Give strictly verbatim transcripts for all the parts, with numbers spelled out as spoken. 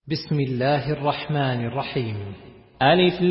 بسم الله الرحمن الرحيم. ألف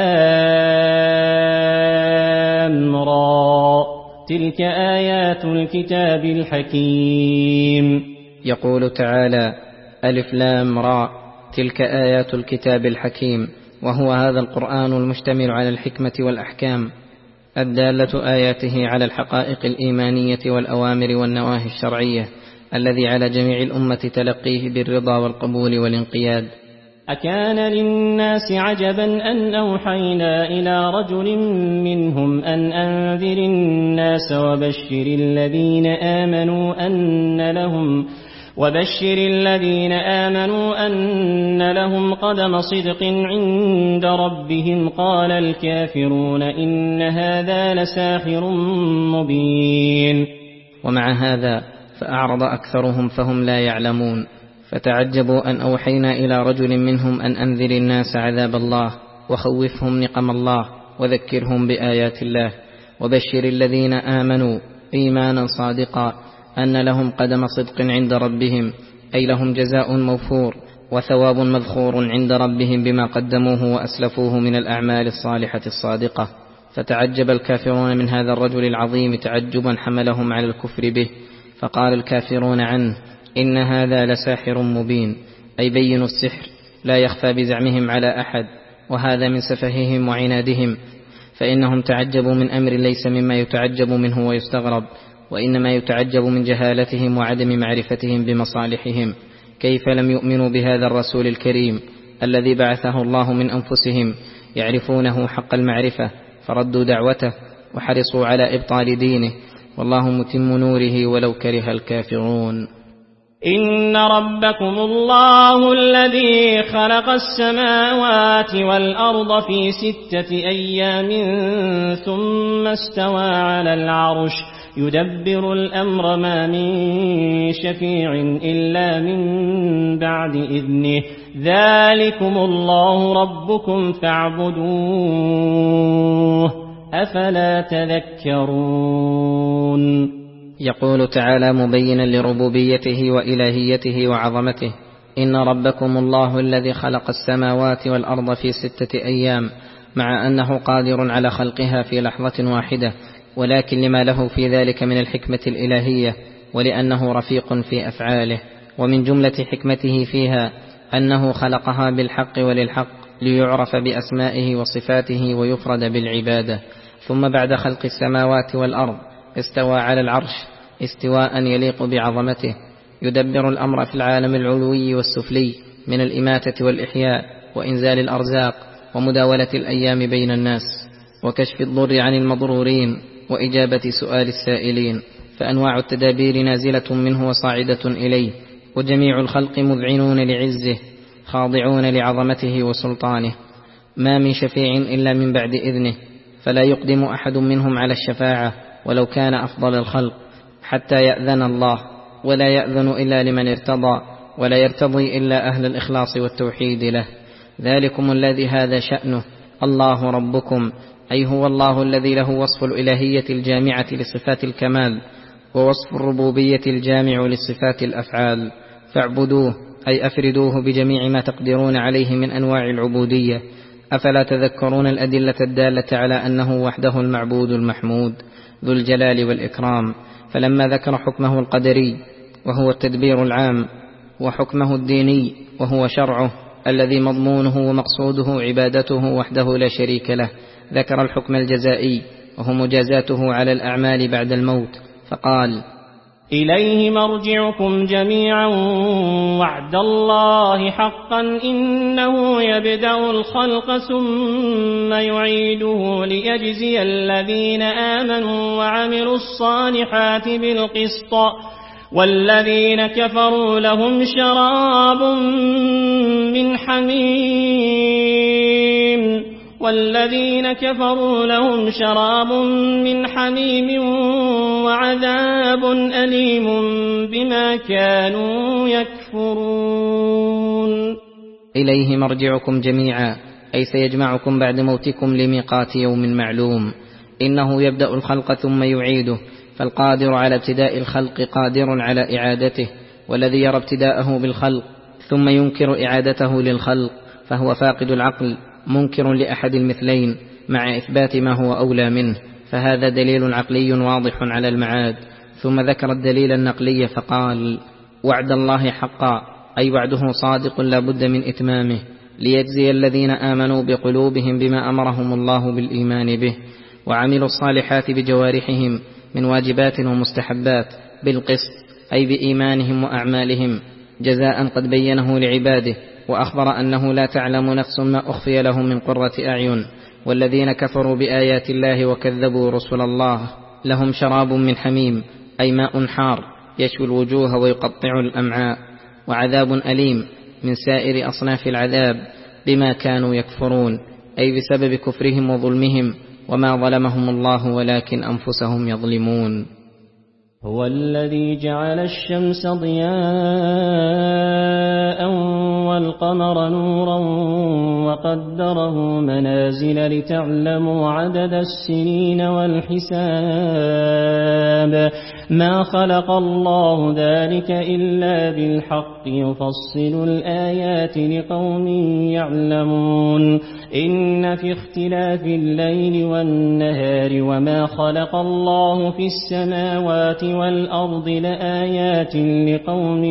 لام را تلك آيات الكتاب الحكيم. يقول تعالى: ألف لام را تلك آيات الكتاب الحكيم، وهو هذا القرآن المشتمل على الحكمة والأحكام الدالة آياته على الحقائق الإيمانية والأوامر والنواهي الشرعية، الذي على جميع الأمة تلقيه بالرضا والقبول والانقياد. أكان للناس عجبا أن أوحينا إلى رجل منهم أن أنذر الناس وبشر الذين آمنوا أن لهم وبشر الذين آمنوا أن لهم قدم صدق عند ربهم. قال الكافرون إن هذا لساحر مبين. ومع هذا فأعرض أكثرهم فهم لا يعلمون، فتعجبوا أن أوحينا إلى رجل منهم أن أنذر الناس عذاب الله وخوفهم نقم الله وذكرهم بآيات الله، وبشر الذين آمنوا إيمانا صادقا أن لهم قدم صدق عند ربهم، أي لهم جزاء موفور وثواب مذخور عند ربهم بما قدموه وأسلفوه من الأعمال الصالحة الصادقة. فتعجب الكافرون من هذا الرجل العظيم تعجبا حملهم على الكفر به، فقال الكافرون عنه: إن هذا لساحر مبين، أي بين السحر لا يخفى بزعمهم على أحد، وهذا من سفههم وعنادهم، فإنهم تعجبوا من أمر ليس مما يتعجب منه ويستغرب، وإنما يتعجب من جهالتهم وعدم معرفتهم بمصالحهم. كيف لم يؤمنوا بهذا الرسول الكريم الذي بعثه الله من أنفسهم يعرفونه حق المعرفة، فردوا دعوته وحرصوا على إبطال دينه، والله متم نوره ولو كره الكافرون. إن ربكم الله الذي خلق السماوات والأرض في ستة أيام ثم استوى على العرش يدبر الأمر ما من شفيع إلا من بعد إذنه ذلكم الله ربكم فاعبدوه أفلا تذكرون. يقول تعالى مبينا لربوبيته وإلهيته وعظمته: إن ربكم الله الذي خلق السماوات والأرض في ستة أيام، مع أنه قادر على خلقها في لحظة واحدة، ولكن لما له في ذلك من الحكمة الإلهية، ولأنه رفيق في أفعاله. ومن جملة حكمته فيها أنه خلقها بالحق وللحق ليعرف بأسمائه وصفاته ويفرد بالعبادة. ثم بعد خلق السماوات والأرض استوى على العرش استواء يليق بعظمته، يدبر الأمر في العالم العلوي والسفلي من الإماتة والإحياء وإنزال الأرزاق ومداولة الأيام بين الناس وكشف الضر عن المضرورين وإجابة سؤال السائلين. فأنواع التدابير نازلة منه وصاعدة إليه، وجميع الخلق مذعنون لعزه خاضعون لعظمته وسلطانه. ما من شفيع إلا من بعد إذنه، فلا يقدم أحد منهم على الشفاعة ولو كان أفضل الخلق حتى يأذن الله، ولا يأذن إلا لمن ارتضى، ولا يرتضي إلا أهل الإخلاص والتوحيد له. ذلكم الذي هذا شأنه الله ربكم، أي هو الله الذي له وصف الإلهية الجامعة لصفات الكمال ووصف الربوبية الجامع لصفات الأفعال، فاعبدوه أي أفردوه بجميع ما تقدرون عليه من أنواع العبودية. أفلا تذكرون الأدلة الدالة على أنه وحده المعبود المحمود ذو الجلال والإكرام؟ فلما ذكر حكمه القدري وهو التدبير العام، وحكمه الديني وهو شرعه الذي مضمونه ومقصوده عبادته وحده لا شريك له، ذكر الحكم الجزائي وهو مجازاته على الأعمال بعد الموت، فقال: إليه مرجعكم جميعا وعد الله حقا إنه يبدأ الخلق ثم يعيده ليجزي الذين آمنوا وعملوا الصالحات بالقسط والذين كفروا لهم شراب من حميم والذين كفروا لهم شراب من حميم وعذاب أليم بما كانوا يكفرون. إليه مرجعكم جميعا، أي سيجمعكم بعد موتكم لميقات يوم معلوم. إنه يبدأ الخلق ثم يعيده، فالقادر على ابتداء الخلق قادر على إعادته، والذي يرى ابتداءه بالخلق ثم ينكر إعادته للخلق، فهو فاقد العقل منكر لأحد المثلين مع إثبات ما هو أولى منه، فهذا دليل عقلي واضح على المعاد. ثم ذكر الدليل النقلي فقال: وعد الله حقا، أي وعده صادق لا بد من إتمامه، ليجزي الذين آمنوا بقلوبهم بما أمرهم الله بالإيمان به، وعملوا الصالحات بجوارحهم من واجبات ومستحبات بالقسط، أي بإيمانهم وأعمالهم، جزاء قد بينه لعباده، وأخبر أنه لا تعلم نفس ما أخفي لهم من قرة أعين. والذين كفروا بآيات الله وكذبوا رسل الله لهم شراب من حميم، أي ماء حار يشوي الوجوه ويقطع الأمعاء، وعذاب أليم من سائر أصناف العذاب بما كانوا يكفرون، أي بسبب كفرهم وظلمهم، وما ظلمهم الله ولكن أنفسهم يظلمون. هو الذي جعل الشمس ضياء والقمر نورا وقدره منازل لتعلموا عدد السنين والحساب، ما خلق الله ذلك إلا بالحق يفصل الآيات لقوم يعلمون. إن في اختلاف الليل والنهار وما خلق الله في السماوات والأرض لآيات لقوم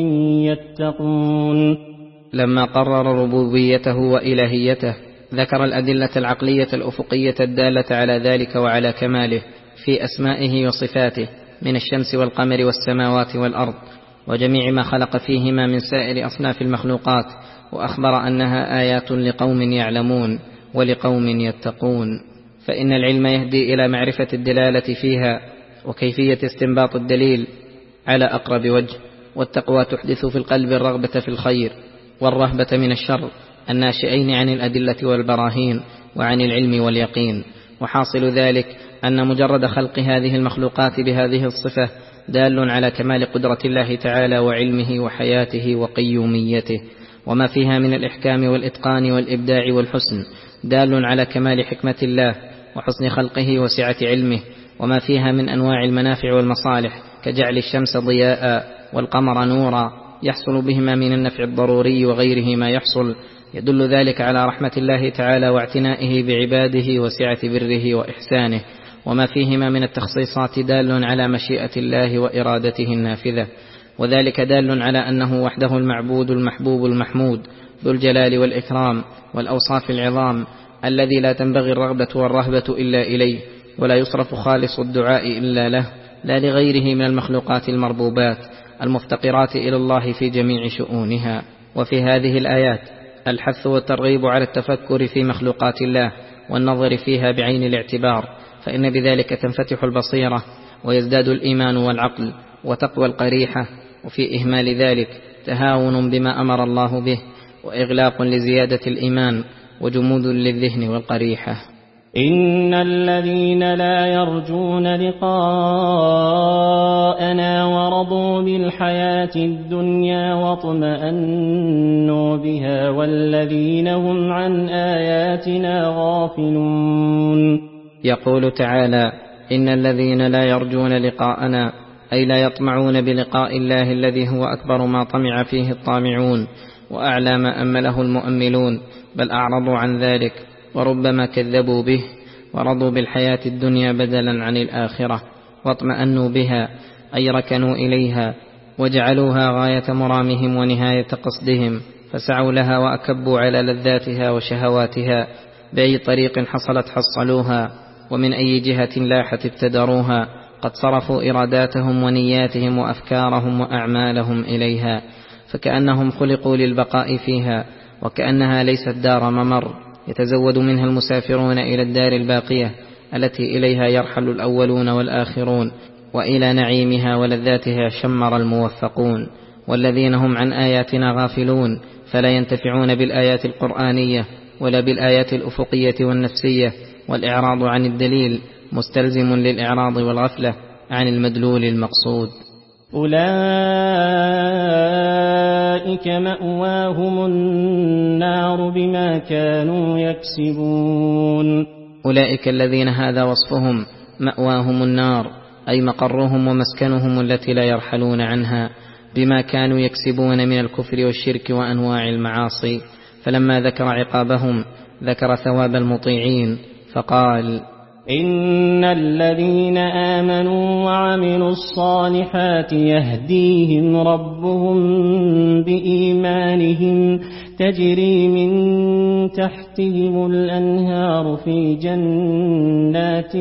يتقون. لما قرر ربوبيته وإلهيته ذكر الأدلة العقلية الأفقية الدالة على ذلك وعلى كماله في أسمائه وصفاته من الشمس والقمر والسماوات والأرض وجميع ما خلق فيهما من سائر أصناف المخلوقات، وأخبر أنها آيات لقوم يعلمون ولقوم يتقون. فإن العلم يهدي إلى معرفة الدلالة فيها وكيفية استنباط الدليل على أقرب وجه، والتقوى تحدث في القلب الرغبة في الخير والرهبة من الشر، الناشئين عن الأدلة والبراهين وعن العلم واليقين. وحاصل ذلك أن مجرد خلق هذه المخلوقات بهذه الصفة دال على كمال قدرة الله تعالى وعلمه وحياته وقيوميته، وما فيها من الإحكام والإتقان والإبداع والحسن دال على كمال حكمة الله وحسن خلقه وسعة علمه، وما فيها من أنواع المنافع والمصالح كجعل الشمس ضياء والقمر نورا يحصل بهما من النفع الضروري وغيره ما يحصل، يدل ذلك على رحمة الله تعالى واعتنائه بعباده وسعة بره وإحسانه، وما فيهما من التخصيصات دال على مشيئة الله وإرادته النافذة، وذلك دال على أنه وحده المعبود المحبوب المحمود ذو الجلال والإكرام والأوصاف العظام، الذي لا تنبغي الرغبة والرهبة إلا إليه، ولا يصرف خالص الدعاء إلا له، لا لغيره من المخلوقات المربوبات المفتقرات إلى الله في جميع شؤونها. وفي هذه الآيات الحث والترغيب على التفكر في مخلوقات الله والنظر فيها بعين الاعتبار، فإن بذلك تنفتح البصيرة ويزداد الإيمان والعقل وتقوى القريحة، وفي إهمال ذلك تهاون بما أمر الله به وإغلاق لزيادة الإيمان وجمود للذهن والقريحة. إن الذين لا يرجون لقاءنا ورضوا بالحياة الدنيا واطمأنوا بها والذين هم عن آياتنا غافلون. يقول تعالى: إن الذين لا يرجون لقاءنا، أي لا يطمعون بلقاء الله الذي هو أكبر ما طمع فيه الطامعون وأعلى ما أمله المؤملون، بل أعرضوا عن ذلك وربما كذبوا به ورضوا بالحياة الدنيا بدلا عن الآخرة، واطمأنوا بها أي ركنوا إليها وجعلوها غاية مرامهم ونهاية قصدهم، فسعوا لها وأكبوا على لذاتها وشهواتها، بأي طريق حصلت حصلوها، ومن أي جهة لاحت ابتدروها، قد صرفوا إراداتهم ونياتهم وأفكارهم وأعمالهم إليها، فكأنهم خلقوا للبقاء فيها، وكأنها ليست دار ممر يتزود منها المسافرون إلى الدار الباقية التي إليها يرحل الأولون والآخرون، وإلى نعيمها ولذاتها شمر الموفقون. والذين هم عن آياتنا غافلون فلا ينتفعون بالآيات القرآنية ولا بالآيات الأفقية والنفسية، والإعراض عن الدليل مستلزم للإعراض والغفلة عن المدلول المقصود. أولئك مأواهم النار بما كانوا يكسبون. أولئك الذين هذا وصفهم مأواهم النار، أي مقرهم ومسكنهم التي لا يرحلون عنها، بما كانوا يكسبون من الكفر والشرك وأنواع المعاصي، فلما ذكر عقابهم ذكر ثواب المطيعين فقال: إن الذين آمنوا وعملوا الصالحات يهديهم ربهم بإيمانهم تجري من تحتهم الأنهار في جنات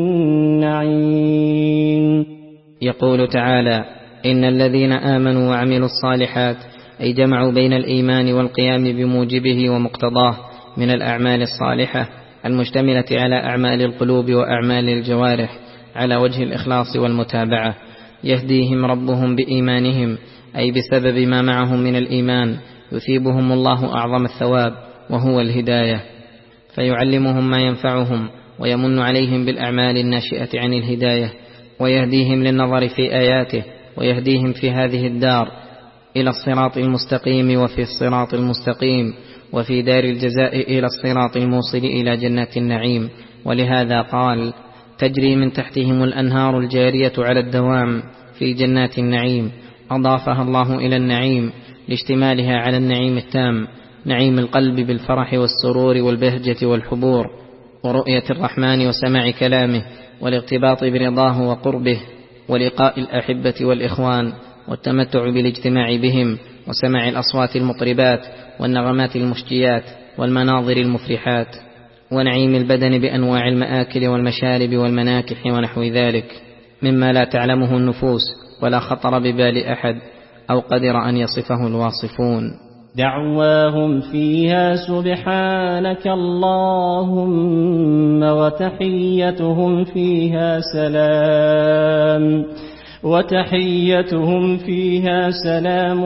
النعيم. يقول تعالى: إن الذين آمنوا وعملوا الصالحات، أي جمعوا بين الإيمان والقيام بموجبه ومقتضاه من الأعمال الصالحة المشتملة على أعمال القلوب وأعمال الجوارح على وجه الإخلاص والمتابعة، يهديهم ربهم بإيمانهم، أي بسبب ما معهم من الإيمان يثيبهم الله أعظم الثواب وهو الهداية، فيعلمهم ما ينفعهم ويمن عليهم بالأعمال الناشئة عن الهداية، ويهديهم للنظر في آياته، ويهديهم في هذه الدار إلى الصراط المستقيم وفي الصراط المستقيم، وفي دار الجزاء إلى الصراط الموصل إلى جنات النعيم. ولهذا قال: تجري من تحتهم الأنهار الجارية على الدوام في جنات النعيم، أضافها الله إلى النعيم لاشتمالها على النعيم التام، نعيم القلب بالفرح والسرور والبهجة والحبور، ورؤية الرحمن وسماع كلامه، والاغتباط برضاه وقربه، ولقاء الأحبة والإخوان، والتمتع بالاجتماع بهم، وسماع الأصوات المطربات والنغمات المشجيات والمناظر المفرحات، ونعيم البدن بأنواع المآكل والمشارب والمناكح ونحو ذلك مما لا تعلمه النفوس ولا خطر ببال أحد أو قدر أن يصفه الواصفون. دعواهم فيها سبحانك اللهم وتحيتهم فيها سلام وتحيتهم فيها سلام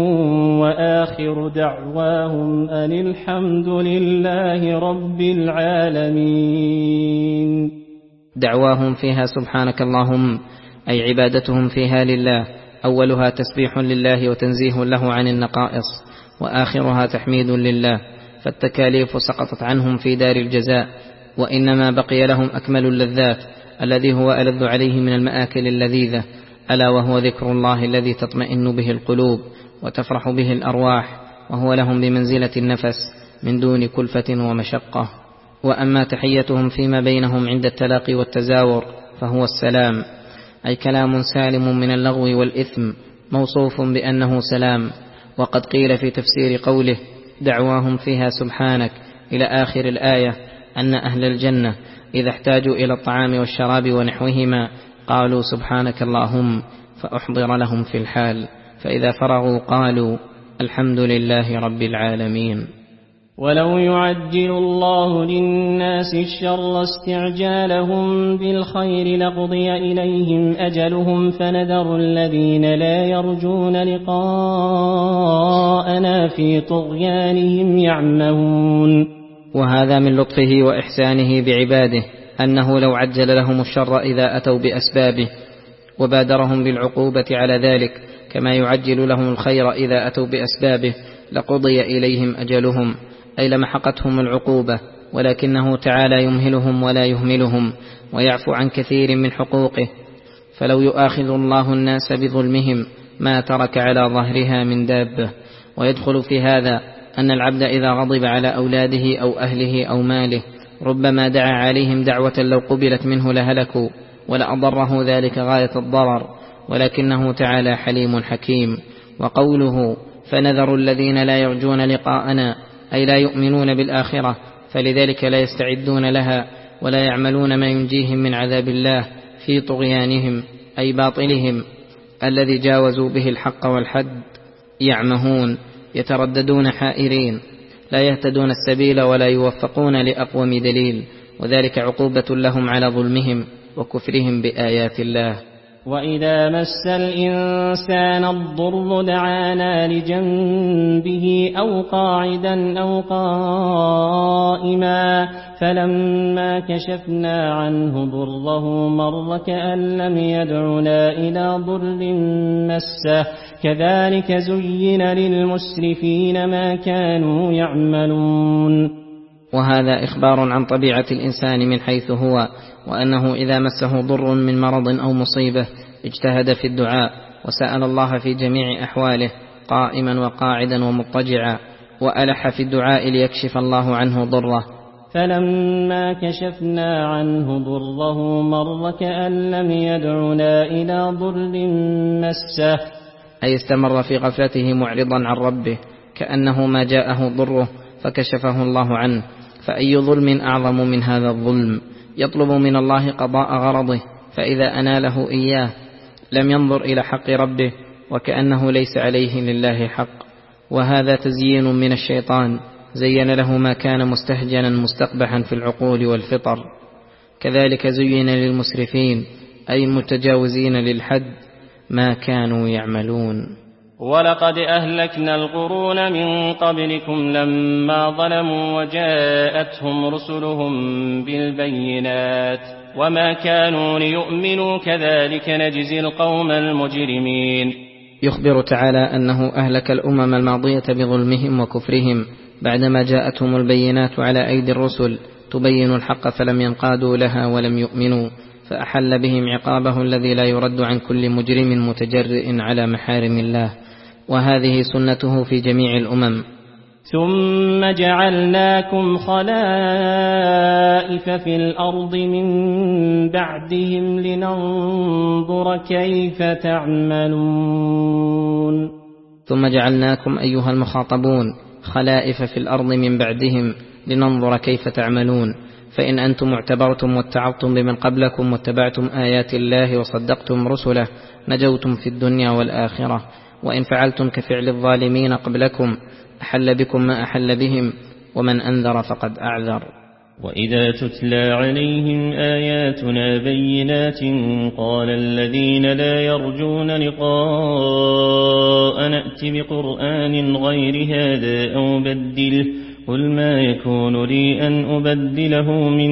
وآخر دعواهم أن الحمد لله رب العالمين. دعواهم فيها سبحانك اللهم، أي عبادتهم فيها لله، أولها تسبيح لله وتنزيه له عن النقائص، وآخرها تحميد لله، فالتكاليف سقطت عنهم في دار الجزاء، وإنما بقي لهم أكمل اللذات الذي هو ألذ عليه من المآكل اللذيذة، ألا وهو ذكر الله الذي تطمئن به القلوب وتفرح به الأرواح، وهو لهم بمنزلة النفس من دون كلفة ومشقة. وأما تحيتهم فيما بينهم عند التلاقي والتزاور فهو السلام، أي كلام سالم من اللغو والإثم، موصوف بأنه سلام. وقد قيل في تفسير قوله دعواهم فيها سبحانك إلى آخر الآية أن أهل الجنة إذا احتاجوا إلى الطعام والشراب ونحوهما قالوا سبحانك اللهم، فأحضر لهم في الحال، فإذا فرغوا قالوا الحمد لله رب العالمين. ولو يعجل الله للناس الشر استعجالهم بالخير لقضي إليهم أجلهم، فنذر الذين لا يرجون لقاءنا في طغيانهم يعمهون. وهذا من لطفه وإحسانه بعباده، أنه لو عجل لهم الشر إذا أتوا بأسبابه وبادرهم بالعقوبة على ذلك كما يعجل لهم الخير إذا أتوا بأسبابه لقضي إليهم أجلهم، أي لمحقتهم العقوبة، ولكنه تعالى يمهلهم ولا يهملهم ويعفو عن كثير من حقوقه. فلو يؤاخذ الله الناس بظلمهم ما ترك على ظهرها من دابة. ويدخل في هذا أن العبد إذا غضب على أولاده أو أهله أو ماله ربما دعا عليهم دعوة لو قبلت منه لهلكوا ولأضره ذلك غاية الضرر، ولكنه تعالى حليم حكيم. وقوله فنذر الذين لا يرجون لقاءنا، أي لا يؤمنون بالآخرة، فلذلك لا يستعدون لها ولا يعملون ما ينجيهم من عذاب الله في طغيانهم، أي باطلهم الذي جاوزوا به الحق والحد، يعمهون يترددون حائرين لا يهتدون السبيل ولا يوفقون لأقوم دليل، وذلك عقوبة لهم على ظلمهم وكفرهم بآيات الله. وإذا مس الإنسان الضر دعانا لجنبه أو قاعدا أو قائما، فلما كشفنا عنه ضره مر كأن لم يدعنا إلى ضر مسه، كذلك زين للمسرفين ما كانوا يعملون. وهذا إخبار عن طبيعة الإنسان من حيث هو، وأنه إذا مسه ضر من مرض أو مصيبة اجتهد في الدعاء وسأل الله في جميع أحواله قائما وقاعدا ومضطجعا، وألح في الدعاء ليكشف الله عنه ضره. فلما كشفنا عنه ضره مر كأن لم يدعنا إلى ضر مسه، أي استمر في غفلته معرضا عن ربه كأنه ما جاءه ضره فكشفه الله عنه. فأي ظلم أعظم من هذا الظلم؟ يطلب من الله قضاء غرضه، فإذا أناله إياه لم ينظر إلى حق ربه وكأنه ليس عليه لله حق. وهذا تزيين من الشيطان، زين له ما كان مستهجنا مستقبحا في العقول والفطر. كذلك زين للمسرفين أي المتجاوزين للحد ما كانوا يعملون. ولقد أهلكنا القرون من قبلكم لما ظلموا وجاءتهم رسلهم بالبينات وما كانوا ليؤمنوا كذلك نجزي القوم المجرمين. يخبر تعالى أنه أهلك الأمم الماضية بظلمهم وكفرهم بعدما جاءتهم البينات على أيدي الرسل تبين الحق فلم ينقادوا لها ولم يؤمنوا، فأحل بهم عقابه الذي لا يرد عن كل مجرم متجرئ على محارم الله، وهذه سنته في جميع الأمم. ثم جعلناكم خلائف في الأرض من بعدهم لننظر كيف تعملون. ثم جعلناكم أيها المخاطبون خلائف في الأرض من بعدهم لننظر كيف تعملون. فإن أنتم اعتبرتم واتعظتم بمن قبلكم واتبعتم آيات الله وصدقتم رسله نجوتم في الدنيا والآخرة، وإن فعلتم كفعل الظالمين قبلكم أحل بكم ما أحل بهم، ومن أنذر فقد أعذر. وإذا تتلى عليهم آياتنا بينات قال الذين لا يرجون لقاء نأت بقرآن غير هذا أو بدله قل ما يكون لي أن أبدله من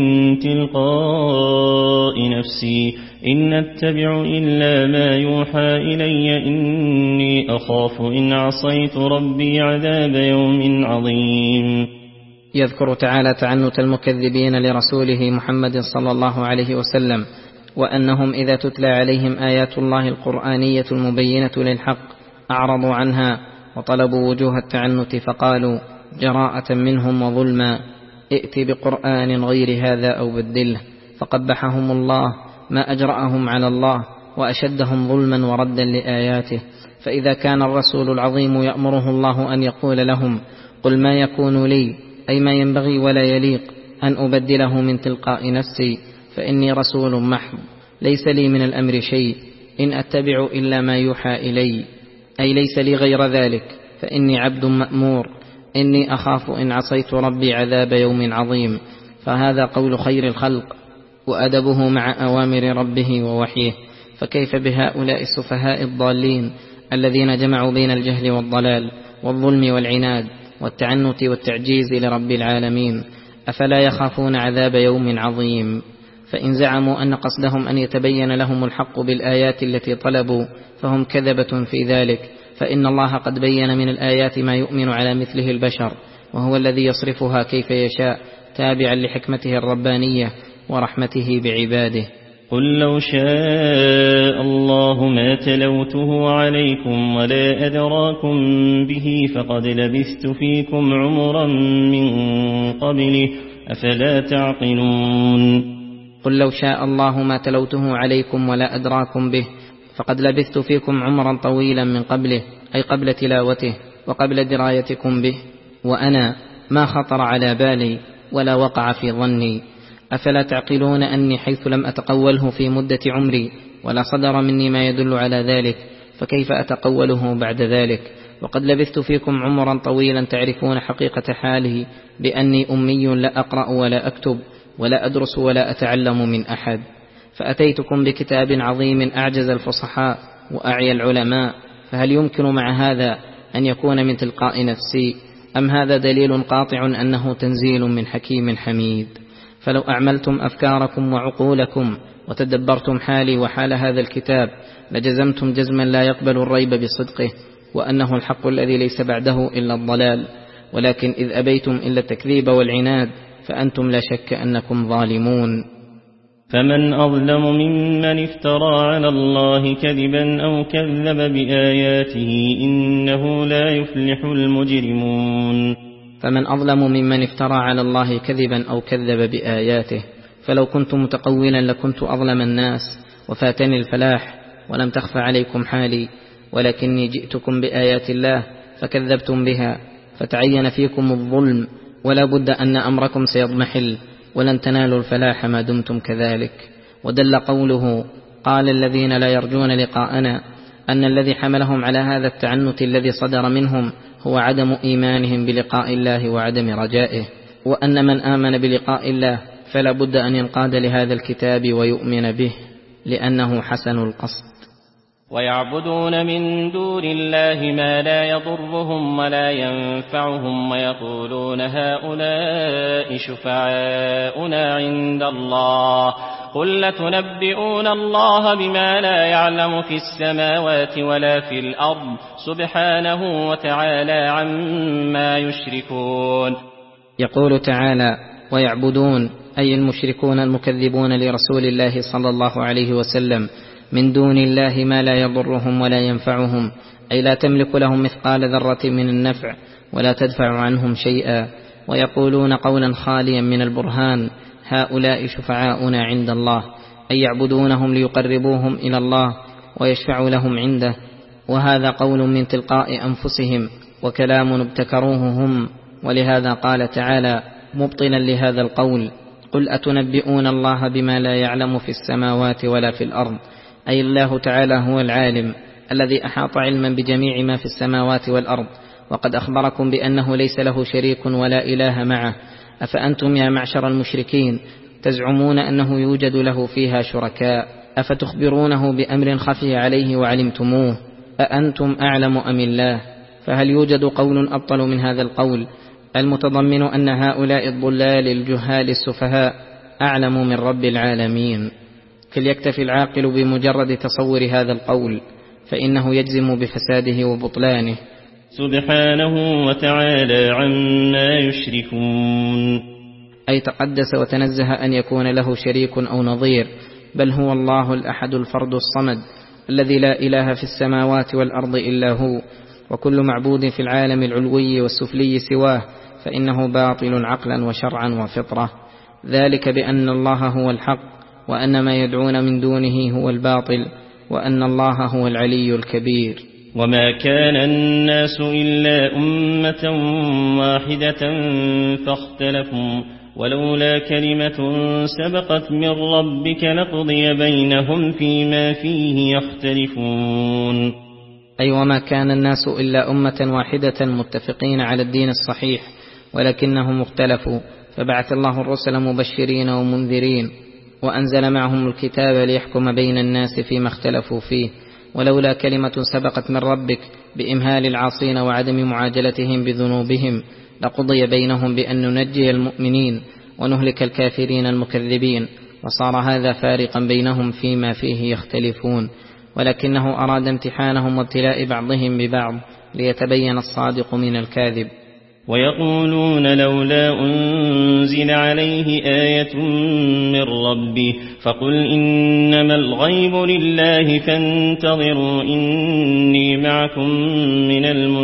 تلقاء نفسي إن أتبع إلا ما يوحى إلي إني أخاف إن عصيت ربي عذاب يوم عظيم. يذكر تعالى تعنت المكذبين لرسوله محمد صلى الله عليه وسلم، وأنهم إذا تتلى عليهم آيات الله القرآنية المبينة للحق أعرضوا عنها وطلبوا وجوه التعنت فقالوا جراءة منهم وظلما ائت بقرآن غير هذا أو بدله، فقبحهم الله ما أجرأهم على الله وأشدهم ظلما وردا لآياته. فإذا كان الرسول العظيم يأمره الله أن يقول لهم قل ما يكون لي أي ما ينبغي ولا يليق أن أبدله من تلقاء نفسي فإني رسول محض ليس لي من الأمر شيء إن أتبع إلا ما يوحى إلي، أي ليس لي غير ذلك فإني عبد مأمور إني أخاف إن عصيت ربي عذاب يوم عظيم. فهذا قول خير الخلق وأدبه مع أوامر ربه ووحيه، فكيف بهؤلاء السفهاء الضالين الذين جمعوا بين الجهل والضلال والظلم والعناد والتعنت والتعجيز لرب العالمين؟ أفلا يخافون عذاب يوم عظيم؟ فإن زعموا أن قصدهم أن يتبين لهم الحق بالآيات التي طلبوا فهم كذبة في ذلك، فإن الله قد بين من الآيات ما يؤمن على مثله البشر، وهو الذي يصرفها كيف يشاء تابعا لحكمته الربانية ورحمته بعباده. قل لو شاء الله ما تلوته عليكم ولا أدراكم به فقد لبثت فيكم عمرا من قبله أفلا تعقلون. قل لو شاء الله ما تلوته عليكم ولا أدراكم به فقد لبثت فيكم عمرا طويلا من قبله، أي قبل تلاوته وقبل درايتكم به، وأنا ما خطر على بالي ولا وقع في ظني. أفلا تعقلون أني حيث لم أتقوله في مدة عمري ولا صدر مني ما يدل على ذلك فكيف أتقوله بعد ذلك؟ وقد لبثت فيكم عمرا طويلا تعرفون حقيقة حاله بأني أمي لا أقرأ ولا أكتب ولا أدرس ولا أتعلم من أحد، فأتيتكم بكتاب عظيم أعجز الفصحاء وأعيا العلماء، فهل يمكن مع هذا أن يكون من تلقاء نفسي؟ أم هذا دليل قاطع أنه تنزيل من حكيم حميد؟ فلو أعملتم أفكاركم وعقولكم وتدبرتم حالي وحال هذا الكتاب لجزمتم جزما لا يقبل الريب بصدقه، وأنه الحق الذي ليس بعده إلا الضلال، ولكن إذ أبيتم إلا التكذيب والعناد فأنتم لا شك أنكم ظالمون. فمن أظلم ممن افترى على الله كذبا أو كذب بآياته إنه لا يفلح المجرمون. فمن أظلم ممن افترى على الله كذبا أو كذب بآياته. فلو كنت متقولا لكنت أظلم الناس وفاتني الفلاح، ولم تخف عليكم حالي، ولكني جئتكم بآيات الله فكذبتم بها، فتعين فيكم الظلم، ولا بد أن أمركم سيضمحل، ولن تنالوا الفلاح ما دمتم كذلك. ودل قوله قال الذين لا يرجون لقاءنا أن الذي حملهم على هذا التعنت الذي صدر منهم هو عدم إيمانهم بلقاء الله وعدم رجائه، وأن من آمن بلقاء الله فلا بد أن ينقاد لهذا الكتاب ويؤمن به لأنه حسن القصد. ويعبدون من دون الله ما لا يضرهم ولا ينفعهم ويقولون هؤلاء شفعاؤنا عند الله قل لتنبئون الله بما لا يعلم في السماوات ولا في الأرض سبحانه وتعالى عما يشركون. يقول تعالى ويعبدون أي المشركون المكذبون لرسول الله صلى الله عليه وسلم من دون الله ما لا يضرهم ولا ينفعهم، أي لا تملك لهم مثقال ذرة من النفع ولا تدفع عنهم شيئا. ويقولون قولا خاليا من البرهان هؤلاء شفعاؤنا عند الله، أي يعبدونهم ليقربوهم إلى الله ويشفعوا لهم عنده، وهذا قول من تلقاء أنفسهم وكلام ابتكروه هم. ولهذا قال تعالى مبطلا لهذا القول قل أتنبئون الله بما لا يعلم في السماوات ولا في الأرض، أي الله تعالى هو العالم الذي أحاط علما بجميع ما في السماوات والأرض، وقد أخبركم بأنه ليس له شريك ولا إله معه. أفأنتم يا معشر المشركين تزعمون أنه يوجد له فيها شركاء؟ أفتخبرونه بأمر خفي عليه وعلمتموه؟ أأنتم أعلم أم الله؟ فهل يوجد قول أبطل من هذا القول المتضمن أن هؤلاء الضلال الجهال السفهاء أعلم من رب العالمين؟ فليكتفي العاقل بمجرد تصور هذا القول، فإنه يجزم بفساده وبطلانه سبحانه وتعالى عما يشركون. أي تقدس وتنزه أن يكون له شريك أو نظير، بل هو الله الأحد الفرد الصمد الذي لا إله في السماوات والأرض إلا هو، وكل معبود في العالم العلوي والسفلي سواه فإنه باطل عقلا وشرعا وفطرة، ذلك بأن الله هو الحق وأن ما يدعون من دونه هو الباطل وأن الله هو العلي الكبير. وما كان الناس إلا أمة واحدة فاختلفوا ولولا كلمة سبقت من ربك لقضي بينهم فيما فيه يختلفون. أي وما كان الناس إلا أمة واحدة متفقين على الدين الصحيح ولكنهم اختلفوا، فبعث الله الرسل مبشرين ومنذرين وأنزل معهم الكتاب ليحكم بين الناس فيما اختلفوا فيه، ولولا كلمة سبقت من ربك بإمهال العاصين وعدم معاجلتهم بذنوبهم لقضي بينهم بأن ننجي المؤمنين ونهلك الكافرين المكذبين، وصار هذا فارقا بينهم فيما فيه يختلفون، ولكنه أراد امتحانهم وابتلاء بعضهم ببعض ليتبين الصادق من الكاذب. ويقولون لولا أنزل عليه آية من ربه فقل إنما الغيب لله فانتظروا إني معكم من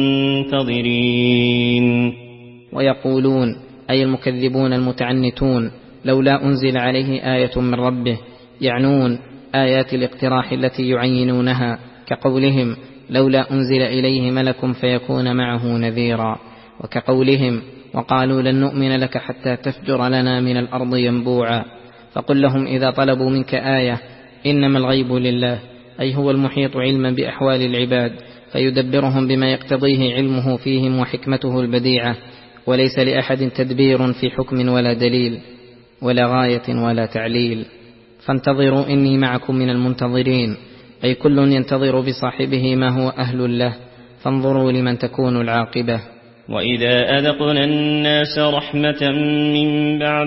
المنتظرين. ويقولون أي المكذبون المتعنتون لولا أنزل عليه آية من ربه، يعنون آيات الاقتراح التي يعينونها كقولهم لولا أنزل إليه ملك فيكون معه نذيرا، وكقولهم وقالوا لن نؤمن لك حتى تفجر لنا من الأرض ينبوعا. فقل لهم إذا طلبوا منك آية إنما الغيب لله، أي هو المحيط علما بأحوال العباد فيدبرهم بما يقتضيه علمه فيهم وحكمته البديعة، وليس لأحد تدبير في حكم ولا دليل ولا غاية ولا تعليل. فانتظروا إني معكم من المنتظرين، أي كل ينتظر بصاحبه ما هو أهل له، فانظروا لمن تكون العاقبة. وإذا أذقنا الناس رحمة من بعد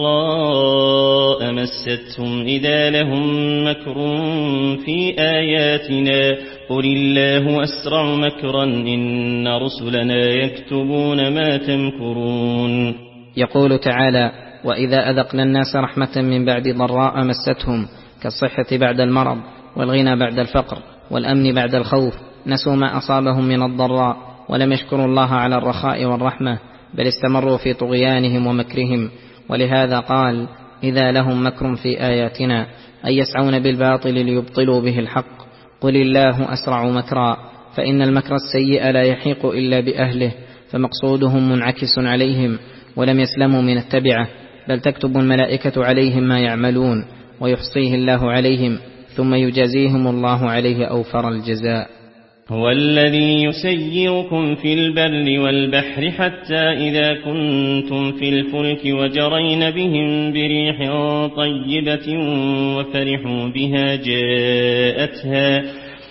ضراء مستهم إذا لهم مكر في آياتنا قل الله أسرع مكرا إن رسلنا يكتبون ما تمكرون. يقول تعالى وإذا أذقنا الناس رحمة من بعد ضراء مستهم كالصحة بعد المرض والغنى بعد الفقر والأمن بعد الخوف نسوا ما أصابهم من الضراء ولم يشكروا الله على الرخاء والرحمة، بل استمروا في طغيانهم ومكرهم. ولهذا قال: إذا لهم مكر في آياتنا أي يسعون بالباطل ليبطلوا به الحق، قل الله أسرع مكرا، فإن المكر السيء لا يحيق إلا بأهله، فمقصودهم منعكس عليهم ولم يسلموا من التبعة، بل تكتب الملائكة عليهم ما يعملون ويحصيه الله عليهم ثم يجازيهم الله عليه أوفر الجزاء. هو الذي يسيركم في البر والبحر حتى إذا كنتم في الفلك وجرين بهم بريح طيبة وفرحوا بها جاءتها,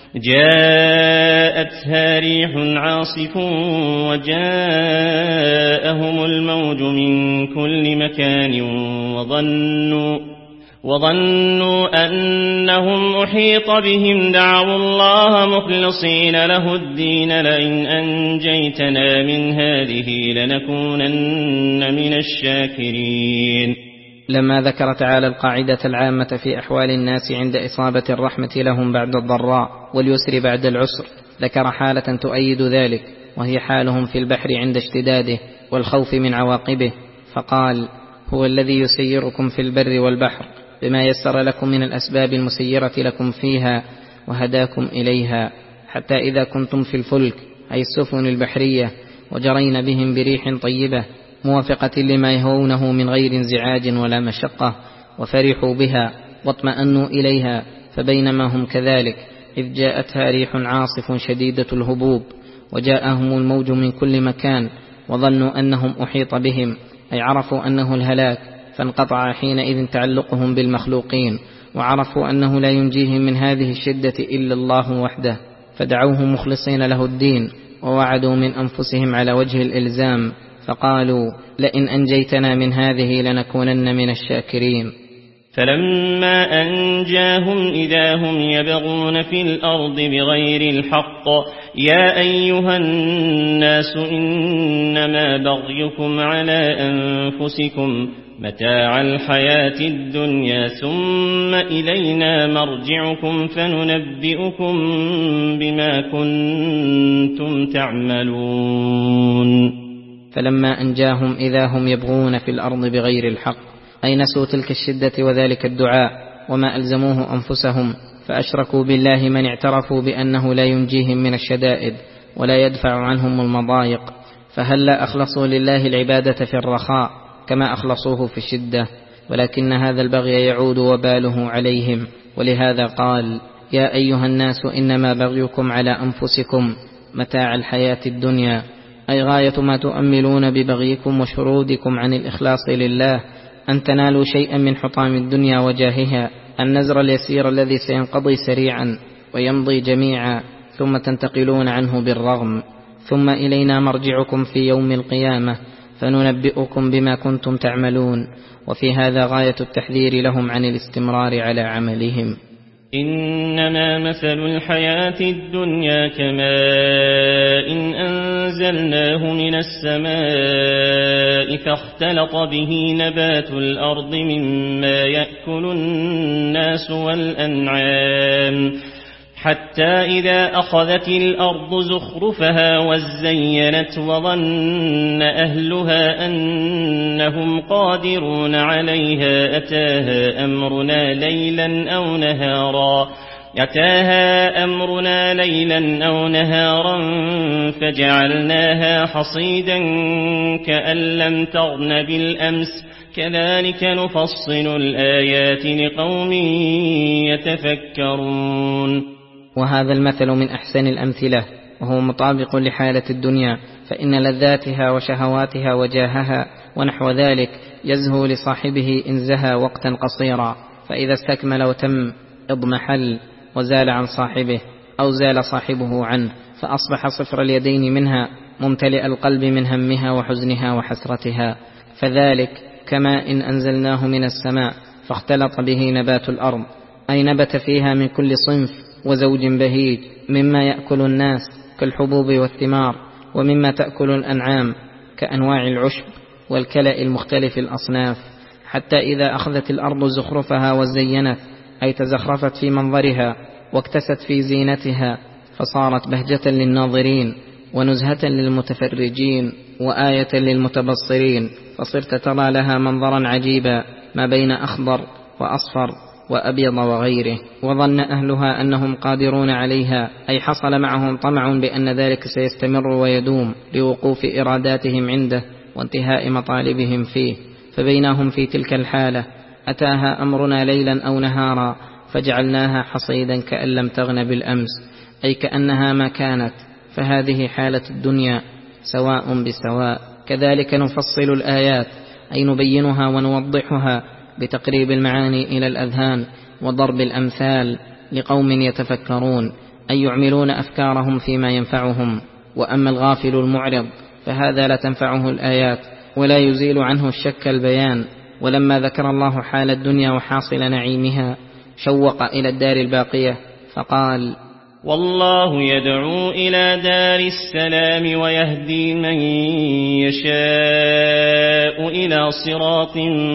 جاءتها ريح عاصف وجاءهم الموج من كل مكان وظنوا وظنوا أنهم أحيط بهم دعوا الله مخلصين له الدين لئن أنجيتنا من هذه لنكونن من الشاكرين. لما ذكر تعالى القاعدة العامة في أحوال الناس عند إصابة الرحمة لهم بعد الضراء واليسر بعد العسر، ذكر حالة تؤيد ذلك، وهي حالهم في البحر عند اشتداده والخوف من عواقبه، فقال: هو الذي يسيركم في البر والبحر بما يسر لكم من الأسباب المسيرة لكم فيها وهداكم إليها، حتى إذا كنتم في الفلك أي السفن البحرية وجرين بهم بريح طيبة موافقة لما يهونه من غير انزعاج ولا مشقة، وفرحوا بها واطمأنوا إليها، فبينما هم كذلك إذ جاءتها ريح عاصف شديدة الهبوب وجاءهم الموج من كل مكان وظنوا أنهم أحيط بهم، أي عرفوا أنه الهلاك، فانقطع حينئذ تعلقهم بالمخلوقين، وعرفوا أنه لا ينجيهم من هذه الشدة إلا الله وحده، فدعوه مخلصين له الدين ووعدوا من أنفسهم على وجه الإلزام، فقالوا: لئن أنجيتنا من هذه لنكونن من الشاكرين. فلما أنجاهم إذا هم يبغون في الأرض بغير الحق يا أيها الناس إنما بغيكم على أنفسكم متاع الحياة الدنيا ثم إلينا مرجعكم فننبئكم بما كنتم تعملون. فلما أنجاهم إذا هم يبغون في الأرض بغير الحق، أي نسوا تلك الشدة وذلك الدعاء وما ألزموه أنفسهم، فأشركوا بالله من اعترفوا بأنه لا ينجيهم من الشدائد ولا يدفع عنهم المضايق، فهلا أخلصوا لله العبادة في الرخاء كما أخلصوه في الشدة، ولكن هذا البغي يعود وباله عليهم. ولهذا قال: يا أيها الناس إنما بغيكم على أنفسكم متاع الحياة الدنيا، أي غاية ما تؤملون ببغيكم وشرودكم عن الإخلاص لله أن تنالوا شيئا من حطام الدنيا وجاهها، النزر اليسير الذي سينقضي سريعا ويمضي جميعا، ثم تنتقلون عنه بالرغم، ثم إلينا مرجعكم في يوم القيامة فننبئكم بما كنتم تعملون. وفي هذا غاية التحذير لهم عن الاستمرار على عملهم. إنما مثل الحياة الدنيا كماء إن أنزلناه من السماء فاختلط به نبات الأرض مما يأكل الناس والأنعام حتى إذا أخذت الأرض زخرفها وزينت وظن أهلها أنهم قادرون عليها أتاها أمرنا ليلا أو نهارا أتاها أمرنا ليلا أو نهارا فجعلناها حصيدا كأن لم تغن بالأمس كذلك نفصل الآيات لقوم يتفكرون. وهذا المثل من أحسن الأمثلة، وهو مطابق لحالة الدنيا، فإن لذاتها وشهواتها وجاهها ونحو ذلك يزهو لصاحبه إن زهى وقتا قصيرا، فإذا استكمل وتم اضمحل وزال عن صاحبه أو زال صاحبه عنه، فأصبح صفر اليدين منها ممتلئ القلب من همها وحزنها وحسرتها. فذلك كما إن أنزلناه من السماء فاختلط به نبات الأرض، أي نبت فيها من كل صنف وزوج بهيج مما يأكل الناس كالحبوب والثمار، ومما تأكل الأنعام كأنواع العشب والكلأ المختلف الأصناف، حتى إذا أخذت الأرض زخرفها وزينت، أي تزخرفت في منظرها واكتست في زينتها، فصارت بهجة للناظرين ونزهة للمتفرجين وآية للمتبصرين، فصرت ترى لها منظرا عجيبا ما بين أخضر وأصفر وأبيض وغيره. وظن أهلها أنهم قادرون عليها، أي حصل معهم طمع بأن ذلك سيستمر ويدوم لوقوف إراداتهم عنده وانتهاء مطالبهم فيه. فبينهم في تلك الحالة أتاها أمرنا ليلا أو نهارا فجعلناها حصيدا كأن لم تغن بالأمس، أي كأنها ما كانت. فهذه حالة الدنيا سواء بسواء. كذلك نفصل الآيات، أي نبينها ونوضحها بتقريب المعاني إلى الأذهان وضرب الأمثال لقوم يتفكرون، أي يعملون أفكارهم فيما ينفعهم. وأما الغافل المعرض فهذا لا تنفعه الآيات ولا يزيل عنه الشك البيان. ولما ذكر الله حال الدنيا وحاصل نعيمها شوق إلى الدار الباقية فقال: والله يدعو إلى دار السلام ويهدي من يشاء إلى صراط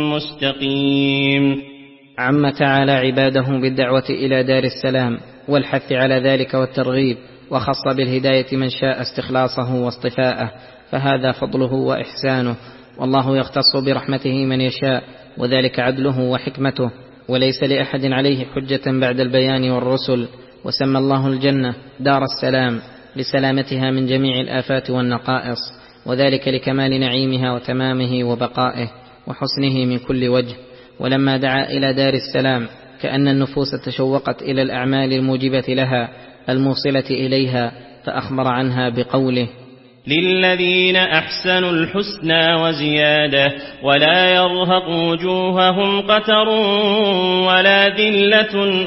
مستقيم. عم تعالى عباده بالدعوة إلى دار السلام والحث على ذلك والترغيب، وخص بالهداية من شاء استخلاصه واصطفاءه، فهذا فضله وإحسانه. والله يختص برحمته من يشاء، وذلك عدله وحكمته، وليس لأحد عليه حجة بعد البيان والرسل. وسمى الله الجنة دار السلام لسلامتها من جميع الآفات والنقائص، وذلك لكمال نعيمها وتمامه وبقائه وحسنه من كل وجه. ولما دعا إلى دار السلام كأن النفوس تشوقت إلى الأعمال الموجبة لها الموصلة إليها، فأخبر عنها بقوله: للذين أحسنوا الحسنى وزيادة ولا يرهق وجوههم قتر ولا ذلة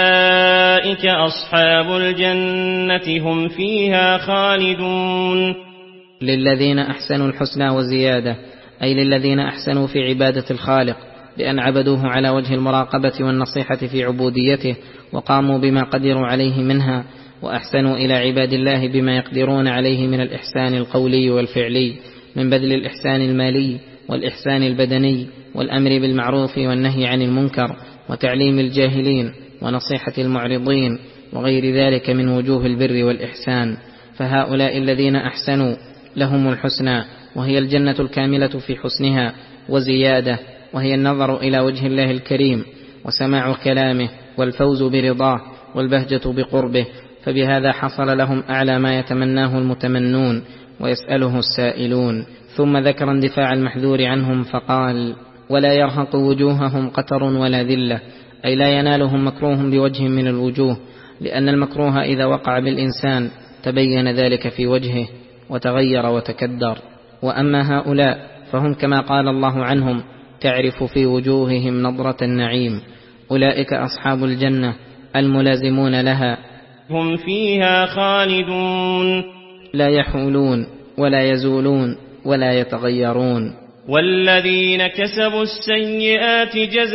أولئك أصحاب الجنة هم فيها خالدون. للذين أحسنوا الحسنى وزيادة، أي للذين أحسنوا في عبادة الخالق بأن عبدوه على وجه المراقبة والنصيحة في عبوديته، وقاموا بما قدروا عليه منها، وأحسنوا إلى عباد الله بما يقدرون عليه من الإحسان القولي والفعلي، من بذل الإحسان المالي والإحسان البدني والأمر بالمعروف والنهي عن المنكر وتعليم الجاهلين ونصيحة المعرضين وغير ذلك من وجوه البر والإحسان. فهؤلاء الذين أحسنوا لهم الحسنى، وهي الجنة الكاملة في حسنها، وزيادة، وهي النظر إلى وجه الله الكريم وسماع كلامه والفوز برضاه والبهجة بقربه. فبهذا حصل لهم أعلى ما يتمناه المتمنون ويسأله السائلون. ثم ذكر اندفاع المحذور عنهم فقال: ولا يرهق وجوههم قتر ولا ذلة، أي لا ينالهم مكروه بوجه من الوجوه، لأن المكروه إذا وقع بالإنسان تبين ذلك في وجهه وتغير وتكدر. وأما هؤلاء فهم كما قال الله عنهم: تعرف في وجوههم نضرة النعيم. أولئك أصحاب الجنة الملازمون لها، هم فيها خالدون، لا يحولون ولا يزولون ولا يتغيرون. والذين كسبوا السيئات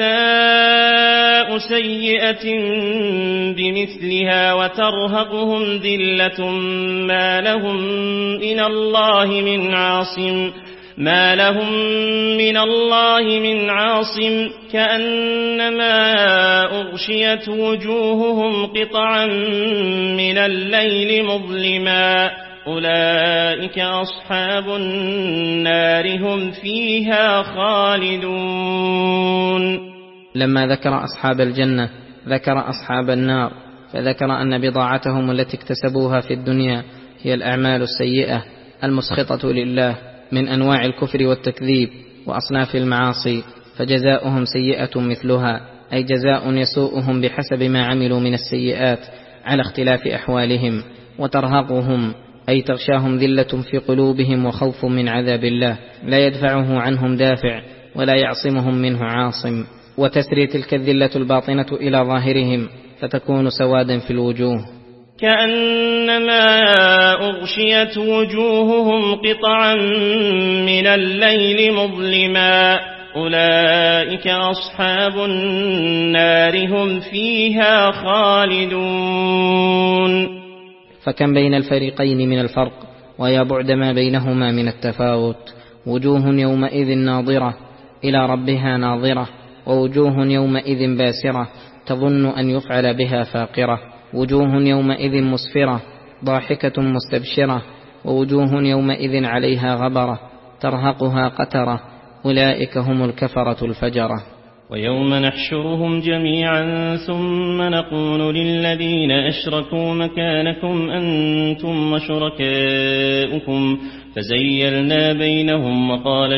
جزاء سيئة بمثلها وترهقهم ذلة ما لهم من الله من عاصم ما لهم من الله من عاصم كأنما أغشيت وجوههم قطعا من الليل مظلما. أولئك أصحاب النار هم فيها خالدون. لما ذكر أصحاب الجنة ذكر أصحاب النار، فذكر أن بضاعتهم التي اكتسبوها في الدنيا هي الأعمال السيئة المسخطة لله من أنواع الكفر والتكذيب وأصناف المعاصي، فجزاؤهم سيئة مثلها، أي جزاء يسوءهم بحسب ما عملوا من السيئات على اختلاف أحوالهم. وترهقهم، أي تغشاهم ذلة في قلوبهم وخوف من عذاب الله لا يدفعه عنهم دافع ولا يعصمهم منه عاصم، وتسري تلك الذلة الباطنة إلى ظاهرهم فتكون سوادا في الوجوه، كأنما أغشيت وجوههم قطعا من الليل مظلما. أولئك أصحاب النار هم فيها خالدون. فكم بين الفريقين من الفرق، ويا بعد ما بينهما من التفاوت. وجوه يومئذ ناظرة إلى ربها ناظرة، ووجوه يومئذ باسرة تظن أن يفعل بها فاقرة، وجوه يومئذ مسفرة ضاحكة مستبشرة، ووجوه يومئذ عليها غبرة ترهقها قترة، أولئك هم الكفرة الفجرة. ويوم نحشرهم جميعا ثم نقول للذين أشركوا مكانكم أنتم وشركاؤكم فزيلنا بينهم، وقال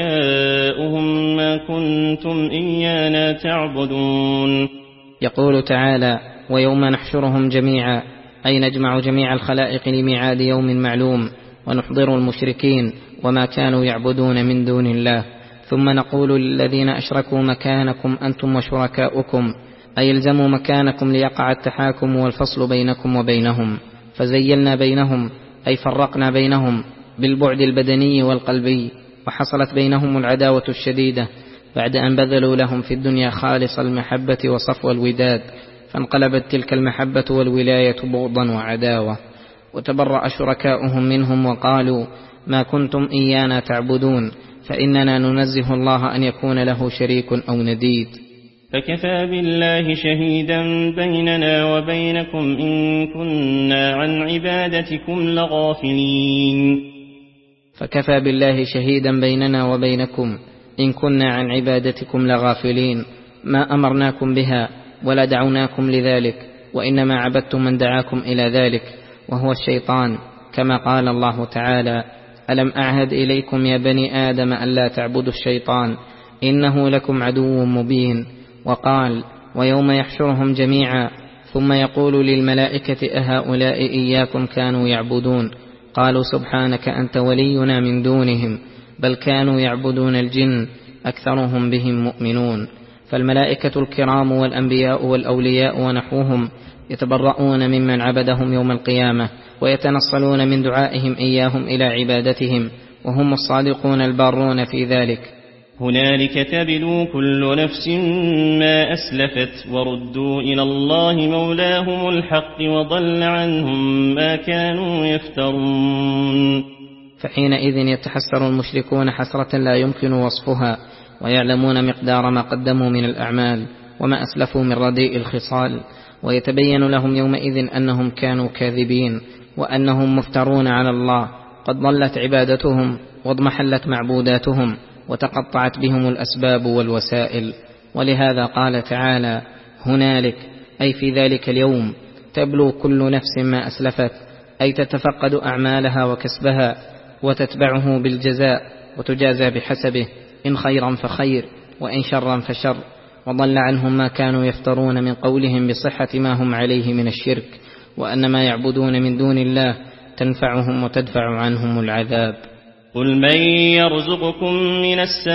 شركاؤهم ما كنتم إيانا تعبدون. يقول تعالى: ويوم نحشرهم جميعا، أي نجمع جميع الخلائق لميعاد يوم معلوم، ونحضر المشركين وما كانوا يعبدون من دون الله، ثم نقول للذين أشركوا مكانكم أنتم وشركاؤكم، أي الزموا مكانكم ليقع التحاكم والفصل بينكم وبينهم. فزيلنا بينهم أي فرقنا بينهم بالبعد البدني والقلبي، وحصلت بينهم العداوة الشديدة بعد أن بذلوا لهم في الدنيا خالص المحبة وصفو الوداد، فانقلبت تلك المحبة والولاية بغضا وعداوة. وتبرأ شركاؤهم منهم وقالوا ما كنتم إيانا تعبدون، فإننا ننزه الله أن يكون له شريك أو نديد. فكفى بالله شهيدا بيننا وبينكم إن كنا عن عبادتكم لغافلين. فكفى بالله شهيدا بيننا وبينكم إن كنا عن عبادتكم لغافلين، ما أمرناكم بها ولا دعوناكم لذلك، وإنما عبدتم من دعاكم إلى ذلك وهو الشيطان، كما قال الله تعالى: ألم أعهد إليكم يا بني آدم ألا تعبدوا الشيطان إنه لكم عدو مبين. وقال: ويوم يحشرهم جميعا ثم يقول للملائكة أهؤلاء إياكم كانوا يعبدون؟ قالوا سبحانك أنت ولينا من دونهم بل كانوا يعبدون الجن أكثرهم بهم مؤمنون. فالملائكة الكرام والأنبياء والأولياء ونحوهم يتبرؤون ممن عبدهم يوم القيامة، ويتنصلون من دعائهم إياهم إلى عبادتهم، وهم الصادقون البارون في ذلك. هنالك تبلو كل نفس ما أسلفت وردوا إلى الله مولاهم الحق وضل عنهم ما كانوا يفترون. فحينئذ يتحسر المشركون حسرة لا يمكن وصفها، ويعلمون مقدار ما قدموا من الأعمال وما أسلفوا من رديء الخصال، ويتبين لهم يومئذ أنهم كانوا كاذبين، وأنهم مفترون على الله، قد ضلت عبادتهم واضمحلت معبوداتهم، وتقطعت بهم الأسباب والوسائل. ولهذا قال تعالى: هنالك، أي في ذلك اليوم، تبلو كل نفس ما أسلفت، أي تتفقد أعمالها وكسبها وتتبعه بالجزاء وتجازى بحسبه، إن خيرا فخير وإن شرا فشر، وضل عنهم ما كانوا يفترون من قولهم بصحة ما هم عليه من الشرك، وأن ما يعبدون من دون الله تنفعهم وتدفع عنهم العذاب. قل من يرزقكم من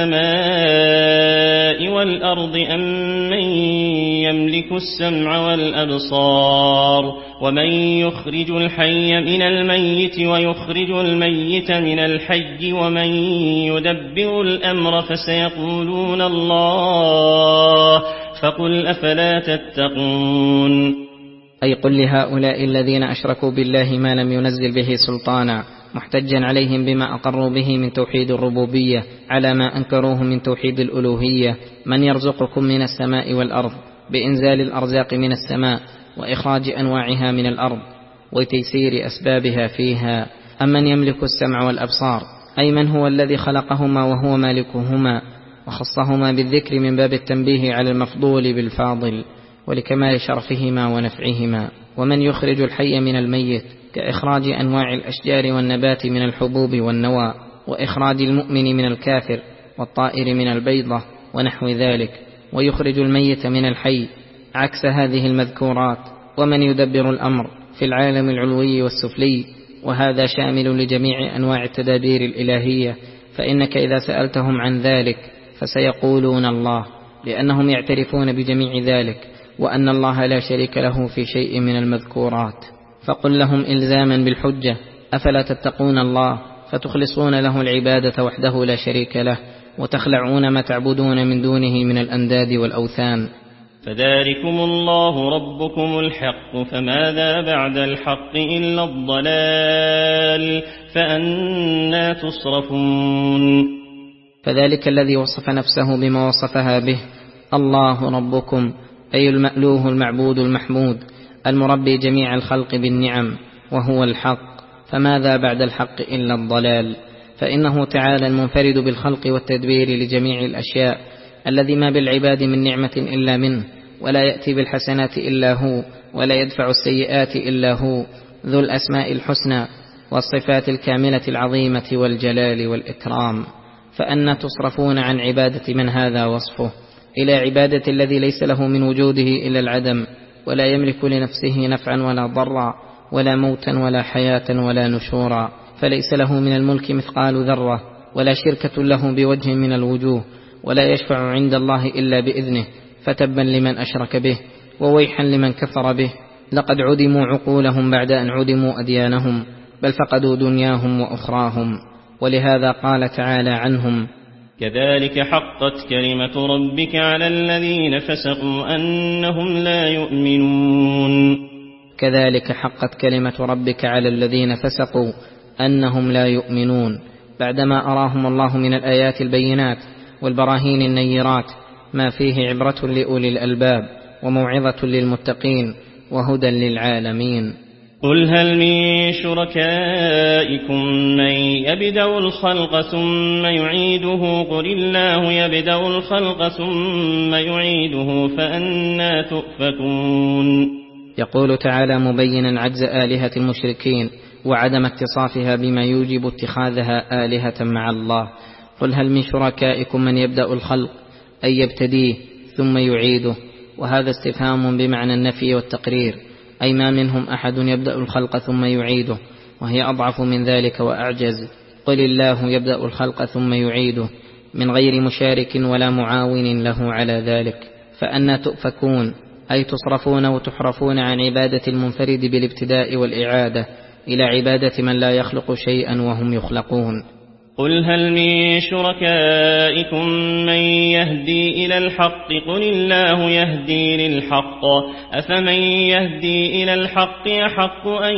السماء والأرض أم من يملك السمع والأبصار ومن يخرج الحي من الميت ويخرج الميت من الحي ومن يدبر الأمر فسيقولون الله فقل أفلا تتقون. أي قل لهؤلاء الذين أشركوا بالله ما لم ينزل به سلطانا، محتجا عليهم بما أقروا به من توحيد الربوبية على ما أنكروه من توحيد الألوهية: من يرزقكم من السماء والأرض، بإنزال الأرزاق من السماء وإخراج أنواعها من الأرض وتيسير أسبابها فيها، أم من يملك السمع والأبصار، أي من هو الذي خلقهما وهو مالكهما، وخصهما بالذكر من باب التنبيه على المفضول بالفاضل ولكمال شرفهما ونفعهما. ومن يخرج الحي من الميت، كإخراج أنواع الأشجار والنبات من الحبوب والنوى، وإخراج المؤمن من الكافر والطائر من البيضة ونحو ذلك، ويخرج الميت من الحي، عكس هذه المذكورات. ومن يدبر الأمر في العالم العلوي والسفلي، وهذا شامل لجميع أنواع التدابير الإلهية، فإنك إذا سألتهم عن ذلك فسيقولون الله، لأنهم يعترفون بجميع ذلك، وأن الله لا شريك له في شيء من المذكورات. فقل لهم إلزاما بالحجة: أفلا تتقون الله فتخلصون له العبادة وحده لا شريك له، وتخلعون ما تعبدون من دونه من الأنداد والأوثان. فذلكم الله ربكم الحق، فماذا بعد الحق إلا الضلال، فأنى تصرفون. فذلك الذي وصف نفسه بما وصفها به: الله ربكم، أي المألوه المعبود المحمود المربي جميع الخلق بالنعم، وهو الحق، فماذا بعد الحق إلا الضلال؟ فإنه تعالى المنفرد بالخلق والتدبير لجميع الأشياء، الذي ما بالعباد من نعمة إلا منه، ولا يأتي بالحسنات إلا هو، ولا يدفع السيئات إلا هو، ذو الأسماء الحسنى والصفات الكاملة العظيمة والجلال والإكرام. فأنى تصرفون عن عبادة من هذا وصفه إلى عبادة الذي ليس له من وجوده إلا العدم، ولا يملك لنفسه نفعا ولا ضرا، ولا موتا ولا حياة ولا نشورا، فليس له من الملك مثقال ذرة، ولا شركة له بوجه من الوجوه، ولا يشفع عند الله إلا بإذنه، فتبا لمن أشرك به، وويحا لمن كفر به. لقد عدموا عقولهم بعد أن عدموا أديانهم، بل فقدوا دنياهم وأخراهم. ولهذا قال تعالى عنهم: كذلك حقت كلمة ربك على الذين فسقوا أنهم لا يؤمنون. كذلك حقت كلمة ربك على الذين فسقوا أنهم لا يؤمنون، بعدما أراهم الله من الآيات البينات والبراهين النيرات ما فيه عبرة لأولي الألباب وموعظة للمتقين وهدى للعالمين. قل هل من شركائكم من يبدأ الخلق ثم يعيده؟ قل الله يبدأ الخلق ثم يعيده فأنى تؤفكون. يقول تعالى مبينا عجز آلهة المشركين وعدم اتصافها بما يوجب اتخاذها آلهة مع الله: قل هل من شركائكم من يبدأ الخلق، أي يبتديه ثم يعيده، وهذا استفهام بمعنى النفي والتقرير، أي ما منهم أحد يبدأ الخلق ثم يعيده، وهي أضعف من ذلك وأعجز. قل الله يبدأ الخلق ثم يعيده، من غير مشارك ولا معاون له على ذلك. فأنى تؤفكون، أي تصرفون وتحرفون عن عبادة المنفرد بالابتداء والإعادة إلى عبادة من لا يخلق شيئا وهم يخلقون. قل هل من شركائكم من يهدي إلى الحق؟ قل الله يهدي للحق، أفمن يهدي إلى الحق يحق أن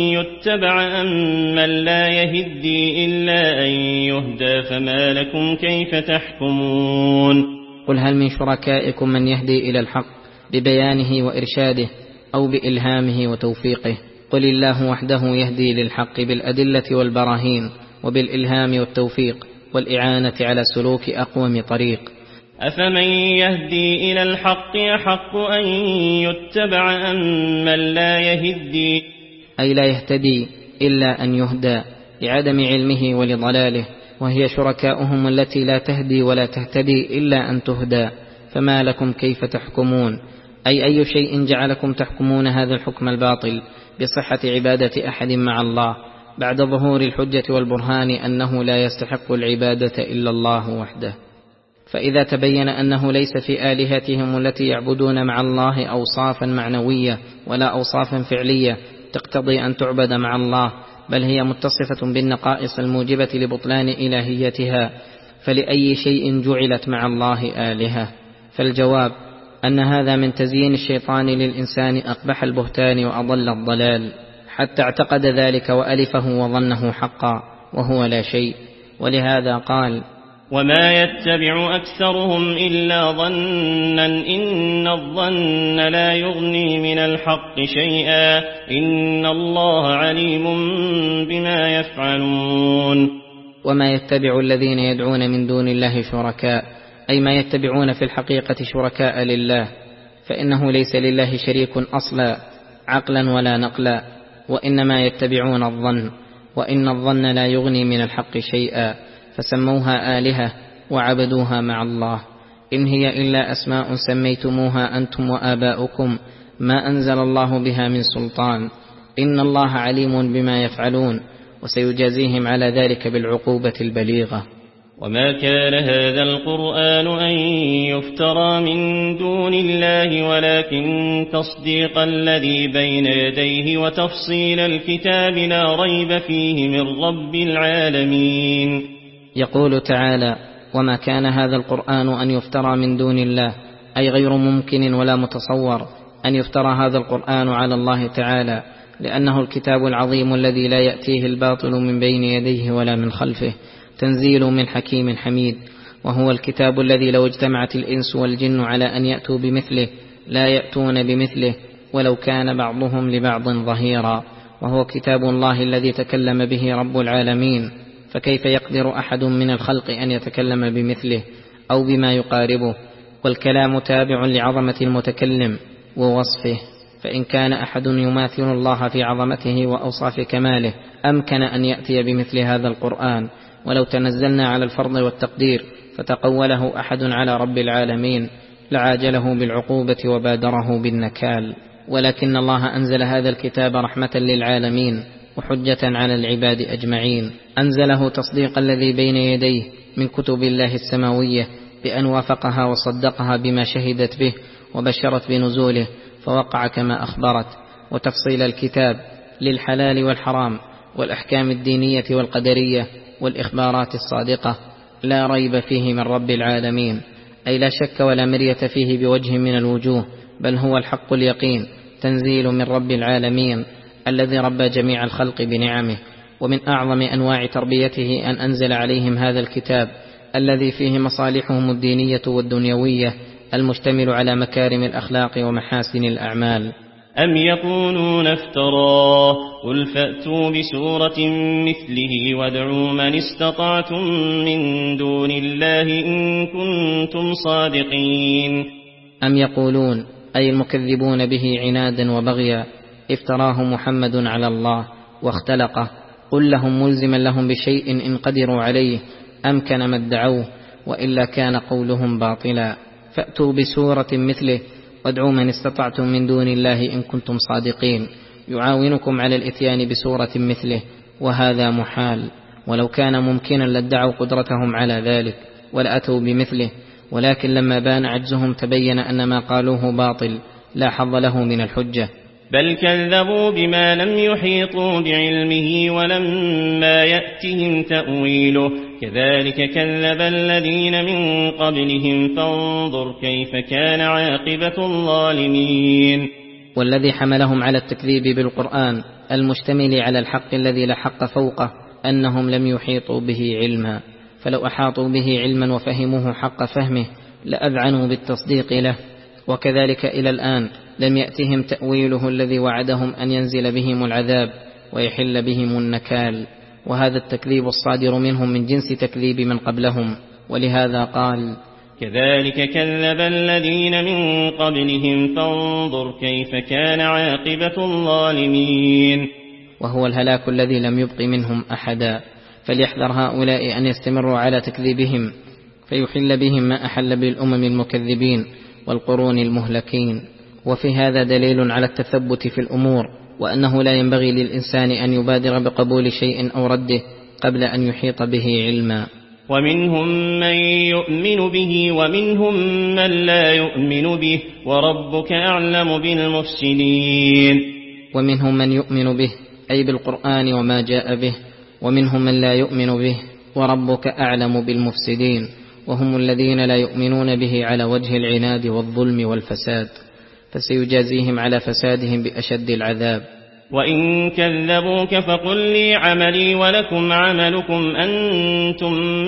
يتبع أم من لا يهدي إلا أن يهدى؟ فما لكم كيف تحكمون. قل هل من شركائكم من يهدي إلى الحق ببيانه وإرشاده أو بإلهامه وتوفيقه؟ قل الله وحده يهدي للحق بالأدلة والبراهين وبالإلهام والتوفيق والإعانة على سلوك أقوم طريق. أفمن يهدي إلى الحق يحق أن يتبع أم من لا يهدي، أي لا يهتدي إلا أن يهدى لعدم علمه ولضلاله، وهي شركاؤهم التي لا تهدي ولا تهتدي إلا أن تهدى. فما لكم كيف تحكمون، أي أي شيء جعلكم تحكمون هذا الحكم الباطل بصحة عبادة أحد مع الله بعد ظهور الحجة والبرهان أنه لا يستحق العبادة إلا الله وحده؟ فإذا تبين أنه ليس في آلهتهم التي يعبدون مع الله أوصافا معنوية ولا أوصافا فعلية تقتضي أن تعبد مع الله، بل هي متصفة بالنقائص الموجبة لبطلان إلهيتها، فلأي شيء جعلت مع الله آلهة؟ فالجواب أن هذا من تزيين الشيطان للإنسان أقبح البهتان وأضل الضلال، حتى اعتقد ذلك وألفه وظنه حقا وهو لا شيء. ولهذا قال: وما يتبع أكثرهم إلا ظنا إن الظن لا يغني من الحق شيئا إن الله عليم بما يفعلون. وما يتبع الذين يدعون من دون الله شركاء، أي ما يتبعون في الحقيقة شركاء لله، فإنه ليس لله شريك أصلا عقلا ولا نقلا، وإنما يتبعون الظن، وإن الظن لا يغني من الحق شيئا، فسموها آلهة وعبدوها مع الله. إن هي إلا أسماء سميتموها أنتم وآباؤكم ما أنزل الله بها من سلطان، إن الله عليم بما يفعلون، وسيجازيهم على ذلك بالعقوبة البليغة. وما كان هذا القرآن أن يفترى من دون الله ولكن تصديق الذي بين يديه وتفصيل الكتاب لا ريب فيه من رب العالمين. يقول تعالى: وما كان هذا القرآن أن يفترى من دون الله، أي غير ممكن ولا متصور أن يفترى هذا القرآن على الله تعالى، لأنه الكتاب العظيم الذي لا يأتيه الباطل من بين يديه ولا من خلفه، تنزيل من حكيم حميد، وهو الكتاب الذي لو اجتمعت الإنس والجن على أن يأتوا بمثله لا يأتون بمثله ولو كان بعضهم لبعض ظهيرا، وهو كتاب الله الذي تكلم به رب العالمين، فكيف يقدر أحد من الخلق أن يتكلم بمثله أو بما يقاربه؟ والكلام تابع لعظمة المتكلم ووصفه، فإن كان أحد يماثل الله في عظمته وأوصاف كماله أمكن أن يأتي بمثل هذا القرآن. ولو تنزلنا على الفرض والتقدير فتقوله أحد على رب العالمين لعاجله بالعقوبة وبادره بالنكال، ولكن الله أنزل هذا الكتاب رحمة للعالمين وحجة على العباد أجمعين، أنزله تصديق الذي بين يديه من كتب الله السماوية بأن وافقها وصدقها بما شهدت به وبشرت بنزوله فوقع كما أخبرت، وتفصيل الكتاب للحلال والحرام والأحكام الدينية والقدرية والإخبارات الصادقة لا ريب فيه من رب العالمين، أي لا شك ولا مرية فيه بوجه من الوجوه، بل هو الحق اليقين، تنزيل من رب العالمين الذي ربى جميع الخلق بنعمه. ومن أعظم أنواع تربيته أن أنزل عليهم هذا الكتاب الذي فيه مصالحهم الدينية والدنيوية المشتمل على مكارم الأخلاق ومحاسن الأعمال. أم يقولون افتراه قل فأتوا بسورة مثله وادعوا من استطعتم من دون الله إن كنتم صادقين. أم يقولون أي المكذبون به عنادا وبغيا افتراه محمد على الله واختلقه، قل لهم ملزما لهم بشيء إن قدروا عليه أمكن ما ادعوه، وإلا كان قولهم باطلا. فأتوا بسورة مثله وادعوا من استطعتم من دون الله إن كنتم صادقين، يعاونكم على الإتيان بسورة مثله، وهذا محال، ولو كان ممكنا لادعوا قدرتهم على ذلك ولأتوا بمثله، ولكن لما بان عجزهم تبين أن ما قالوه باطل لا حظ له من الحجة. بل كذبوا بما لم يحيطوا بعلمه ولما يأتهم تأويله كذلك كذب الذين من قبلهم فانظر كيف كان عاقبة الظالمين. والذي حملهم على التكذيب بالقرآن المشتمل على الحق الذي لا حق فوقه أنهم لم يحيطوا به علما، فلو أحاطوا به علما وفهموه حق فهمه لأذعنوا بالتصديق له، وكذلك إلى الآن لم يأتهم تأويله الذي وعدهم أن ينزل بهم العذاب ويحل بهم النكال، وهذا التكذيب الصادر منهم من جنس تكذيب من قبلهم، ولهذا قال كذلك كذب الذين من قبلهم فانظر كيف كان عاقبة الظالمين. وهو الهلاك الذي لم يبق منهم أحدا، فليحذر هؤلاء أن يستمروا على تكذيبهم فيحل بهم ما أحل بالأمم المكذبين والقرون المهلكين. وفي هذا دليل على التثبت في الأمور، وأنه لا ينبغي للإنسان أن يبادر بقبول شيء أو رده قبل أن يحيط به علما. ومنهم من يؤمن به ومنهم من لا يؤمن به وربك أعلم بالمفسدين. ومنهم من يؤمن به أي بالقرآن وما جاء به، ومنهم من لا يؤمن به وربك أعلم بالمفسدين، وهم الذين لا يؤمنون به على وجه العناد والظلم والفساد، فسيجازيهم على فسادهم بأشد العذاب. وإن كذبوك فقل لي عملي ولكم عملكم أنتم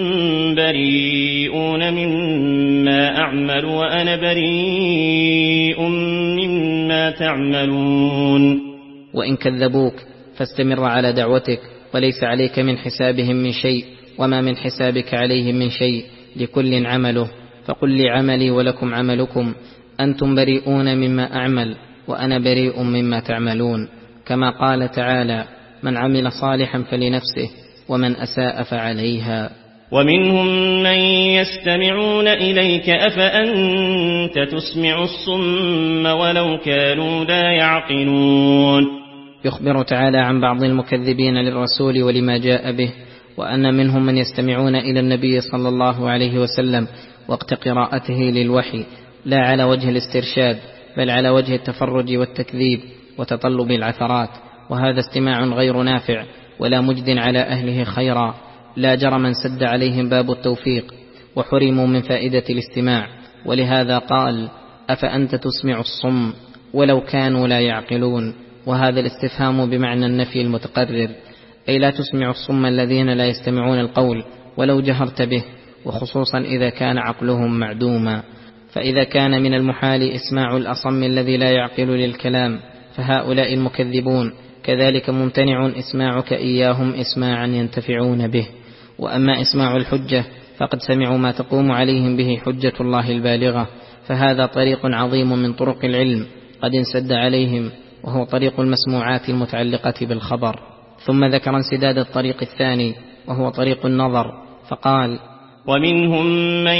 بريئون مما أعمل وأنا بريء مما تعملون. وإن كذبوك فاستمر على دعوتك، وليس عليك من حسابهم من شيء وما من حسابك عليهم من شيء، لكل عمله، فقل لي عملي ولكم عملكم أنتم بريئون مما أعمل وأنا بريء مما تعملون، كما قال تعالى من عمل صالحا فلنفسه ومن أساء فعليها. ومنهم من يستمعون إليك أفأنت تسمع الصم ولو كانوا لا يعقلون. يخبر تعالى عن بعض المكذبين للرسول ولما جاء به، وأن منهم من يستمعون إلى النبي صلى الله عليه وسلم وقت قراءته للوحي لا على وجه الاسترشاد بل على وجه التفرج والتكذيب وتطلب العثرات، وهذا استماع غير نافع ولا مجد على أهله خيرا، لا جرم سد عليهم باب التوفيق وحرموا من فائدة الاستماع. ولهذا قال أفأنت تسمع الصم ولو كانوا لا يعقلون، وهذا الاستفهام بمعنى النفي المتقرر، أي لا تسمع الصم الذين لا يستمعون القول ولو جهرت به، وخصوصا إذا كان عقلهم معدوما. فإذا كان من المحال إسماع الأصم الذي لا يعقل للكلام فهؤلاء المكذبون، كذلك ممتنع إسماعك إياهم إسماعا ينتفعون به. وأما إسماع الحجة فقد سمعوا ما تقوم عليهم به حجة الله البالغة، فهذا طريق عظيم من طرق العلم قد انسد عليهم، وهو طريق المسموعات المتعلقة بالخبر. ثم ذكر انسداد الطريق الثاني وهو طريق النظر، فقال: ومنهم من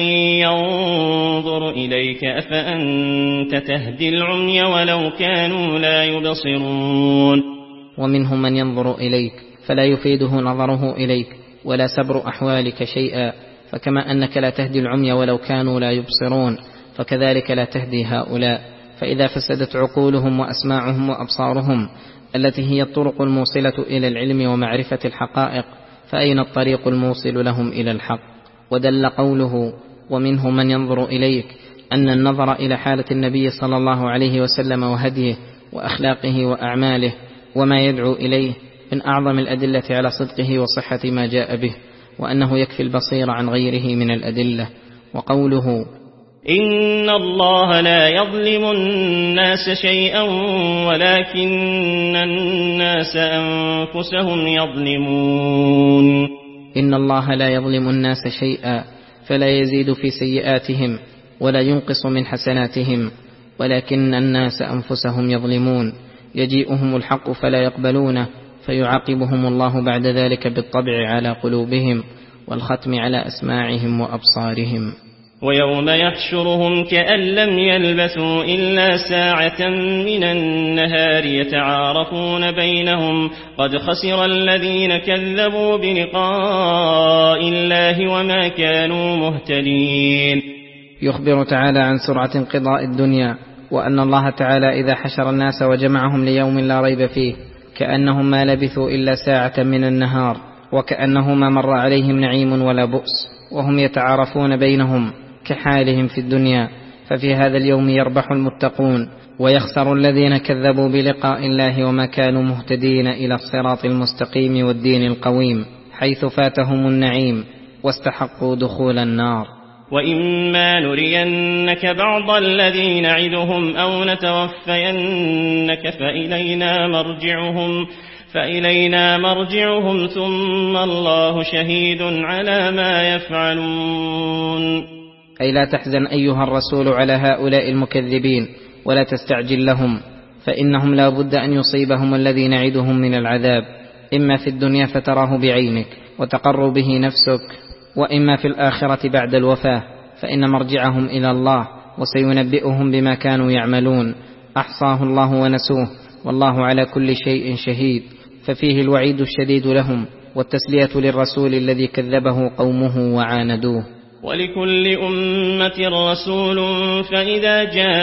ينظر إليك أفأنت تهدي العمي ولو كانوا لا يبصرون. ومنهم من ينظر إليك فلا يفيده نظره إليك ولا سبر أحوالك شيئا، فكما أنك لا تهدي العمي ولو كانوا لا يبصرون فكذلك لا تهدي هؤلاء. فإذا فسدت عقولهم وأسماعهم وأبصارهم التي هي الطرق الموصلة إلى العلم ومعرفة الحقائق، فأين الطريق الموصل لهم إلى الحق؟ ودل قوله ومنهم من ينظر إليك أن النظر إلى حالة النبي صلى الله عليه وسلم وهديه وأخلاقه وأعماله وما يدعو إليه من أعظم الأدلة على صدقه وصحة ما جاء به، وأنه يكفي البصير عن غيره من الأدلة. وقوله إن الله لا يظلم الناس شيئا ولكن الناس أنفسهم يظلمون. إن الله لا يظلم الناس شيئا، فلا يزيد في سيئاتهم ولا ينقص من حسناتهم، ولكن الناس أنفسهم يظلمون. يجيئهم الحق فلا يقبلونه، فيعاقبهم الله بعد ذلك بالطبع على قلوبهم والختم على أسماعهم وأبصارهم. ويوم يحشرهم كأن لم يلبثوا إلا ساعة من النهار يتعارفون بينهم قد خسر الذين كذبوا بلقاء الله وما كانوا مهتدين. يخبر تعالى عن سرعة انقضاء الدنيا، وأن الله تعالى إذا حشر الناس وجمعهم ليوم لا ريب فيه كأنهم ما لبثوا إلا ساعة من النهار، وكأنه ما مر عليهم نعيم ولا بؤس، وهم يتعارفون بينهم كحالهم في الدنيا. ففي هذا اليوم يربح المتقون ويخسر الذين كذبوا بلقاء الله وما كانوا مهتدين إلى الصراط المستقيم والدين القويم، حيث فاتهم النعيم واستحقوا دخول النار. وإما نرينك بعض الذي نعدهم أو نتوفينك فإلينا مرجعهم فإلينا مرجعهم ثم الله شهيد على ما يفعلون. أي لا تحزن أيها الرسول على هؤلاء المكذبين ولا تستعجل لهم، فإنهم لا بد أن يصيبهم الذي نعدهم من العذاب، إما في الدنيا فتراه بعينك وتقر به نفسك، وإما في الآخرة بعد الوفاة، فإن مرجعهم إلى الله وسينبئهم بما كانوا يعملون. أحصاه الله ونسوه والله على كل شيء شهيد. ففيه الوعيد الشديد لهم والتسلية للرسول الذي كذبه قومه وعاندوه. ولكل أمة رسول فإذا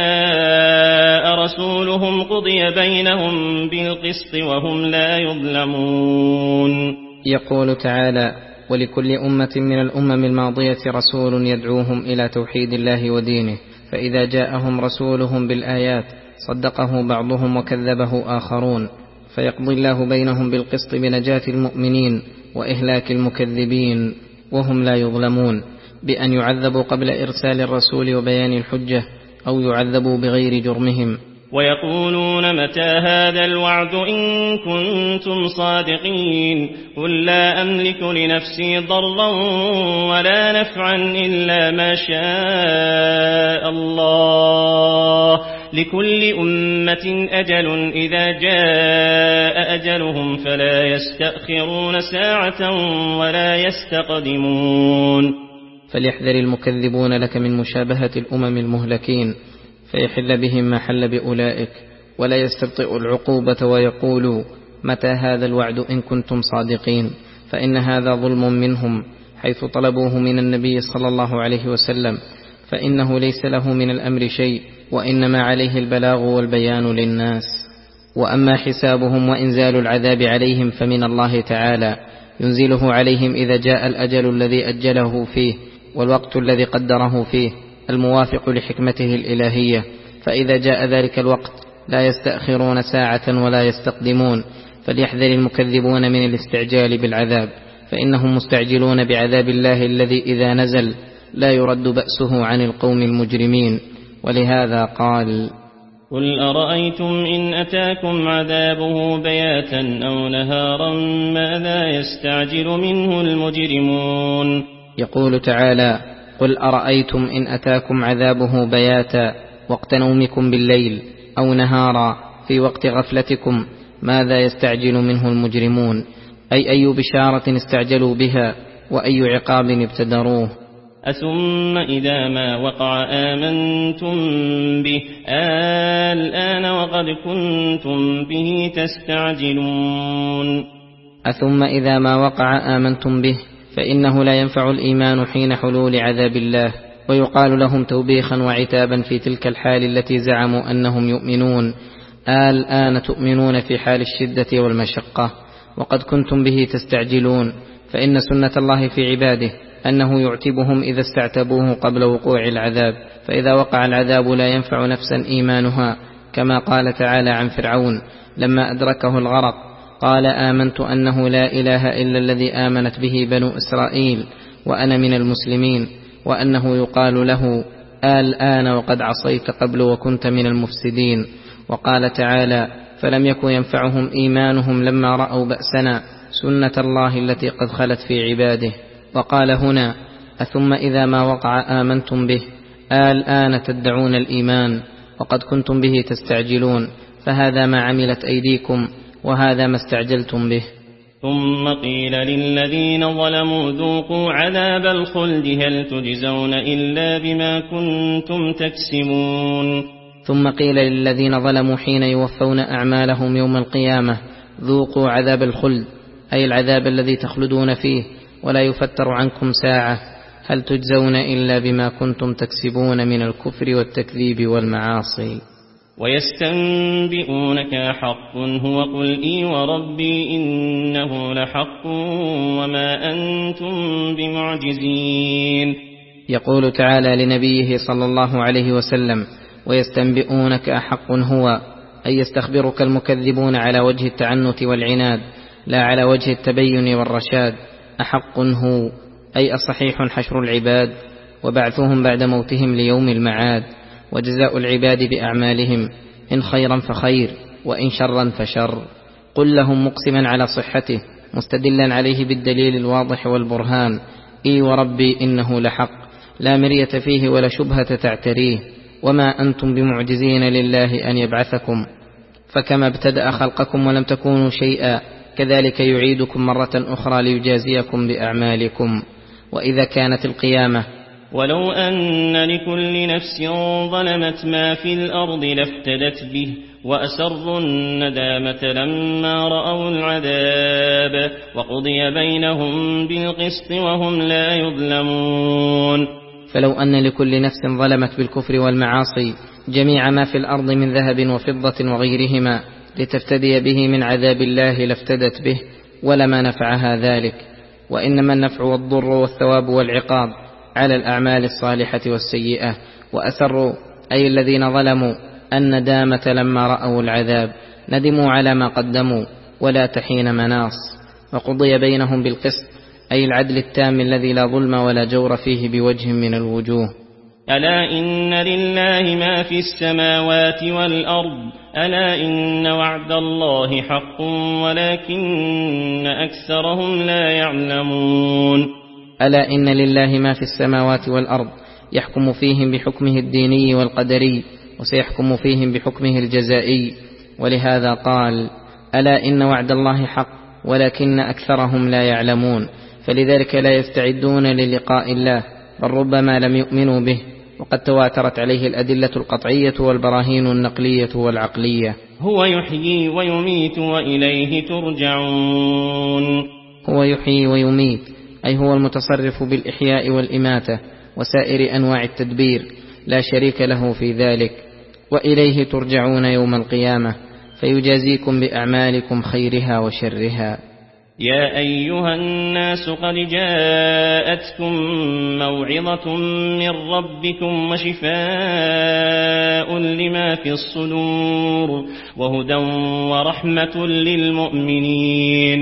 جاء رسولهم قضي بينهم بالقسط وهم لا يظلمون. يقول تعالى ولكل أمة من الأمم الماضية رسول يدعوهم إلى توحيد الله ودينه، فإذا جاءهم رسولهم بالآيات صدقه بعضهم وكذبه آخرون، فيقضي الله بينهم بالقسط بنجاة المؤمنين وإهلاك المكذبين وهم لا يظلمون، بأن يعذبوا قبل إرسال الرسول وبيان الحجة، أو يعذبوا بغير جرمهم. ويقولون متى هذا الوعد إن كنتم صادقين قل لا أملك لنفسي ضرا ولا نفعا إلا ما شاء الله لكل أمة أجل إذا جاء أجلهم فلا يستأخرون ساعة ولا يستقدمون. فليحذر المكذبون لك من مشابهة الأمم المهلكين فيحل بهم ما حل بأولئك، ولا يستبطئ العقوبة ويقولوا متى هذا الوعد إن كنتم صادقين، فإن هذا ظلم منهم حيث طلبوه من النبي صلى الله عليه وسلم، فإنه ليس له من الأمر شيء، وإنما عليه البلاغ والبيان للناس. وأما حسابهم وإنزال العذاب عليهم فمن الله تعالى، ينزله عليهم إذا جاء الأجل الذي أجله فيه والوقت الذي قدره فيه الموافق لحكمته الإلهية، فإذا جاء ذلك الوقت لا يستأخرون ساعة ولا يستقدمون. فليحذر المكذبون من الاستعجال بالعذاب، فإنهم مستعجلون بعذاب الله الذي إذا نزل لا يرد بأسه عن القوم المجرمين. ولهذا قال: قل أرأيتم إن أتاكم عذابه بياتا أو نهارا ماذا يستعجل منه المجرمون. يقول تعالى: قل أرأيتم إن أتاكم عذابه بياتا وقت نومكم بالليل أو نهارا في وقت غفلتكم ماذا يستعجل منه المجرمون، أي أي بشارة استعجلوا بها وأي عقاب ابتدروه. أثم إذا ما وقع آمنتم به الآن وقد كنتم به تستعجلون. أثم إذا ما وقع آمنتم به، فإنه لا ينفع الإيمان حين حلول عذاب الله، ويقال لهم توبيخا وعتابا في تلك الحال التي زعموا أنهم يؤمنون: الآن تؤمنون في حال الشدة والمشقة وقد كنتم به تستعجلون. فإن سنة الله في عباده أنه يعتبهم إذا استعتبوه قبل وقوع العذاب، فإذا وقع العذاب لا ينفع نفسا إيمانها، كما قال تعالى عن فرعون لما أدركه الغرق قال: آمنت أنه لا إله إلا الذي آمنت به بنو إسرائيل وأنا من المسلمين، وأنه يقال له: الآن وقد عصيت قبل وكنت من المفسدين. وقال تعالى: فلم يكن ينفعهم إيمانهم لما رأوا بأسنا سنة الله التي قد خلت في عباده. وقال هنا: أثم إذا ما وقع آمنتم به الآن تدعون الإيمان وقد كنتم به تستعجلون، فهذا ما عملت أيديكم وهذا ما استعجلتم به. ثم قيل للذين ظلموا ذوقوا عذاب الخلد هل تجزون إلا بما كنتم تكسبون. ثم قيل للذين ظلموا حين يوفون أعمالهم يوم القيامة: ذوقوا عذاب الخلد، أي العذاب الذي تخلدون فيه ولا يفتر عنكم ساعة، هل تجزون إلا بما كنتم تكسبون من الكفر والتكذيب والمعاصي. ويستنبئونك حق هو قل إي وربي إنه لحق وما أنتم بمعجزين. يقول تعالى لنبيه صلى الله عليه وسلم: ويستنبئونك أحق هو، أي يستخبرك المكذبون على وجه التعنت والعناد لا على وجه التبين والرشاد. أحق هو أي أصحيح حشر العباد وبعثهم بعد موتهم ليوم المعاد، وجزاء العباد بأعمالهم إن خيرا فخير وإن شرا فشر. قل لهم مقسما على صحته مستدلا عليه بالدليل الواضح والبرهان: إي وربي إنه لحق لا مرية فيه ولا شبهة تعتريه، وما أنتم بمعجزين لله أن يبعثكم، فكما ابتدأ خلقكم ولم تكونوا شيئا كذلك يعيدكم مرة أخرى ليجازيكم بأعمالكم. وإذا كانت القيامة: ولو أن لكل نفس ظلمت ما في الأرض لافتدت به وأسروا الندامة لما رأوا العذاب وقضي بينهم بالقسط وهم لا يظلمون. فلو أن لكل نفس ظلمت بالكفر والمعاصي جميع ما في الأرض من ذهب وفضة وغيرهما لتفتدي به من عذاب الله لافتدت به، ولما نفعها ذلك. وإنما النفع والضر والثواب والعقاب على الأعمال الصالحة والسيئة. وأسروا أي الذين ظلموا الندامة لما رأوا العذاب، ندموا على ما قدموا ولا تحين مناص. وقضي بينهم بالقسط أي العدل التام الذي لا ظلم ولا جور فيه بوجه من الوجوه. ألا إن لله ما في السماوات والأرض ألا إن وعد الله حق ولكن أكثرهم لا يعلمون. ألا إن لله ما في السماوات والأرض يحكم فيهم بحكمه الديني والقدري، وسيحكم فيهم بحكمه الجزائي. ولهذا قال: ألا إن وعد الله حق ولكن أكثرهم لا يعلمون. فلذلك لا يستعدون للقاء الله، بل ربما لم يؤمنوا به، وقد تواترت عليه الأدلة القطعية والبراهين النقلية والعقلية. هو يحيي ويميت وإليه ترجعون. هو يحيي ويميت أي هو المتصرف بالإحياء والإماتة وسائر أنواع التدبير، لا شريك له في ذلك. وإليه ترجعون يوم القيامة فيجازيكم بأعمالكم خيرها وشرها. يا أيها الناس قد جاءتكم موعظة من ربكم وشفاء لما في الصدور وهدى ورحمة للمؤمنين.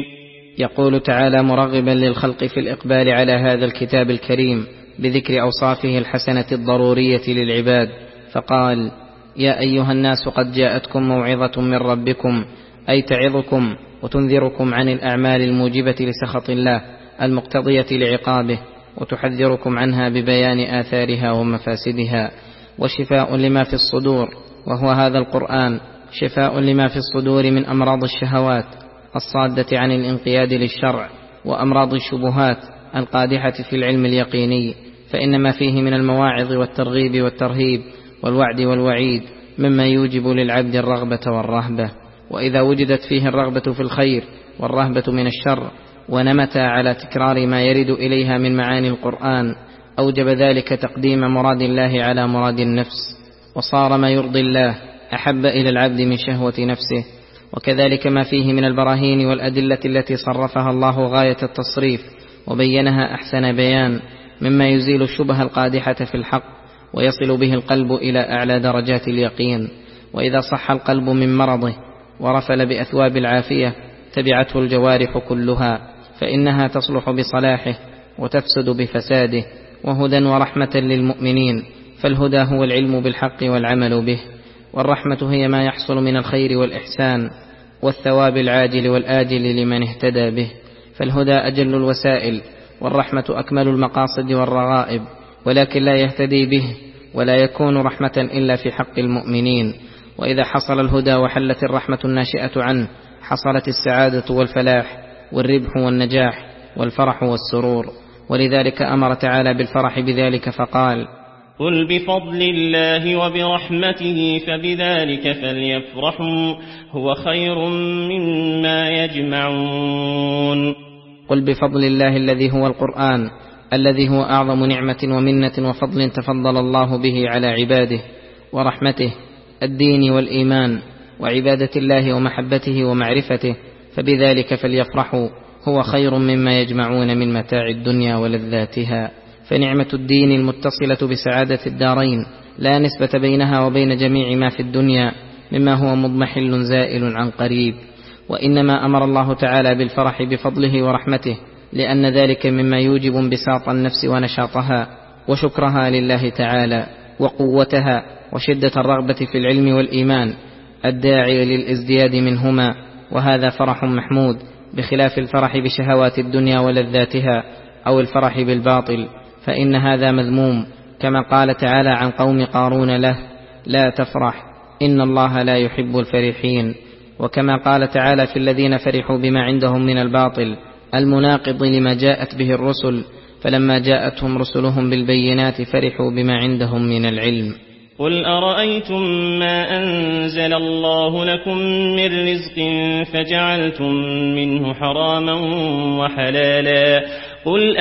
يقول تعالى مرغبا للخلق في الإقبال على هذا الكتاب الكريم بذكر أوصافه الحسنة الضرورية للعباد، فقال: يا أيها الناس قد جاءتكم موعظة من ربكم، أي تعظكم وتنذركم عن الأعمال الموجبة لسخط الله المقتضية لعقابه، وتحذركم عنها ببيان آثارها ومفاسدها، وشفاء لما في الصدور، وهو هذا القرآن شفاء لما في الصدور من أمراض الشهوات الصادة عن الانقياد للشرع، وأمراض الشبهات القادحة في العلم اليقيني، فإن ما فيه من المواعظ والترغيب والترهيب والوعد والوعيد مما يوجب للعبد الرغبة والرهبة. وإذا وجدت فيه الرغبة في الخير والرهبة من الشر ونمتا على تكرار ما يرد إليها من معاني القرآن، أوجب ذلك تقديم مراد الله على مراد النفس، وصار ما يرضي الله أحب إلى العبد من شهوة نفسه. وكذلك ما فيه من البراهين والأدلة التي صرفها الله غاية التصريف وبينها أحسن بيان مما يزيل الشبه القادحة في الحق، ويصل به القلب إلى أعلى درجات اليقين. وإذا صح القلب من مرضه ورفل بأثواب العافية تبعته الجوارح كلها، فإنها تصلح بصلاحه وتفسد بفساده. وهدى ورحمة للمؤمنين، فالهدى هو العلم بالحق والعمل به، والرحمة هي ما يحصل من الخير والإحسان والثواب العاجل والآجل لمن اهتدى به. فالهدى أجل الوسائل، والرحمة أكمل المقاصد والرغائب، ولكن لا يهتدي به ولا يكون رحمة إلا في حق المؤمنين. وإذا حصل الهدى وحلت الرحمة الناشئة عنه حصلت السعادة والفلاح والربح والنجاح والفرح والسرور. ولذلك أمر تعالى بالفرح بذلك فقال: قل بفضل الله وبرحمته فبذلك فليفرحوا هو خير مما يجمعون. قل بفضل الله الذي هو القرآن، الذي هو أعظم نعمة ومنة وفضل تفضل الله به على عباده، ورحمته الدين والإيمان وعبادة الله ومحبته ومعرفته، فبذلك فليفرحوا هو خير مما يجمعون من متاع الدنيا ولذاتها. فنعمة الدين المتصلة بسعادة الدارين لا نسبة بينها وبين جميع ما في الدنيا مما هو مضمحل زائل عن قريب. وإنما أمر الله تعالى بالفرح بفضله ورحمته لأن ذلك مما يوجب انبساط النفس ونشاطها وشكرها لله تعالى وقوتها وشدة الرغبة في العلم والإيمان الداعي للازدياد منهما، وهذا فرح محمود، بخلاف الفرح بشهوات الدنيا ولذاتها أو الفرح بالباطل، فإن هذا مذموم، كما قال تعالى عن قوم قارون له: لا تفرح إن الله لا يحب الفرحين. وكما قال تعالى في الذين فرحوا بما عندهم من الباطل المناقض لما جاءت به الرسل: فلما جاءتهم رسلهم بالبينات فرحوا بما عندهم من العلم. قل أرأيتم ما أنزل الله لكم من رزق فجعلتم منه حراما وحلالا، قل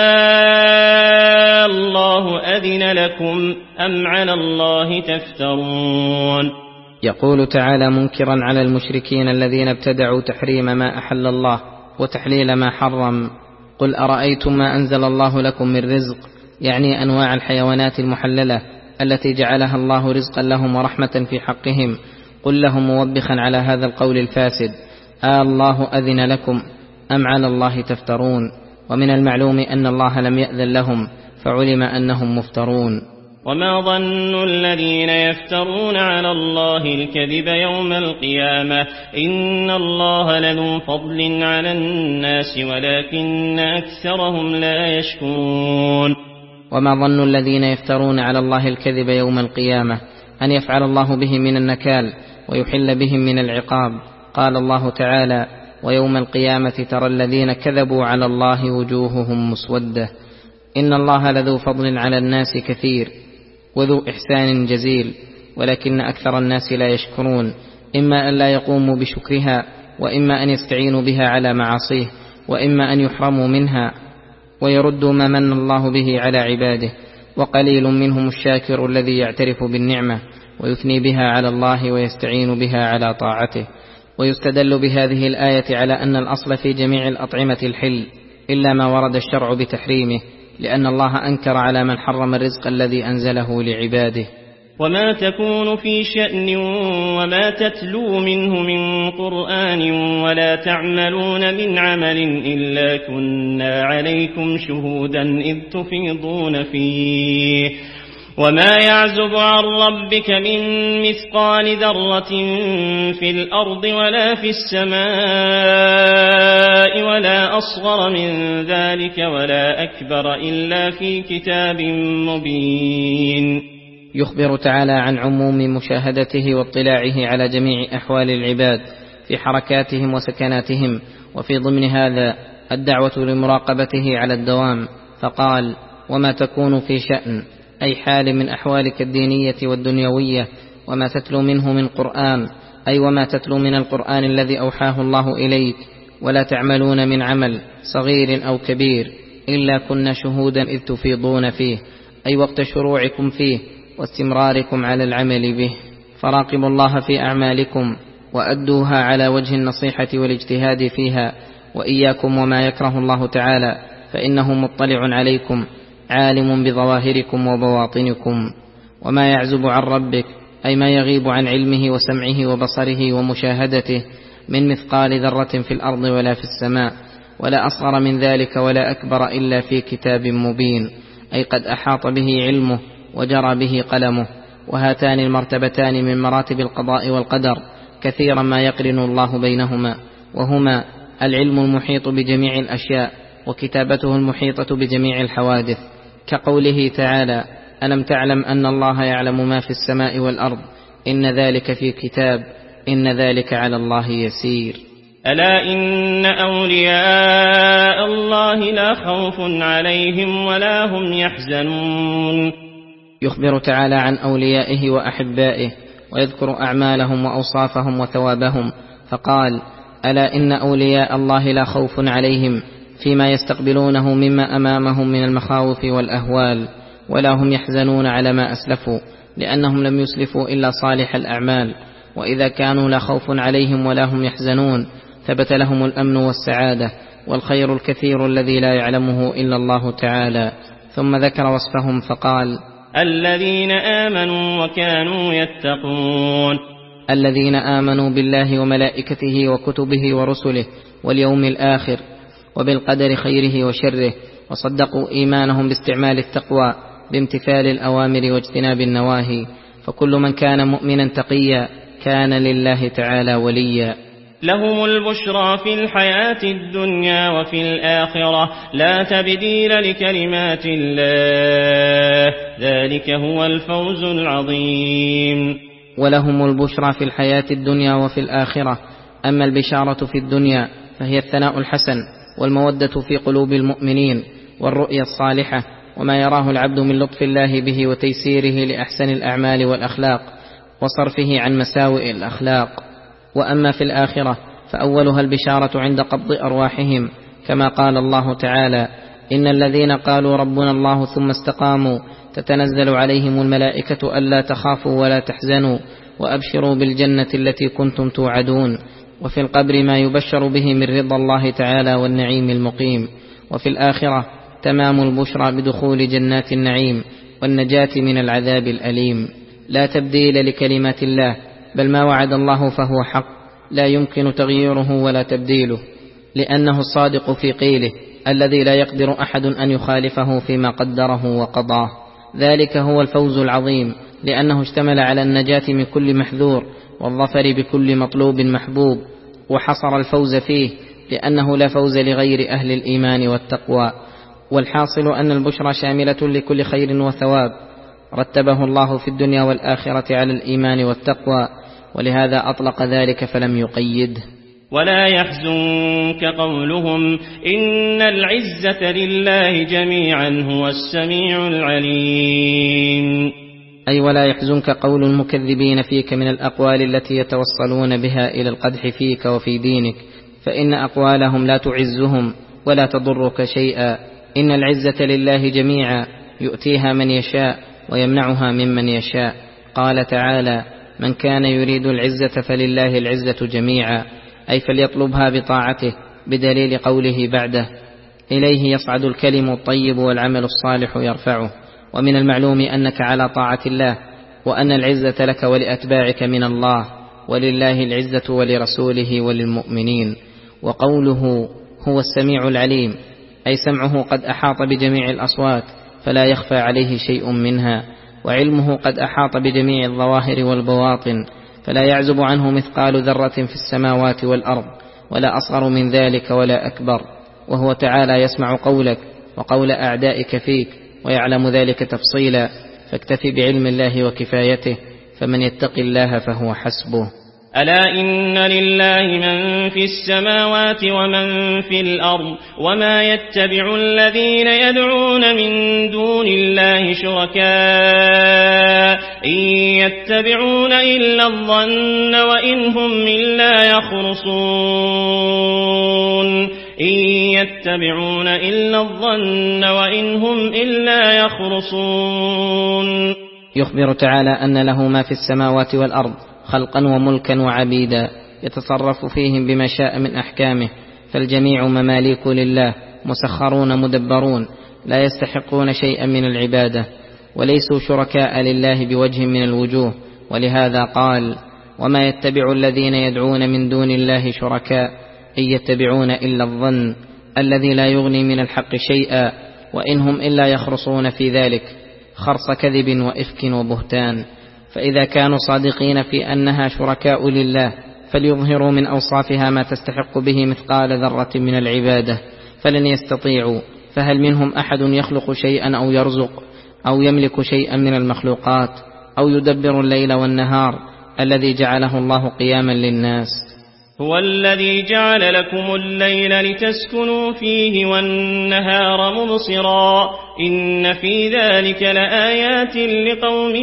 آه الله أذن لكم أم على الله تفترون. يقول تعالى منكرا على المشركين الذين ابتدعوا تحريم ما أحل الله وتحليل ما حرم: قل أرأيتم ما أنزل الله لكم من رزق، يعني أنواع الحيوانات المحللة التي جعلها الله رزقا لهم ورحمة في حقهم. قل لهم موبخا على هذا القول الفاسد: آه الله أذن لكم أم على الله تفترون. ومن المعلوم أن الله لم يأذن لهم، فعلم أنهم مفترون. وما ظن الذين يفترون على الله الكذب يوم القيامة إن الله لذو فضل على الناس ولكن أكثرهم لا يشكرون. وما ظن الذين يفترون على الله الكذب يوم القيامة أن يفعل الله بهم من النكال ويحل بهم من العقاب. قال الله تعالى: ويوم القيامة ترى الذين كذبوا على الله وجوههم مسودة. إن الله لذو فضل على الناس كثير وذو إحسان جزيل، ولكن أكثر الناس لا يشكرون، إما أن لا يقوموا بشكرها، وإما أن يستعينوا بها على معاصيه، وإما أن يحرموا منها ويردوا ما من الله به على عباده. وقليل منهم الشاكر الذي يعترف بالنعمة ويثني بها على الله ويستعين بها على طاعته. ويستدل بهذه الآية على أن الأصل في جميع الأطعمة الحل إلا ما ورد الشرع بتحريمه، لأن الله أنكر على من حرم الرزق الذي أنزله لعباده. وما تكون في شأن وما تتلو منه من قرآن ولا تعملون من عمل إلا كنا عليكم شهودا إذ تفيضون فيه وما يعزب عن ربك من مثقال ذرة في الأرض ولا في السماء ولا أصغر من ذلك ولا أكبر إلا في كتاب مبين. يخبر تعالى عن عموم مشاهدته واطلاعه على جميع أحوال العباد في حركاتهم وسكناتهم، وفي ضمن هذا الدعوة لمراقبته على الدوام، فقال: وما تكون في شأن، أي حال من أحوالك الدينية والدنيوية، وما تتلو منه من قرآن، أي وما تتلو من القرآن الذي أوحاه الله إليك، ولا تعملون من عمل صغير أو كبير إلا كنا شهودا إذ تفيضون فيه، أي وقت شروعكم فيه واستمراركم على العمل به. فراقبوا الله في أعمالكم وأدوها على وجه النصيحة والاجتهاد فيها، وإياكم وما يكره الله تعالى، فإنه مطلع عليكم عالم بظواهركم وبواطنكم. وما يعزب عن ربك، أي ما يغيب عن علمه وسمعه وبصره ومشاهدته من مثقال ذرة في الأرض ولا في السماء، ولا أصغر من ذلك ولا أكبر إلا في كتاب مبين، أي قد أحاط به علمه وجرى به قلمه. وهاتان المرتبتان من مراتب القضاء والقدر كثيرا ما يقرن الله بينهما، وهما العلم المحيط بجميع الأشياء وكتابته المحيطة بجميع الحوادث، كقوله تعالى: ألم تعلم أن الله يعلم ما في السماء والأرض إن ذلك في كتاب إن ذلك على الله يسير. ألا إن أولياء الله لا خوف عليهم ولا هم يحزنون. يخبر تعالى عن أوليائه وأحبائه ويذكر أعمالهم وأوصافهم وثوابهم، فقال: ألا إن أولياء الله لا خوف عليهم فيما يستقبلونه مما أمامهم من المخاوف والأهوال، ولا هم يحزنون على ما أسلفوا، لأنهم لم يسلفوا إلا صالح الأعمال. وإذا كانوا لا خوف عليهم ولا هم يحزنون ثبت لهم الأمن والسعادة والخير الكثير الذي لا يعلمه إلا الله تعالى. ثم ذكر وصفهم فقال: الذين آمنوا وكانوا يتقون. الذين آمنوا بالله وملائكته وكتبه ورسله واليوم الآخر وبالقدر خيره وشره، وصدقوا إيمانهم باستعمال التقوى بامتثال الأوامر واجتناب النواهي. فكل من كان مؤمنا تقيا كان لله تعالى وليا. لهم البشرى في الحياة الدنيا وفي الآخرة لا تبديل لكلمات الله ذلك هو الفوز العظيم. ولهم البشرى في الحياة الدنيا وفي الآخرة. أما البشارة في الدنيا فهي الثناء الحسن والمودة في قلوب المؤمنين والرؤيا الصالحة، وما يراه العبد من لطف الله به وتيسيره لأحسن الأعمال والأخلاق وصرفه عن مساوئ الأخلاق. وأما في الآخرة فأولها البشارة عند قبض أرواحهم، كما قال الله تعالى: إن الذين قالوا ربنا الله ثم استقاموا تتنزل عليهم الملائكة ألا تخافوا ولا تحزنوا وأبشروا بالجنة التي كنتم توعدون. وفي القبر ما يبشر به من رضا الله تعالى والنعيم المقيم. وفي الآخرة تمام البشرى بدخول جنات النعيم والنجاة من العذاب الأليم. لا تبديل لكلمات الله، بل ما وعد الله فهو حق لا يمكن تغييره ولا تبديله، لأنه الصادق في قيله الذي لا يقدر أحد أن يخالفه فيما قدره وقضاه. ذلك هو الفوز العظيم، لأنه اشتمل على النجاة من كل محذور والظفر بكل مطلوب محبوب، وحصر الفوز فيه لأنه لا فوز لغير أهل الإيمان والتقوى. والحاصل أن البشرى شاملة لكل خير وثواب رتبه الله في الدنيا والآخرة على الإيمان والتقوى، ولهذا أطلق ذلك فلم يقيده. ولا يحزنك قولهم إن العزة لله جميعا هو السميع العليم. أي ولا يحزنك قول المكذبين فيك من الأقوال التي يتوصلون بها إلى القدح فيك وفي دينك، فإن أقوالهم لا تعزهم ولا تضرك شيئا. إن العزة لله جميعا يؤتيها من يشاء ويمنعها ممن يشاء. قال تعالى: من كان يريد العزة فلله العزة جميعا، أي فليطلبها بطاعته، بدليل قوله بعده: إليه يصعد الكلم الطيب والعمل الصالح يرفعه. ومن المعلوم أنك على طاعة الله وأن العزة لك ولأتباعك من الله، ولله العزة ولرسوله وللمؤمنين. وقوله هو السميع العليم أي سمعه قد أحاط بجميع الأصوات فلا يخفى عليه شيء منها، وعلمه قد أحاط بجميع الظواهر والبواطن فلا يعزب عنه مثقال ذرة في السماوات والأرض ولا أصغر من ذلك ولا أكبر. وهو تعالى يسمع قولك وقول أعدائك فيك ويعلم ذلك تفصيلا، فاكتفي بعلم الله وكفايته، فمن يتق الله فهو حسبه. ألا إن لله من في السماوات ومن في الأرض وما يتبع الذين يدعون من دون الله شركاء إن يتبعون إلا الظن وإن هم إلا يخرصون إن يتبعون إلا الظن وإن هم إلا يخرصون. يخبر تعالى أن له ما في السماوات والأرض خلقا وملكا وعبيدا يتصرف فيهم بما شاء من أحكامه، فالجميع مماليك لله مسخرون مدبرون لا يستحقون شيئا من العبادة وليسوا شركاء لله بوجه من الوجوه. ولهذا قال وما يتبع الذين يدعون من دون الله شركاء إن يتبعون إلا الظن الذي لا يغني من الحق شيئا وإن هم إلا يخرصون في ذلك خرص كذب وإفك وبهتان. فإذا كانوا صادقين في أنها شركاء لله فليظهروا من أوصافها ما تستحق به مثقال ذرة من العبادة، فلن يستطيعوا. فهل منهم أحد يخلق شيئا أو يرزق أو يملك شيئا من المخلوقات أو يدبر الليل والنهار الذي جعله الله قياما للناس؟ هو الذي جعل لكم الليل لتسكنوا فيه والنهار مبصرا إن في ذلك لآيات لقوم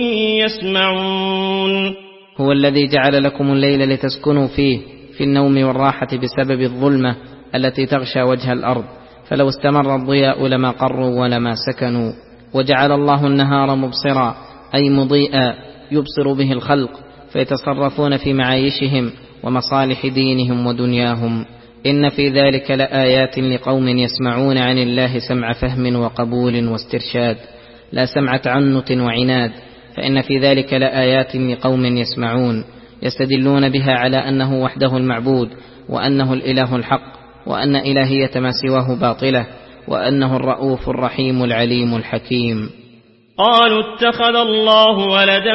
يسمعون. هو الذي جعل لكم الليل لتسكنوا فيه في النوم والراحة بسبب الظلمة التي تغشى وجه الأرض، فلو استمر الضياء لما قروا ولما سكنوا. وجعل الله النهار مبصرا أي مضيئا يبصر به الخلق فيتصرفون في معايشهم ومصالح دينهم ودنياهم. إن في ذلك لآيات لقوم يسمعون عن الله سمع فهم وقبول واسترشاد لا سمع تعنت وعناد، فإن في ذلك لآيات لقوم يسمعون يستدلون بها على أنه وحده المعبود وأنه الإله الحق وأن إلهية ما سواه باطلة وأنه الرؤوف الرحيم العليم الحكيم. قالوا اتخذ الله ولدا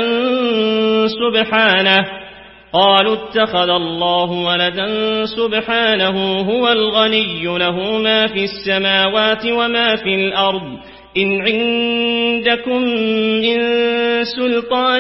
سبحانه قالوا اتخذ الله ولدا سبحانه هو الغني له ما في السماوات وما في الأرض إن عندكم من سلطان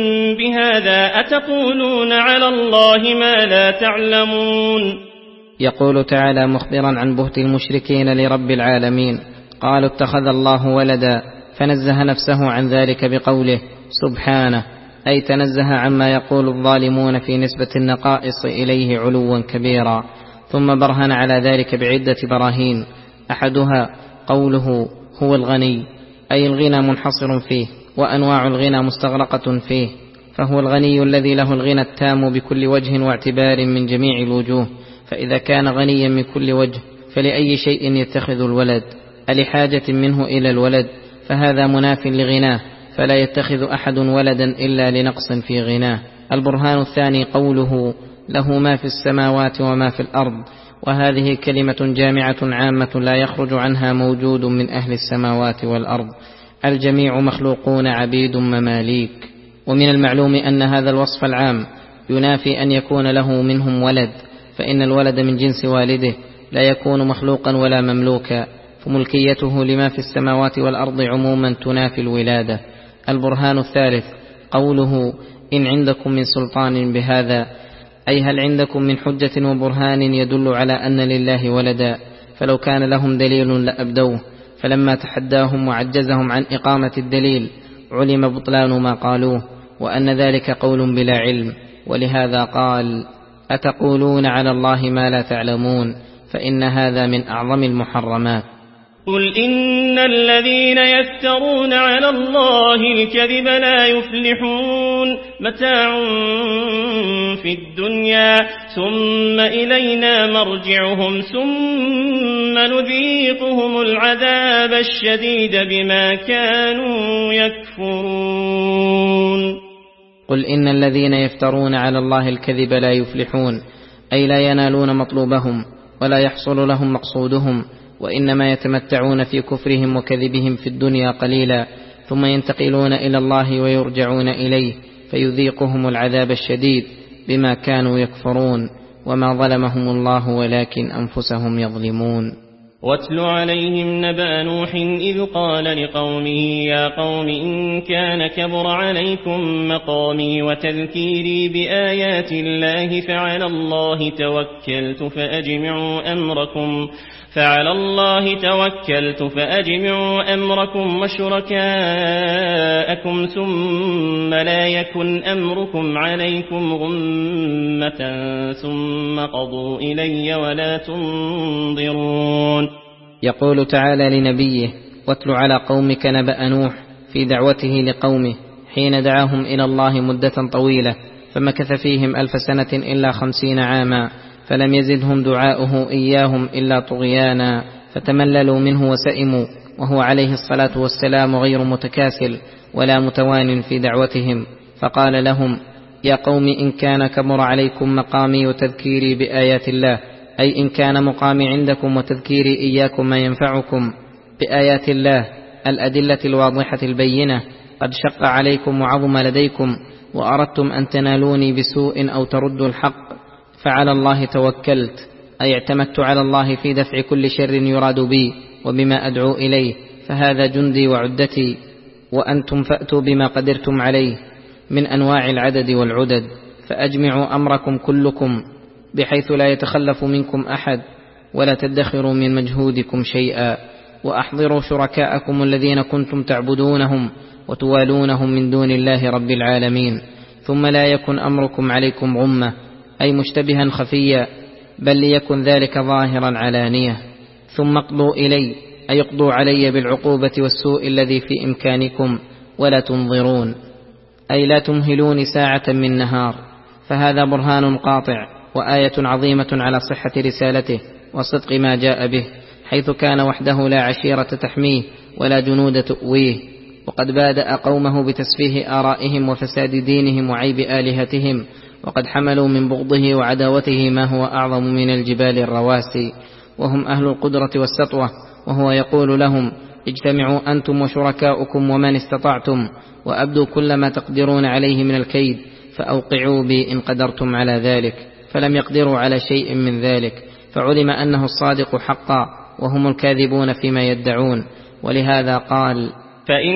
بهذا أتقولون على الله ما لا تعلمون. يقول تعالى مخبرا عن بهت المشركين لرب العالمين قالوا اتخذ الله ولدا، فنزه نفسه عن ذلك بقوله سبحانه أي تنزه عما يقول الظالمون في نسبة النقائص إليه علوا كبيرا. ثم برهن على ذلك بعدة براهين، أحدها قوله هو الغني أي الغنى منحصر فيه وأنواع الغنى مستغرقة فيه، فهو الغني الذي له الغنى التام بكل وجه واعتبار من جميع الوجوه. فإذا كان غنيا من كل وجه فلأي شيء يتخذ الولد؟ ألحاجة منه إلى الولد؟ فهذا مناف لغناه، فلا يتخذ أحد ولدا إلا لنقص في غناه. البرهان الثاني قوله له ما في السماوات وما في الأرض، وهذه كلمة جامعة عامة لا يخرج عنها موجود من أهل السماوات والأرض، الجميع مخلوقون عبيد مماليك. ومن المعلوم أن هذا الوصف العام ينافي أن يكون له منهم ولد، فإن الولد من جنس والده لا يكون مخلوقا ولا مملوكا، فملكيته لما في السماوات والأرض عموما تنافي الولادة. البرهان الثالث قوله إن عندكم من سلطان بهذا، أي هل عندكم من حجة وبرهان يدل على أن لله ولدا؟ فلو كان لهم دليل لأبدوه، فلما تحداهم وعجزهم عن إقامة الدليل علم بطلان ما قالوه وأن ذلك قول بلا علم. ولهذا قال أتقولون على الله ما لا تعلمون، فإن هذا من أعظم المحرمات. قل إن الذين يفترون على الله الكذب لا يفلحون، متاع في الدنيا ثم إلينا مرجعهم ثم نذيقهم العذاب الشديد بما كانوا يكفرون. قل إن الذين يفترون على الله الكذب لا يفلحون، أي لا ينالون مطلوبهم ولا يحصل لهم مقصودهم، وإنما يتمتعون في كفرهم وكذبهم في الدنيا قليلا، ثم ينتقلون إلى الله ويرجعون إليه فيذيقهم العذاب الشديد بما كانوا يكفرون، وما ظلمهم الله ولكن أنفسهم يظلمون. واتل عليهم نبأ نوح إذ قال لقومه يا قوم إن كان كبر عليكم مقامي وتذكيري بآيات الله فعلى الله توكلت فأجمعوا أمركم فعلى الله توكلت فأجمعوا أمركم وشركاءكم ثم لا يكن أمركم عليكم غمة ثم قضوا إلي ولا تنظرون. يقول تعالى لنبيه: واتل على قومك نبأ نوح، في دعوته لقومه حين دعاهم إلى الله مدة طويلة، فمكث فيهم ألف سنة إلا خمسين عاما، فلم يزدهم دعاؤه إياهم إلا طغيانا، فتمللوا منه وسئموا، وهو عليه الصلاة والسلام غير متكاسل ولا متوان في دعوتهم، فقال لهم: يا قوم إن كان كبر عليكم مقامي وتذكيري بآيات الله، أي إن كان مقامي عندكم وتذكيري إياكم ما ينفعكم بآيات الله الأدلة الواضحة البينة قد شق عليكم وعظم لديكم، وأردتم أن تنالوني بسوء أو تردوا الحق، فعلى الله توكلت، أي اعتمدت على الله في دفع كل شر يراد بي وبما أدعو إليه، فهذا جندي وعدتي، وأنتم فأتوا بما قدرتم عليه من أنواع العدد والعدد، فأجمعوا أمركم كلكم بحيث لا يتخلف منكم أحد، ولا تدخروا من مجهودكم شيئا، وأحضروا شركاءكم الذين كنتم تعبدونهم وتوالونهم من دون الله رب العالمين، ثم لا يكن أمركم عليكم غمة، أي مشتبها خفيا، بل ليكن ذلك ظاهرا علانية، ثم اقضوا إلي، أي اقضوا علي بالعقوبة والسوء الذي في إمكانكم، ولا تنظرون، أي لا تمهلون ساعة من نهار، فهذا برهان قاطع وآية عظيمة على صحة رسالته وصدق ما جاء به، حيث كان وحده لا عشيرة تحميه ولا جنود تؤويه، وقد بادأ قومه بتسفيه آرائهم وفساد دينهم وعيب آلهتهم، وقد حملوا من بغضه وعداوته ما هو أعظم من الجبال الرواسي، وهم أهل القدرة والسطوة، وهو يقول لهم: اجتمعوا أنتم وشركاؤكم ومن استطعتم، وأبدوا كل ما تقدرون عليه من الكيد، فأوقعوا بي إن قدرتم على ذلك، فلم يقدروا على شيء من ذلك، فعلم أنه الصادق حقا وهم الكاذبون فيما يدعون، ولهذا قال: فإن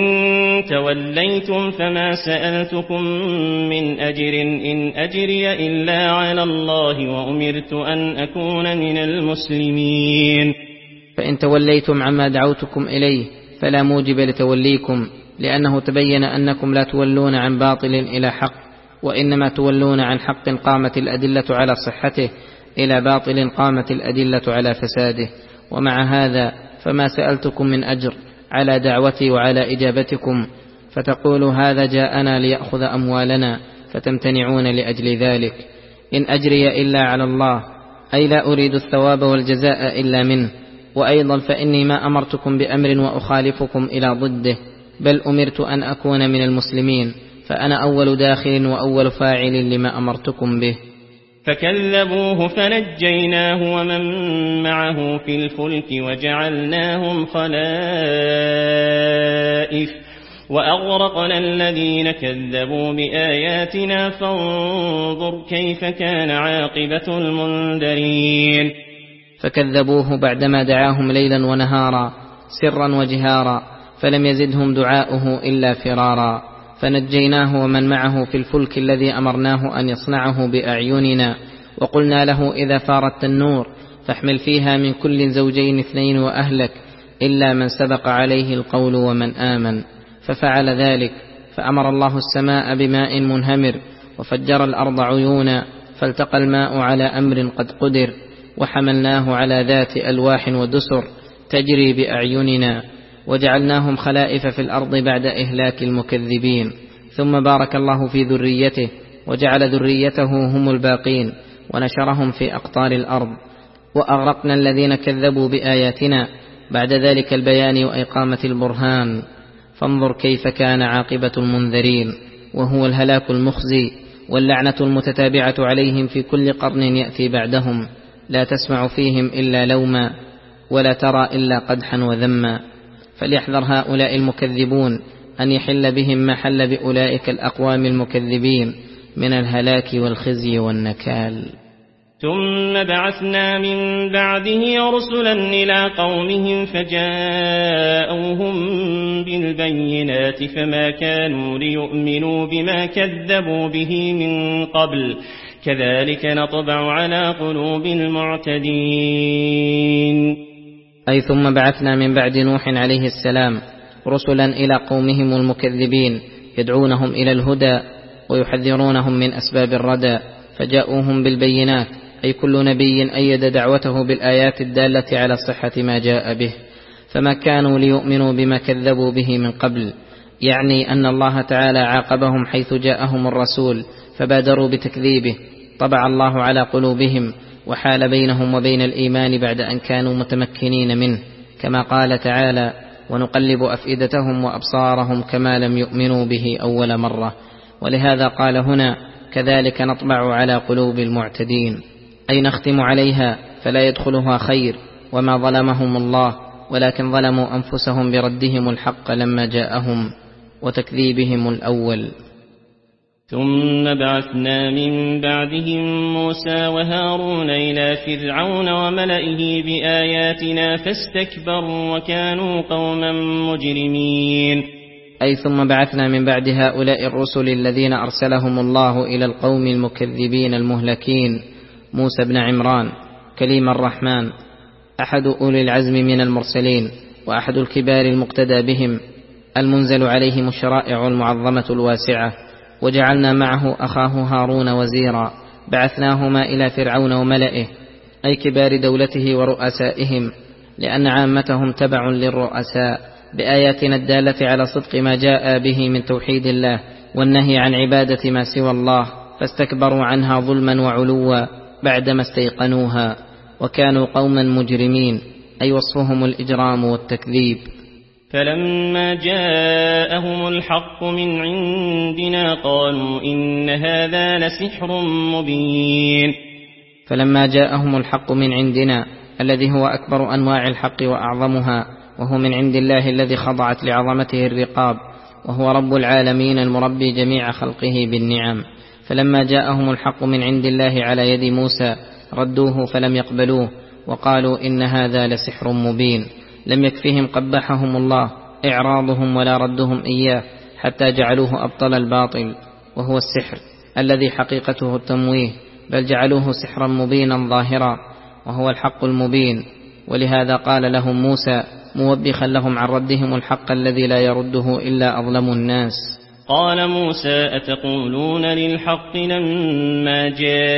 توليتم فما سألتكم من أجر إن أجري إلا على الله وأمرت أن أكون من المسلمين. فإن توليتم عما دعوتكم إليه فلا موجب لتوليكم، لأنه تبين أنكم لا تولون عن باطل إلى حق، وإنما تولون عن حق قامت الأدلة على صحته إلى باطل قامت الأدلة على فساده. ومع هذا فما سألتكم من أجر على دعوتي وعلى إجابتكم، فتقول هذا جاءنا ليأخذ أموالنا، فتمتنعون لأجل ذلك. إن أجري إلا على الله، أي لا أريد الثواب والجزاء إلا منه. وأيضا فإني ما أمرتكم بأمر وأخالفكم إلى ضده، بل أمرت أن أكون من المسلمين، فأنا أول داخل وأول فاعل لما أمرتكم به. فكذبوه فنجيناه ومن معه في الفلك وجعلناهم خلائف وأغرقنا الذين كذبوا بآياتنا فانظر كيف كان عاقبة المنذرين. فكذبوه بعدما دعاهم ليلا ونهارا سرا وجهارا، فلم يزدهم دعاؤه إلا فرارا، فنجيناه ومن معه في الفلك الذي أمرناه أن يصنعه بأعيننا، وقلنا له إذا فارت النور فاحمل فيها من كل زوجين اثنين وأهلك إلا من سبق عليه القول ومن آمن، ففعل ذلك، فأمر الله السماء بماء منهمر وفجر الأرض عيونا، فالتقى الماء على أمر قد قدر، وحملناه على ذات ألواح ودسر تجري بأعيننا، وجعلناهم خلائف في الأرض بعد إهلاك المكذبين. ثم بارك الله في ذريته وجعل ذريته هم الباقين، ونشرهم في أقطار الأرض، وأغرقنا الذين كذبوا بآياتنا بعد ذلك البيان وإقامة البرهان، فانظر كيف كان عاقبة المنذرين. وهو الهلاك المخزي واللعنة المتتابعة عليهم في كل قرن يأتي بعدهم، لا تسمع فيهم إلا لوما ولا ترى إلا قدحا وذما. فليحذر هؤلاء المكذبون أن يحل بهم ما حل بأولئك الأقوام المكذبين من الهلاك والخزي والنكال. ثم بعثنا من بعده رسلا إلى قومهم فجاءوهم بالبينات فما كانوا ليؤمنوا بما كذبوا به من قبل كذلك نطبع على قلوب المعتدين. أي ثم بعثنا من بعد نوح عليه السلام رسلا إلى قومهم المكذبين يدعونهم إلى الهدى ويحذرونهم من أسباب الردى، فجاءوهم بالبينات، أي كل نبي أيد دعوته بالآيات الدالة على صحة ما جاء به، فما كانوا ليؤمنوا بما كذبوا به من قبل، يعني أن الله تعالى عاقبهم حيث جاءهم الرسول فبادروا بتكذيبه، طبع الله على قلوبهم وحال بينهم وبين الإيمان بعد أن كانوا متمكنين منه، كما قال تعالى: ونقلب أفئدتهم وأبصارهم كما لم يؤمنوا به أول مرة. ولهذا قال هنا: كذلك نطبع على قلوب المعتدين، أي نختم عليها فلا يدخلها خير. وما ظلمهم الله ولكن ظلموا أنفسهم بردهم الحق لما جاءهم وتكذيبهم الأول. ثم بعثنا من بعدهم موسى وهارون إلى فرعون وملئه بآياتنا فاستكبروا وكانوا قوما مجرمين. أي ثم بعثنا من بعد هؤلاء الرسل الذين أرسلهم الله إلى القوم المكذبين المهلكين موسى بن عمران كليم الرحمن، أحد أولي العزم من المرسلين وأحد الكبار المقتدى بهم، المنزل عليهم الشرائع المعظمة الواسعة، وجعلنا معه أخاه هارون وزيرا، بعثناهما إلى فرعون وملئه، أي كبار دولته ورؤسائهم، لأن عامتهم تبع للرؤساء، بآياتنا الدالة على صدق ما جاء به من توحيد الله والنهي عن عبادة ما سوى الله، فاستكبروا عنها ظلما وعلوا بعدما استيقنوها، وكانوا قوما مجرمين، أي وصفهم الإجرام والتكذيب. فلما جاءهم الحق من عندنا قالوا إن هذا لسحر مبين. فلما جاءهم الحق من عندنا الذي هو أكبر أنواع الحق وأعظمها، وهو من عند الله الذي خضعت لعظمته الرقاب، وهو رب العالمين المربي جميع خلقه بالنعم. فلما جاءهم الحق من عند الله على يد موسى ردوه فلم يقبلوه وقالوا إن هذا لسحر مبين. لم يكفهم قبحهم الله إعراضهم ولا ردهم إياه حتى جعلوه أبطل الباطل، وهو السحر الذي حقيقته التمويه، بل جعلوه سحرا مبينا ظاهرا، وهو الحق المبين. ولهذا قال لهم موسى موبخا لهم عن ردهم الحق الذي لا يرده إلا أظلم الناس: قال موسى أتقولون للحق لما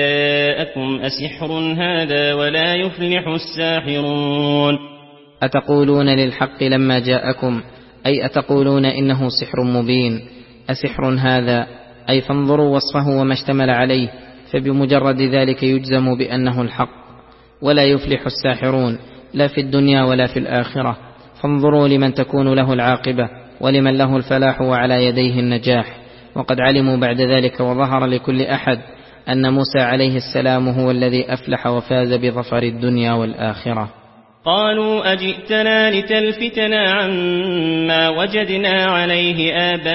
جاءكم أسحر هذا ولا يفلح الساحرون. أتقولون للحق لما جاءكم، أي أتقولون إنه سحر مبين. أسحر هذا، أي فانظروا وصفه وما اشتمل عليه، فبمجرد ذلك يجزم بأنه الحق. ولا يفلح الساحرون لا في الدنيا ولا في الآخرة، فانظروا لمن تكون له العاقبة ولمن له الفلاح وعلى يديه النجاح. وقد علموا بعد ذلك وظهر لكل أحد أن موسى عليه السلام هو الذي أفلح وفاز بظفر الدنيا والآخرة. قالوا أجئتنا لتلفتنا عما وجدنا عليه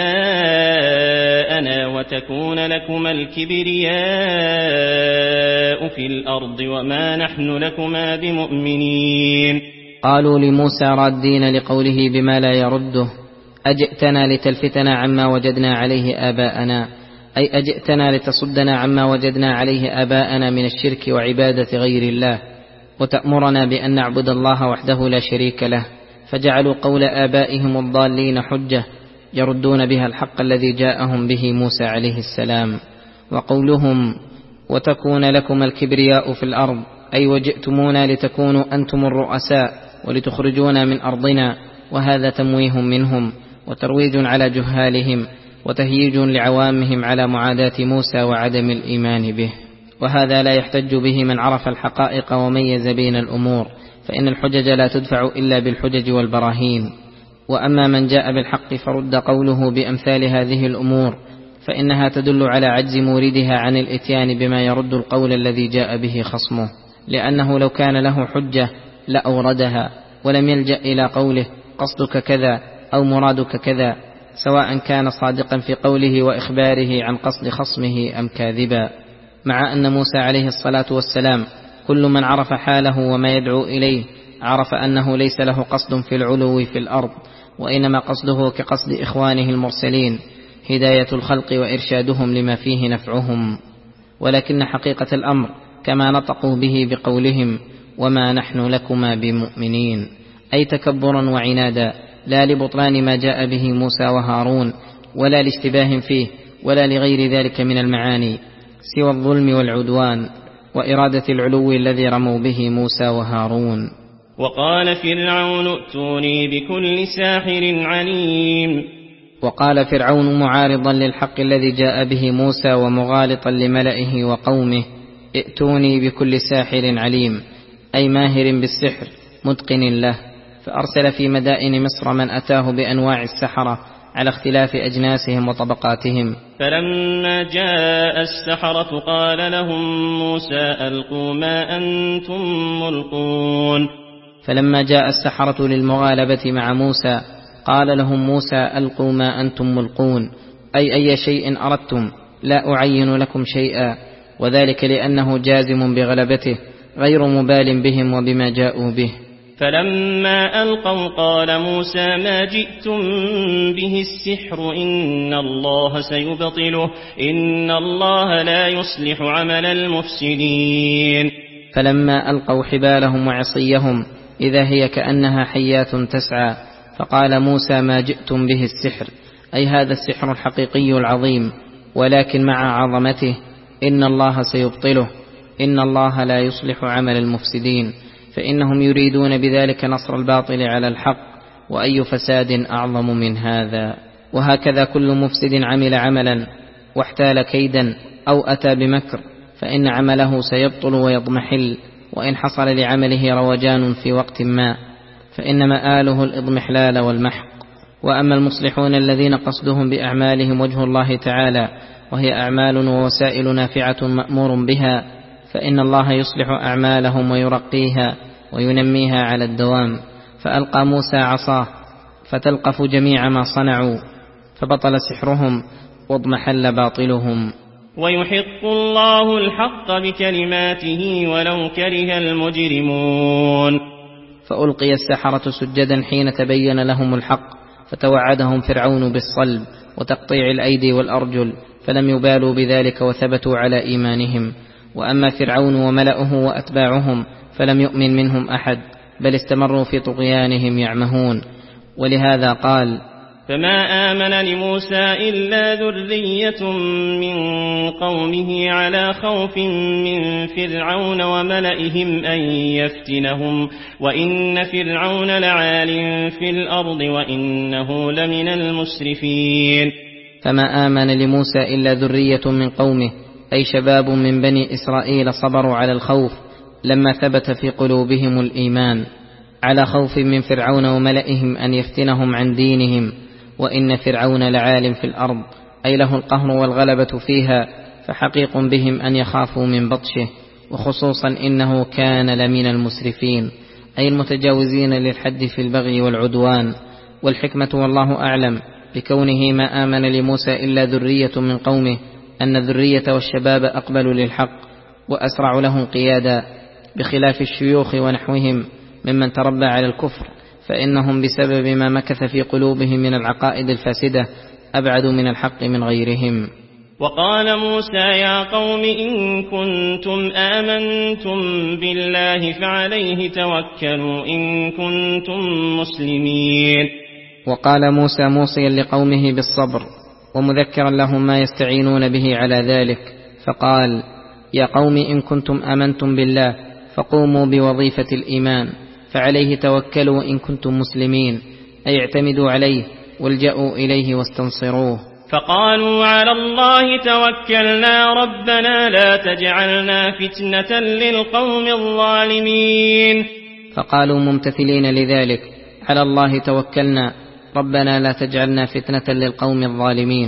آباءنا وتكون لكما الكبرياء في الأرض وما نحن لكما بمؤمنين. قالوا لموسى رادين لقوله بما لا يرده: أجئتنا لتلفتنا عما وجدنا عليه آباءنا، أي أجئتنا لتصدنا عما وجدنا عليه آباءنا من الشرك وعبادة غير الله، وتأمرنا بأن نعبد الله وحده لا شريك له. فجعلوا قول آبائهم الضالين حجة يردون بها الحق الذي جاءهم به موسى عليه السلام. وقولهم وتكون لكم الكبرياء في الأرض، أي وجئتمونا لتكونوا أنتم الرؤساء ولتخرجونا من أرضنا، وهذا تمويه منهم وترويج على جهالهم وتهييج لعوامهم على معاداة موسى وعدم الإيمان به. وهذا لا يحتج به من عرف الحقائق وميز بين الأمور، فإن الحجج لا تدفع إلا بالحجج والبراهين. وأما من جاء بالحق فرد قوله بأمثال هذه الأمور، فإنها تدل على عجز موردها عن الإتيان بما يرد القول الذي جاء به خصمه، لأنه لو كان له حجة لأوردها ولم يلجأ إلى قوله قصدك كذا أو مرادك كذا، سواء كان صادقا في قوله وإخباره عن قصد خصمه أم كاذبا. مع أن موسى عليه الصلاة والسلام كل من عرف حاله وما يدعو إليه عرف أنه ليس له قصد في العلو في الأرض، وإنما قصده كقصد إخوانه المرسلين هداية الخلق وإرشادهم لما فيه نفعهم، ولكن حقيقة الأمر كما نطقوا به بقولهم وما نحن لكما بمؤمنين، أي تكبرا وعنادا، لا لبطلان ما جاء به موسى وهارون ولا لاشتباه فيه ولا لغير ذلك من المعاني سوى الظلم والعدوان وإرادة العلو الذي رموا به موسى وهارون. وقال فرعون ائتوني بكل ساحر عليم. وقال فرعون معارضا للحق الذي جاء به موسى ومغالطا لملئه وقومه ائتوني بكل ساحر عليم، أي ماهر بالسحر متقن له، فأرسل في مدائن مصر من أتاه بأنواع السحرة على اختلاف أجناسهم وطبقاتهم. فلما جاء السحرة قال لهم موسى ألقوا ما أنتم ملقون. فلما جاء السحرة للمغالبة مع موسى قال لهم موسى ألقوا ما أنتم ملقون، أي أي شيء أردتم لا أعين لكم شيئا، وذلك لأنه جازم بغلبته غير مبال بهم وبما جاءوا به. فلما ألقوا قال موسى ما جئتم به السحر إن الله سيبطله إن الله لا يصلح عمل المفسدين. فلما ألقوا حبالهم وعصيهم إذا هي كأنها حيات تسعى، فقال موسى ما جئتم به السحر، أي هذا السحر الحقيقي العظيم، ولكن مع عظمته إن الله سيبطله إن الله لا يصلح عمل المفسدين، فإنهم يريدون بذلك نصر الباطل على الحق، وأي فساد أعظم من هذا. وهكذا كل مفسد عمل عملا واحتال كيدا أو أتى بمكر فإن عمله سيبطل ويضمحل، وإن حصل لعمله روجان في وقت ما فإن مآله الإضمحلال والمحق. وأما المصلحون الذين قصدهم بأعمالهم وجه الله تعالى وهي أعمال ووسائل نافعة مأمور بها، فإن الله يصلح أعمالهم ويرقيها وينميها على الدوام. فألقى موسى عصاه فتلقف جميع ما صنعوا فبطل سحرهم واضمحل باطلهم. ويحق الله الحق بكلماته ولو كره المجرمون. فألقي السحرة سجدا حين تبين لهم الحق، فتوعدهم فرعون بالصلب وتقطيع الأيدي والأرجل، فلم يبالوا بذلك وثبتوا على إيمانهم. وأما فرعون وملأه وأتباعهم فلم يؤمن منهم أحد، بل استمروا في طغيانهم يعمهون. ولهذا قال فما آمن لموسى إلا ذرية من قومه على خوف من فرعون وملئهم أن يفتنهم وإن فرعون لعال في الأرض وإنه لمن المسرفين. فما آمن لموسى إلا ذرية من قومه، أي شباب من بني إسرائيل صبروا على الخوف لما ثبت في قلوبهم الإيمان، على خوف من فرعون وملئهم أن يفتنهم عن دينهم، وإن فرعون لعال في الأرض، أي له القهر والغلبة فيها، فحقيق بهم أن يخافوا من بطشه، وخصوصا إنه كان لمن المسرفين، أي المتجاوزين للحد في البغي والعدوان. والحكمة والله أعلم بكونه ما آمن لموسى إلا ذرية من قومه أن الذرية والشباب أقبلوا للحق وأسرع له انقيادا، بخلاف الشيوخ ونحوهم ممن تربى على الكفر، فإنهم بسبب ما مكث في قلوبهم من العقائد الفاسدة أبعدوا من الحق من غيرهم. وقال موسى يا قوم إن كنتم آمنتم بالله فعليه توكلوا إن كنتم مسلمين. وقال موسى موصيا لقومه بالصبر ومذكرا لهم ما يستعينون به على ذلك، فقال يا قوم إن كنتم آمنتم بالله فقوموا بوظيفة الإيمان، فعليه توكلوا إن كنتم مسلمين، أي اعتمدوا عليه والجأوا إليه واستنصروه. فقالوا على الله توكلنا ربنا لا تجعلنا فتنة للقوم الظالمين. فقالوا ممتثلين لذلك على الله توكلنا ربنا لا تجعلنا فتنة للقوم الظالمين،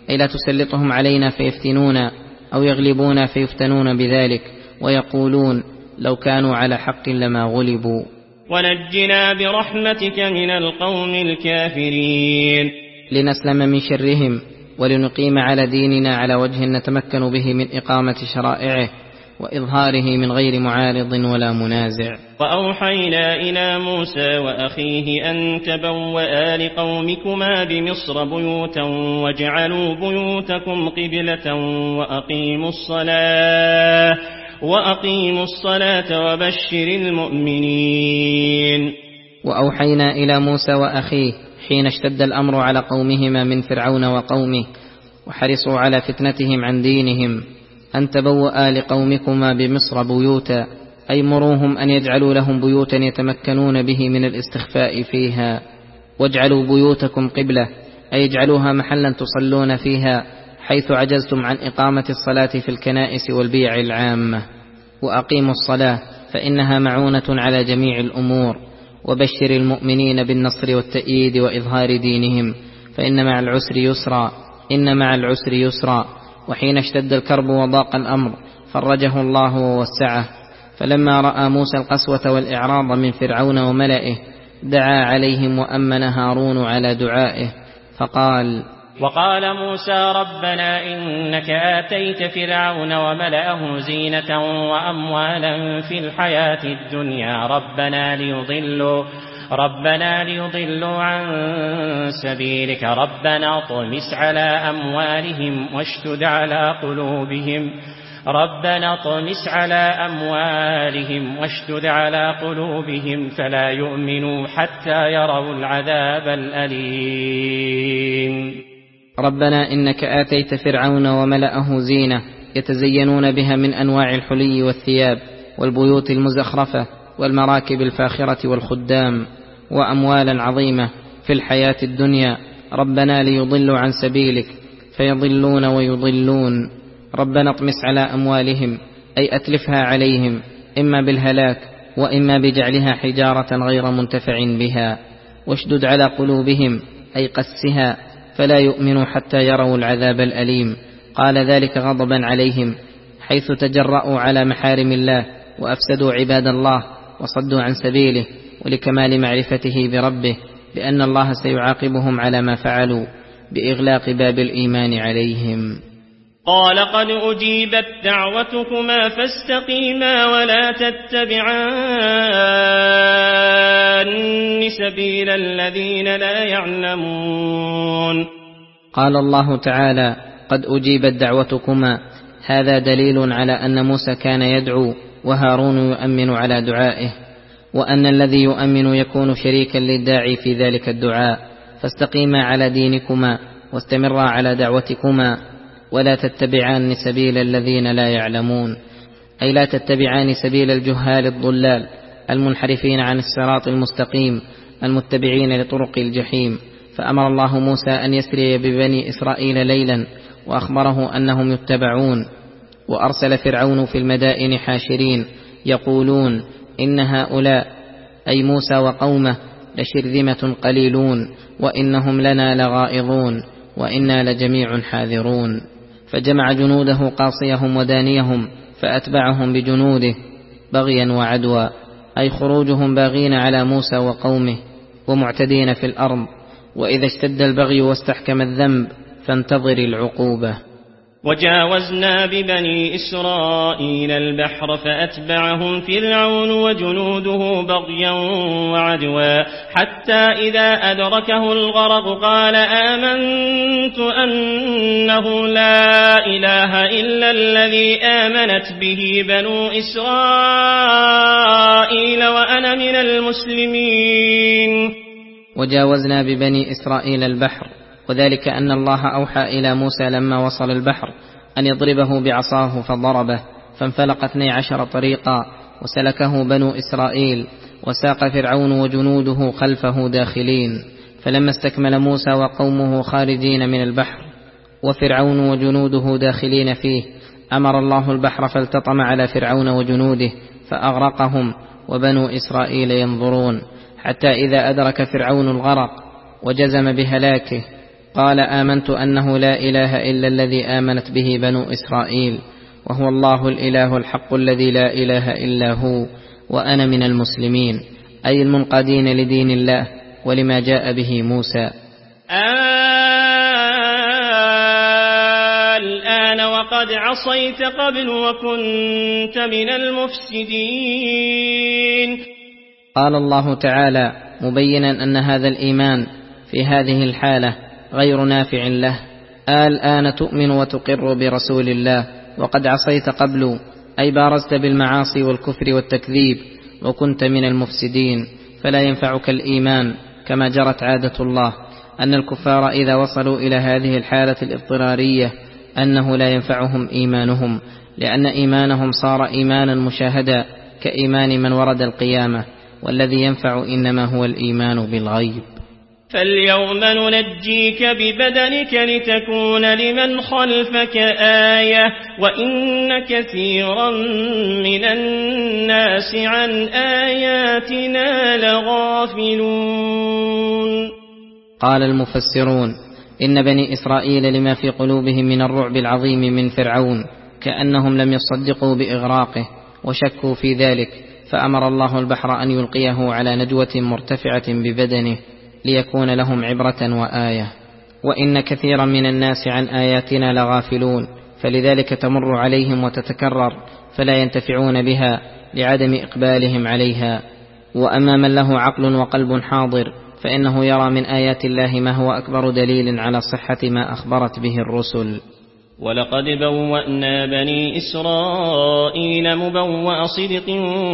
أي لا تسلطهم علينا فيفتنونا أو يغلبونا فيفتنون بذلك ويقولون لو كانوا على حق لما غلبوا. ونجنا برحمتك من القوم الكافرين. لنسلم من شرهم ولنقيم على ديننا على وجه نتمكن به من إقامة شرائعه وإظهاره من غير معارض ولا منازع. وأوحينا إلى موسى وأخيه أن تبوأ لقومكما بمصر بيوتا واجعلوا بيوتكم قبلة وأقيموا الصلاة وأقيموا الصلاة وبشر المؤمنين. وأوحينا إلى موسى وأخيه حين اشتد الأمر على قومهما من فرعون وقومه وحرصوا على فتنتهم عن دينهم أن تبوأ لقومكما بمصر بيوتا، أي مروهم أن يجعلوا لهم بيوتا يتمكنون به من الاستخفاء فيها. واجعلوا بيوتكم قبلة، أي اجعلوها محلا تصلون فيها حيث عجزتم عن إقامة الصلاة في الكنائس والبيع العامة. وأقيموا الصلاة فإنها معونة على جميع الأمور. وبشر المؤمنين بالنصر والتأييد وإظهار دينهم، فإن مع العسر يسرا إن مع العسر يسرا. وحين اشتد الكرب وضاق الأمر فرجه الله ووسعه. فلما رأى موسى القسوة والإعراض من فرعون وملئه دعا عليهم وأمن هارون على دعائه فقال: وقال موسى ربنا إنك آتيت فرعون وملأه زينة وأموالا في الحياة الدنيا ربنا ليضلوا ربنا ليضلوا عن سبيلك ربنا اطمس على أموالهم واشتد على قلوبهم ربنا اطمس على أموالهم واشتد على قلوبهم فلا يؤمنوا حتى يروا العذاب الأليم. ربنا إنك آتيت فرعون وملأه زينة يتزينون بها من أنواع الحلي والثياب والبيوت المزخرفة والمراكب الفاخرة والخدام وأموالا عظيمة في الحياة الدنيا ربنا ليضلوا عن سبيلك فيضلون ويضلون. ربنا اطمس على أموالهم، أي أتلفها عليهم إما بالهلاك وإما بجعلها حجارة غير منتفع بها. واشدد على قلوبهم، أي قسها فلا يؤمنوا حتى يروا العذاب الأليم. قال ذلك غضبا عليهم حيث تجرؤوا على محارم الله وأفسدوا عباد الله وصدوا عن سبيله، ولكمال معرفته بربه بأن الله سيعاقبهم على ما فعلوا بإغلاق باب الإيمان عليهم. قال قد أجيبت دعوتكما فاستقيما ولا تتبعان سبيل الذين لا يعلمون. قال الله تعالى: قد أجيبت دعوتكما، هذا دليل على أن موسى كان يدعو وهارون يؤمن على دعائه، وأن الذي يؤمن يكون شريكا للداعي في ذلك الدعاء. فاستقيما على دينكما واستمرا على دعوتكما ولا تتبعان سبيل الذين لا يعلمون، أي لا تتبعان سبيل الجهال الضلال المنحرفين عن الصراط المستقيم المتبعين لطرق الجحيم. فأمر الله موسى أن يسري ببني إسرائيل ليلا وأخبره أنهم يتبعون. وأرسل فرعون في المدائن حاشرين يقولون: إن هؤلاء أي موسى وقومه لشرذمة قليلون وإنهم لنا لغائظون وإنا لجميع حاذرون. فجمع جنوده قاصيهم ودانيهم فأتبعهم بجنوده بغيا وعدوى، أي خروجهم باغين على موسى وقومه ومعتدين في الأرض. وإذا اشتد البغي واستحكم الذنب فانتظر العقوبة. وجاوزنا ببني إسرائيل البحر فأتبعهم فرعون وجنوده بغيا وعدوا حتى إذا أدركه الغرق قال آمنت أنه لا إله إلا الذي آمنت به بنو إسرائيل وأنا من المسلمين. وجاوزنا ببني إسرائيل البحر، وذلك أن الله أوحى إلى موسى لما وصل البحر أن يضربه بعصاه فضربه فانفلق اثني عشر طريقا وسلكه بنو إسرائيل، وساق فرعون وجنوده خلفه داخلين. فلما استكمل موسى وقومه خارجين من البحر وفرعون وجنوده داخلين فيه أمر الله البحر فالتطم على فرعون وجنوده فأغرقهم وبنو إسرائيل ينظرون، حتى إذا أدرك فرعون الغرق وجزم بهلاكه قال آمنت أنه لا إله إلا الذي آمنت به بنو إسرائيل وهو الله الإله الحق الذي لا إله إلا هو وأنا من المسلمين، أي المنقادين لدين الله ولما جاء به موسى. الآن وقد عصيت قبل وكنت من المفسدين. قال الله تعالى مبينا أن هذا الإيمان في هذه الحالة غير نافع له. الآن تؤمن وتقر برسول الله وقد عصيت قبل، أي بارزت بالمعاصي والكفر والتكذيب وكنت من المفسدين، فلا ينفعك الإيمان. كما جرت عادة الله أن الكفار إذا وصلوا إلى هذه الحالة الاضطرارية أنه لا ينفعهم إيمانهم، لأن إيمانهم صار إيمانا مشاهدا كإيمان من ورد القيامة، والذي ينفع إنما هو الإيمان بالغيب. فاليوم ننجيك ببدنك لتكون لمن خلفك آية وإن كثيرا من الناس عن آياتنا لغافلون. قال المفسرون إن بني إسرائيل لما في قلوبهم من الرعب العظيم من فرعون كأنهم لم يصدقوا بإغراقه وشكوا في ذلك، فأمر الله البحر أن يلقيه على ندوة مرتفعة ببدنه ليكون لهم عبرة وآية. وإن كثيرا من الناس عن آياتنا لغافلون، فلذلك تمر عليهم وتتكرر فلا ينتفعون بها لعدم إقبالهم عليها. وأما من له عقل وقلب حاضر فإنه يرى من آيات الله ما هو أكبر دليل على صحة ما أخبرت به الرسل. ولقد بوأنا بني إسرائيل مبوأ صدق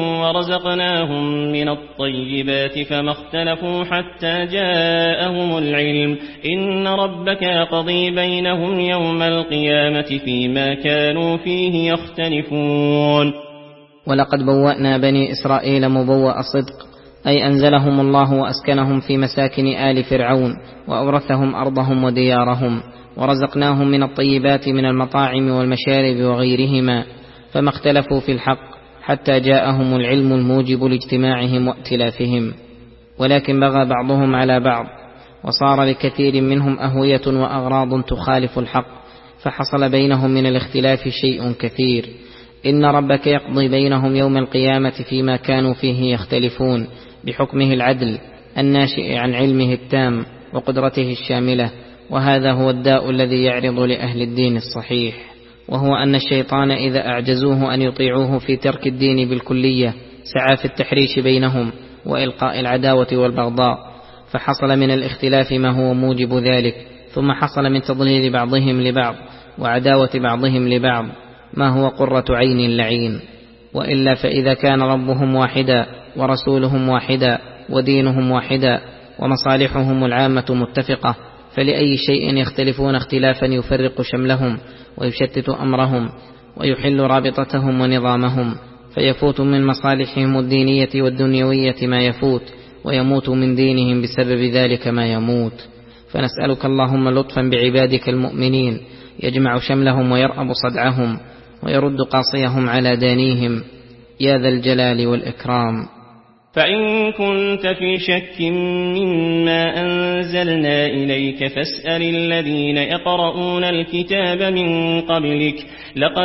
ورزقناهم من الطيبات فما اختلفوا حتى جاءهم العلم إن ربك يقضي بينهم يوم القيامة فيما كانوا فيه يختلفون. ولقد بوأنا بني إسرائيل مبوأ صدق، أي أنزلهم الله وأسكنهم في مساكن آل فرعون وأورثهم أرضهم وديارهم، ورزقناهم من الطيبات من المطاعم والمشارب وغيرهما، فما اختلفوا في الحق حتى جاءهم العلم الموجب لاجتماعهم وائتلافهم. ولكن بغى بعضهم على بعض وصار لكثير منهم أهوية وأغراض تخالف الحق، فحصل بينهم من الاختلاف شيء كثير. إن ربك يقضي بينهم يوم القيامة فيما كانوا فيه يختلفون بحكمه العدل الناشئ عن علمه التام وقدرته الشاملة. وهذا هو الداء الذي يعرض لأهل الدين الصحيح، وهو أن الشيطان إذا أعجزوه أن يطيعوه في ترك الدين بالكلية سعى في التحريش بينهم وإلقاء العداوة والبغضاء، فحصل من الاختلاف ما هو موجب ذلك، ثم حصل من تضليل بعضهم لبعض وعداوة بعضهم لبعض ما هو قرة عين لعين. وإلا فإذا كان ربهم واحدا ورسولهم واحدا ودينهم واحدا ومصالحهم العامة متفقة، فلأي شيء يختلفون اختلافا يفرق شملهم ويشتت أمرهم ويحل رابطتهم ونظامهم، فيفوت من مصالحهم الدينية والدنيوية ما يفوت، ويموت من دينهم بسبب ذلك ما يموت. فنسألك اللهم لطفا بعبادك المؤمنين يجمع شملهم ويرأب صدعهم ويرد قاصيهم على دانيهم يا ذا الجلال والإكرام. فإن كنت في شك مما أنزلنا إليك فاسأل الذين يقرؤون الكتاب من قبلك لقد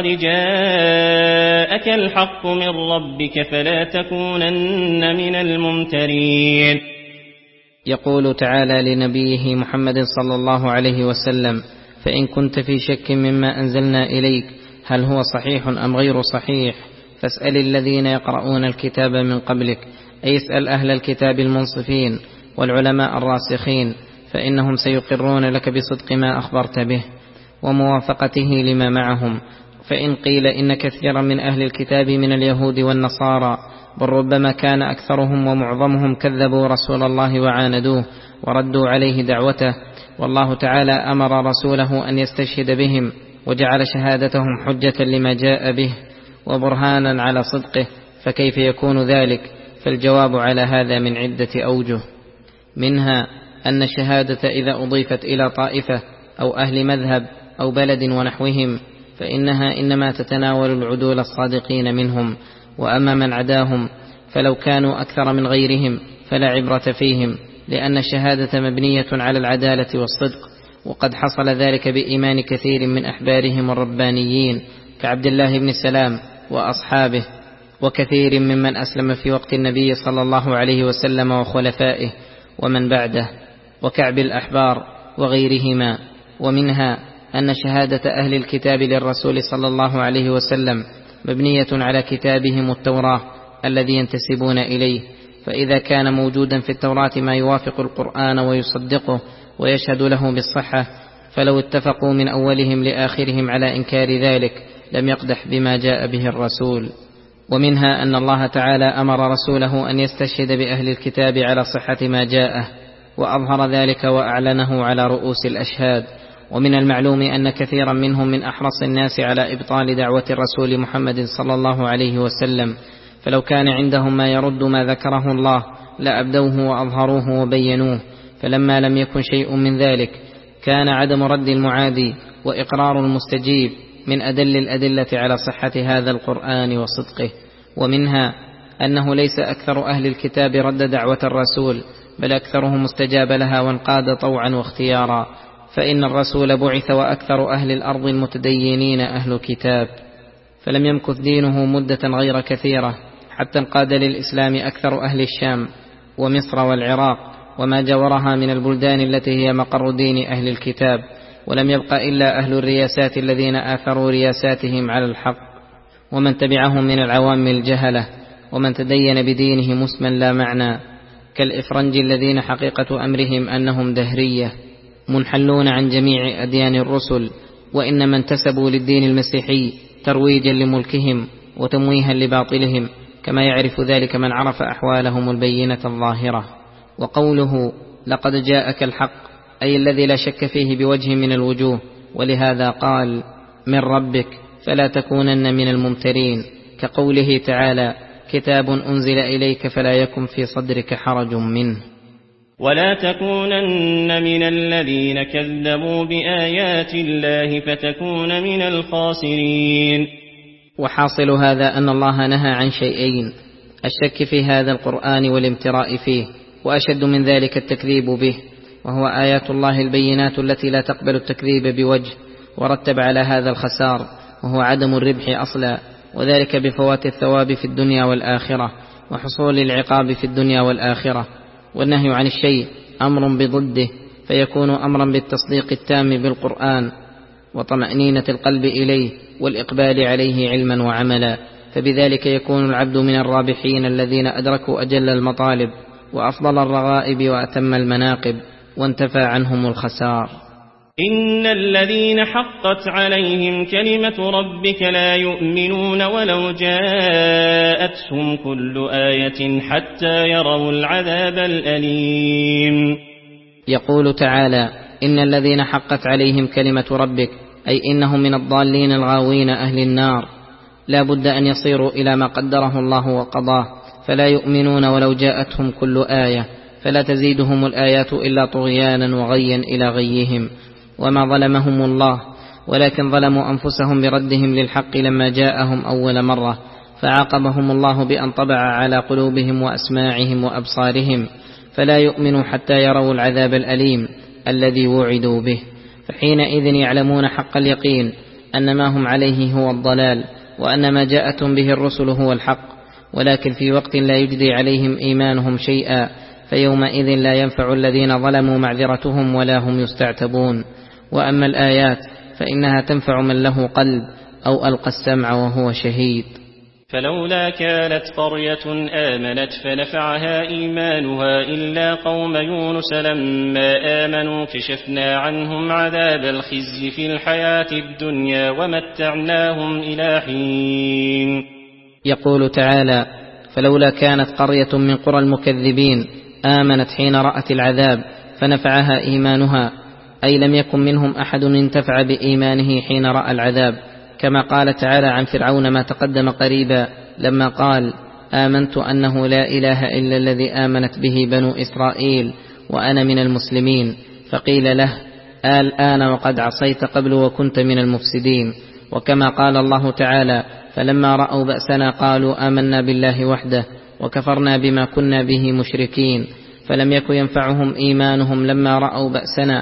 جاءك الحق من ربك فلا تكونن من الممترين. يقول تعالى لنبيه محمد صلى الله عليه وسلم: فإن كنت في شك مما أنزلنا إليك هل هو صحيح أم غير صحيح فاسأل الذين يقرؤون الكتاب من قبلك، أي اسأل أهل الكتاب المنصفين والعلماء الراسخين، فإنهم سيقرون لك بصدق ما أخبرت به وموافقته لما معهم. فإن قيل إن كثيرا من أهل الكتاب من اليهود والنصارى بل ربما كان أكثرهم ومعظمهم كذبوا رسول الله وعاندوه وردوا عليه دعوته، والله تعالى أمر رسوله أن يستشهد بهم وجعل شهادتهم حجة لما جاء به وبرهانا على صدقه، فكيف يكون ذلك؟ فالجواب على هذا من عدة أوجه، منها أن الشهادة إذا أضيفت إلى طائفة أو أهل مذهب أو بلد ونحوهم فإنها إنما تتناول العدول الصادقين منهم، وأما من عداهم فلو كانوا أكثر من غيرهم فلا عبرة فيهم، لأن الشهادة مبنية على العدالة والصدق، وقد حصل ذلك بإيمان كثير من أحبارهم الربانيين كعبد الله بن سلام وأصحابه، وكثير ممن أسلم في وقت النبي صلى الله عليه وسلم وخلفائه ومن بعده، وكعب الأحبار وغيرهما. ومنها أن شهادة أهل الكتاب للرسول صلى الله عليه وسلم مبنية على كتابهم التوراة الذي ينتسبون إليه، فإذا كان موجودا في التوراة ما يوافق القرآن ويصدقه ويشهد له بالصحة، فلو اتفقوا من أولهم لآخرهم على إنكار ذلك لم يقدح بما جاء به الرسول. ومنها أن الله تعالى أمر رسوله أن يستشهد بأهل الكتاب على صحة ما جاءه، وأظهر ذلك وأعلنه على رؤوس الأشهاد. ومن المعلوم أن كثيرا منهم من أحرص الناس على إبطال دعوة الرسول محمد صلى الله عليه وسلم، فلو كان عندهم ما يرد ما ذكره الله لأبدوه وأظهروه وبينوه، فلما لم يكن شيء من ذلك كان عدم رد المعادي وإقرار المستجيب من أدل الأدلة على صحة هذا القرآن وصدقه. ومنها أنه ليس أكثر أهل الكتاب رد دعوة الرسول، بل أكثرهم استجاب لها وانقاد طوعا واختيارا، فإن الرسول بعث وأكثر أهل الأرض المتدينين أهل كتاب، فلم يمكث دينه مدة غير كثيرة حتى انقاد للإسلام أكثر أهل الشام ومصر والعراق وما جاورها من البلدان التي هي مقر دين أهل الكتاب، ولم يبق إلا أهل الرياسات الذين آثروا رياساتهم على الحق، ومن تبعهم من العوام الجهلة، ومن تدين بدينه مسما لا معنى كالإفرنج الذين حقيقة أمرهم أنهم دهرية منحلون عن جميع أديان الرسل، وإنما انتسبوا للدين المسيحي ترويجا لملكهم وتمويها لباطلهم، كما يعرف ذلك من عرف أحوالهم البينة الظاهرة. وقوله لقد جاءك الحق أي الذي لا شك فيه بوجه من الوجوه، ولهذا قال من ربك فلا تكونن من الممترين، كقوله تعالى كتاب أنزل إليك فلا يكن في صدرك حرج منه. ولا تكونن من الذين كذبوا بآيات الله فتكون من الخاسرين. وحاصل هذا أن الله نهى عن شيئين: الشك في هذا القرآن والامتراء فيه، وأشد من ذلك التكذيب به، وهو آيات الله البينات التي لا تقبل التكذيب بوجه، ورتب على هذا الخسار وهو عدم الربح أصلا، وذلك بفوات الثواب في الدنيا والآخرة وحصول العقاب في الدنيا والآخرة. والنهي عن الشيء أمر بضده، فيكون أمرا بالتصديق التام بالقرآن وطمأنينة القلب إليه والإقبال عليه علما وعملا، فبذلك يكون العبد من الرابحين الذين أدركوا أجل المطالب وأفضل الرغائب وأتم المناقب، وانتفى عنهم الخسار. إن الذين حقت عليهم كلمة ربك لا يؤمنون ولو جاءتهم كل آية حتى يروا العذاب الأليم. يقول تعالى إن الذين حقت عليهم كلمة ربك، أي إنهم من الضالين الغاوين أهل النار، لا بد أن يصيروا إلى ما قدره الله وقضاه، فلا يؤمنون ولو جاءتهم كل آية، فلا تزيدهم الآيات إلا طغيانا وغيا إلى غيهم. وما ظلمهم الله، ولكن ظلموا أنفسهم بردهم للحق لما جاءهم أول مرة، فعاقبهم الله بأن طبع على قلوبهم وأسماعهم وأبصارهم، فلا يؤمنوا حتى يروا العذاب الأليم الذي وعدوا به، فحينئذ يعلمون حق اليقين أن ما هم عليه هو الضلال، وأن ما جاءتهم به الرسل هو الحق، ولكن في وقت لا يجدي عليهم إيمانهم شيئا، فيومئذ لا ينفع الذين ظلموا معذرتهم ولا هم يستعتبون. وأما الآيات فإنها تنفع من له قلب أو ألقى السمع وهو شهيد. فلولا كانت قرية آمنت فنفعها إيمانها إلا قوم يونس لما آمنوا كشفنا عنهم عذاب الخزي في الحياة الدنيا ومتعناهم إلى حين. يقول تعالى فلولا كانت قرية من قرى المكذبين آمنت حين رأت العذاب فنفعها إيمانها، أي لم يكن منهم أحد انتفع بإيمانه حين رأى العذاب، كما قال تعالى عن فرعون ما تقدم قريبا لما قال آمنت أنه لا إله إلا الذي آمنت به بنو إسرائيل وأنا من المسلمين، فقيل له الآن وقد عصيت قبل وكنت من المفسدين. وكما قال الله تعالى فلما رأوا بأسنا قالوا آمنا بالله وحده وكفرنا بما كنا به مشركين، فلم يكن ينفعهم إيمانهم لما رأوا بأسنا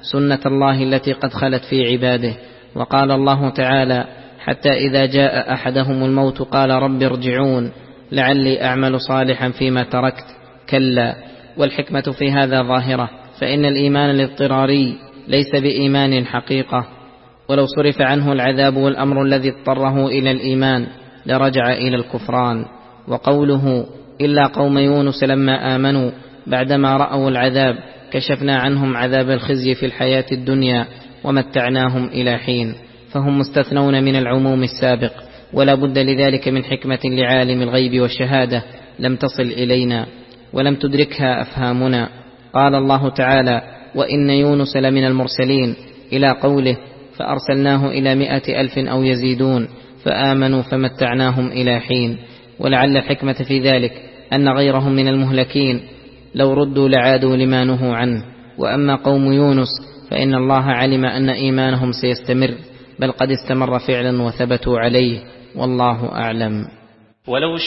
سنة الله التي قد خلت في عباده. وقال الله تعالى: حتى إذا جاء أحدهم الموت قال رب ارجعون لعلي أعمل صالحا فيما تركت. كلا. والحكمة في هذا ظاهرة، فإن الإيمان الاضطراري ليس بإيمان حقيقة، ولو صرف عنه العذاب والأمر الذي اضطره إلى الإيمان لرجع إلى الكفران. وقوله إلا قوم يونس لما آمنوا بعدما رأوا العذاب كشفنا عنهم عذاب الخزي في الحياة الدنيا ومتعناهم إلى حين، فهم مستثنون من العموم السابق، ولا بد لذلك من حكمة لعالم الغيب والشهادة لم تصل إلينا ولم تدركها أفهامنا. قال الله تعالى: وإن يونس لمن المرسلين، إلى قوله: فأرسلناه إلى مائة ألف أو يزيدون فآمنوا فمتعناهم إلى حين. ولعل الحكمة في ذلك أن غيرهم من المهلكين لو ردوا لعادوا لما نهوا عنه. وأما قوم يونس فإن الله علم أن إيمانهم سيستمر، بل قد استمر فعلا وثبتوا عليه، والله أعلم. ولو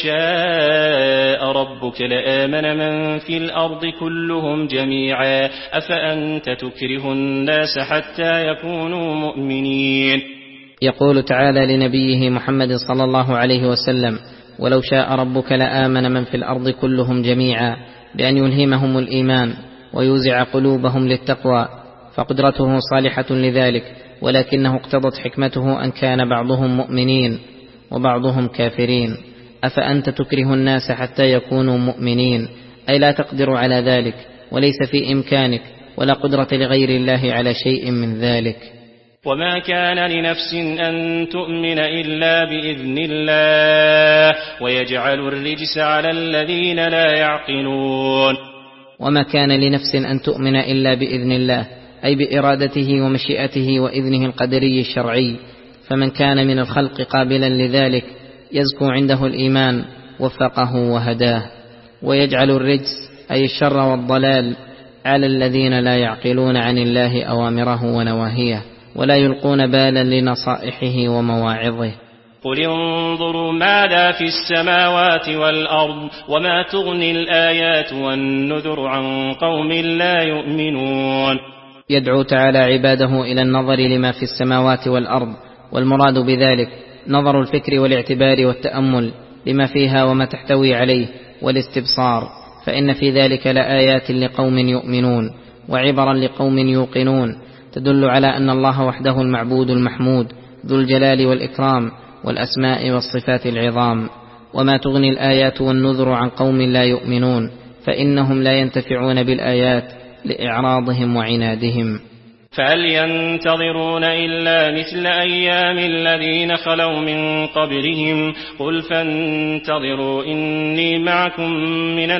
شاء ربك لآمن من في الأرض كلهم جميعا أفأنت تكره الناس حتى يكونوا مؤمنين. يقول تعالى لنبيه محمد صلى الله عليه وسلم: ولو شاء ربك لآمن من في الأرض كلهم جميعا، بأن يلهمهم الإيمان ويوزع قلوبهم للتقوى، فقدرته صالحة لذلك، ولكنه اقتضت حكمته أن كان بعضهم مؤمنين وبعضهم كافرين. أفأنت تكره الناس حتى يكونوا مؤمنين، أي لا تقدر على ذلك، وليس في إمكانك، ولا قدرة لغير الله على شيء من ذلك. وما كان لنفس أن تؤمن إلا بإذن الله ويجعل الرجس على الذين لا يعقلون. وما كان لنفس أن تؤمن إلا بإذن الله، أي بإرادته ومشيئته وإذنه القدري الشرعي، فمن كان من الخلق قابلا لذلك يزكو عنده الإيمان وفقه وهداه. ويجعل الرجس أي الشر والضلال على الذين لا يعقلون عن الله أوامره ونواهيه، ولا يلقون بالا لنصائحه ومواعظه. قل انظروا ماذا في السماوات والأرض وما تغني الآيات والنذر عن قوم لا يؤمنون. يدعو تعالى عباده إلى النظر لما في السماوات والأرض، والمراد بذلك نظر الفكر والاعتبار والتأمل لما فيها وما تحتوي عليه والاستبصار، فإن في ذلك لآيات لقوم يؤمنون وعبرا لقوم يوقنون، تدل على أن الله وحده المعبود المحمود ذو الجلال والإكرام والأسماء والصفات العظام. وما تغني الآيات والنذر عن قوم لا يؤمنون، فإنهم لا ينتفعون بالآيات لإعراضهم وعنادهم. فهل ينتظرون إلا مثل أيام الذين خلوا من قبلهم قل فانتظروا إني معكم من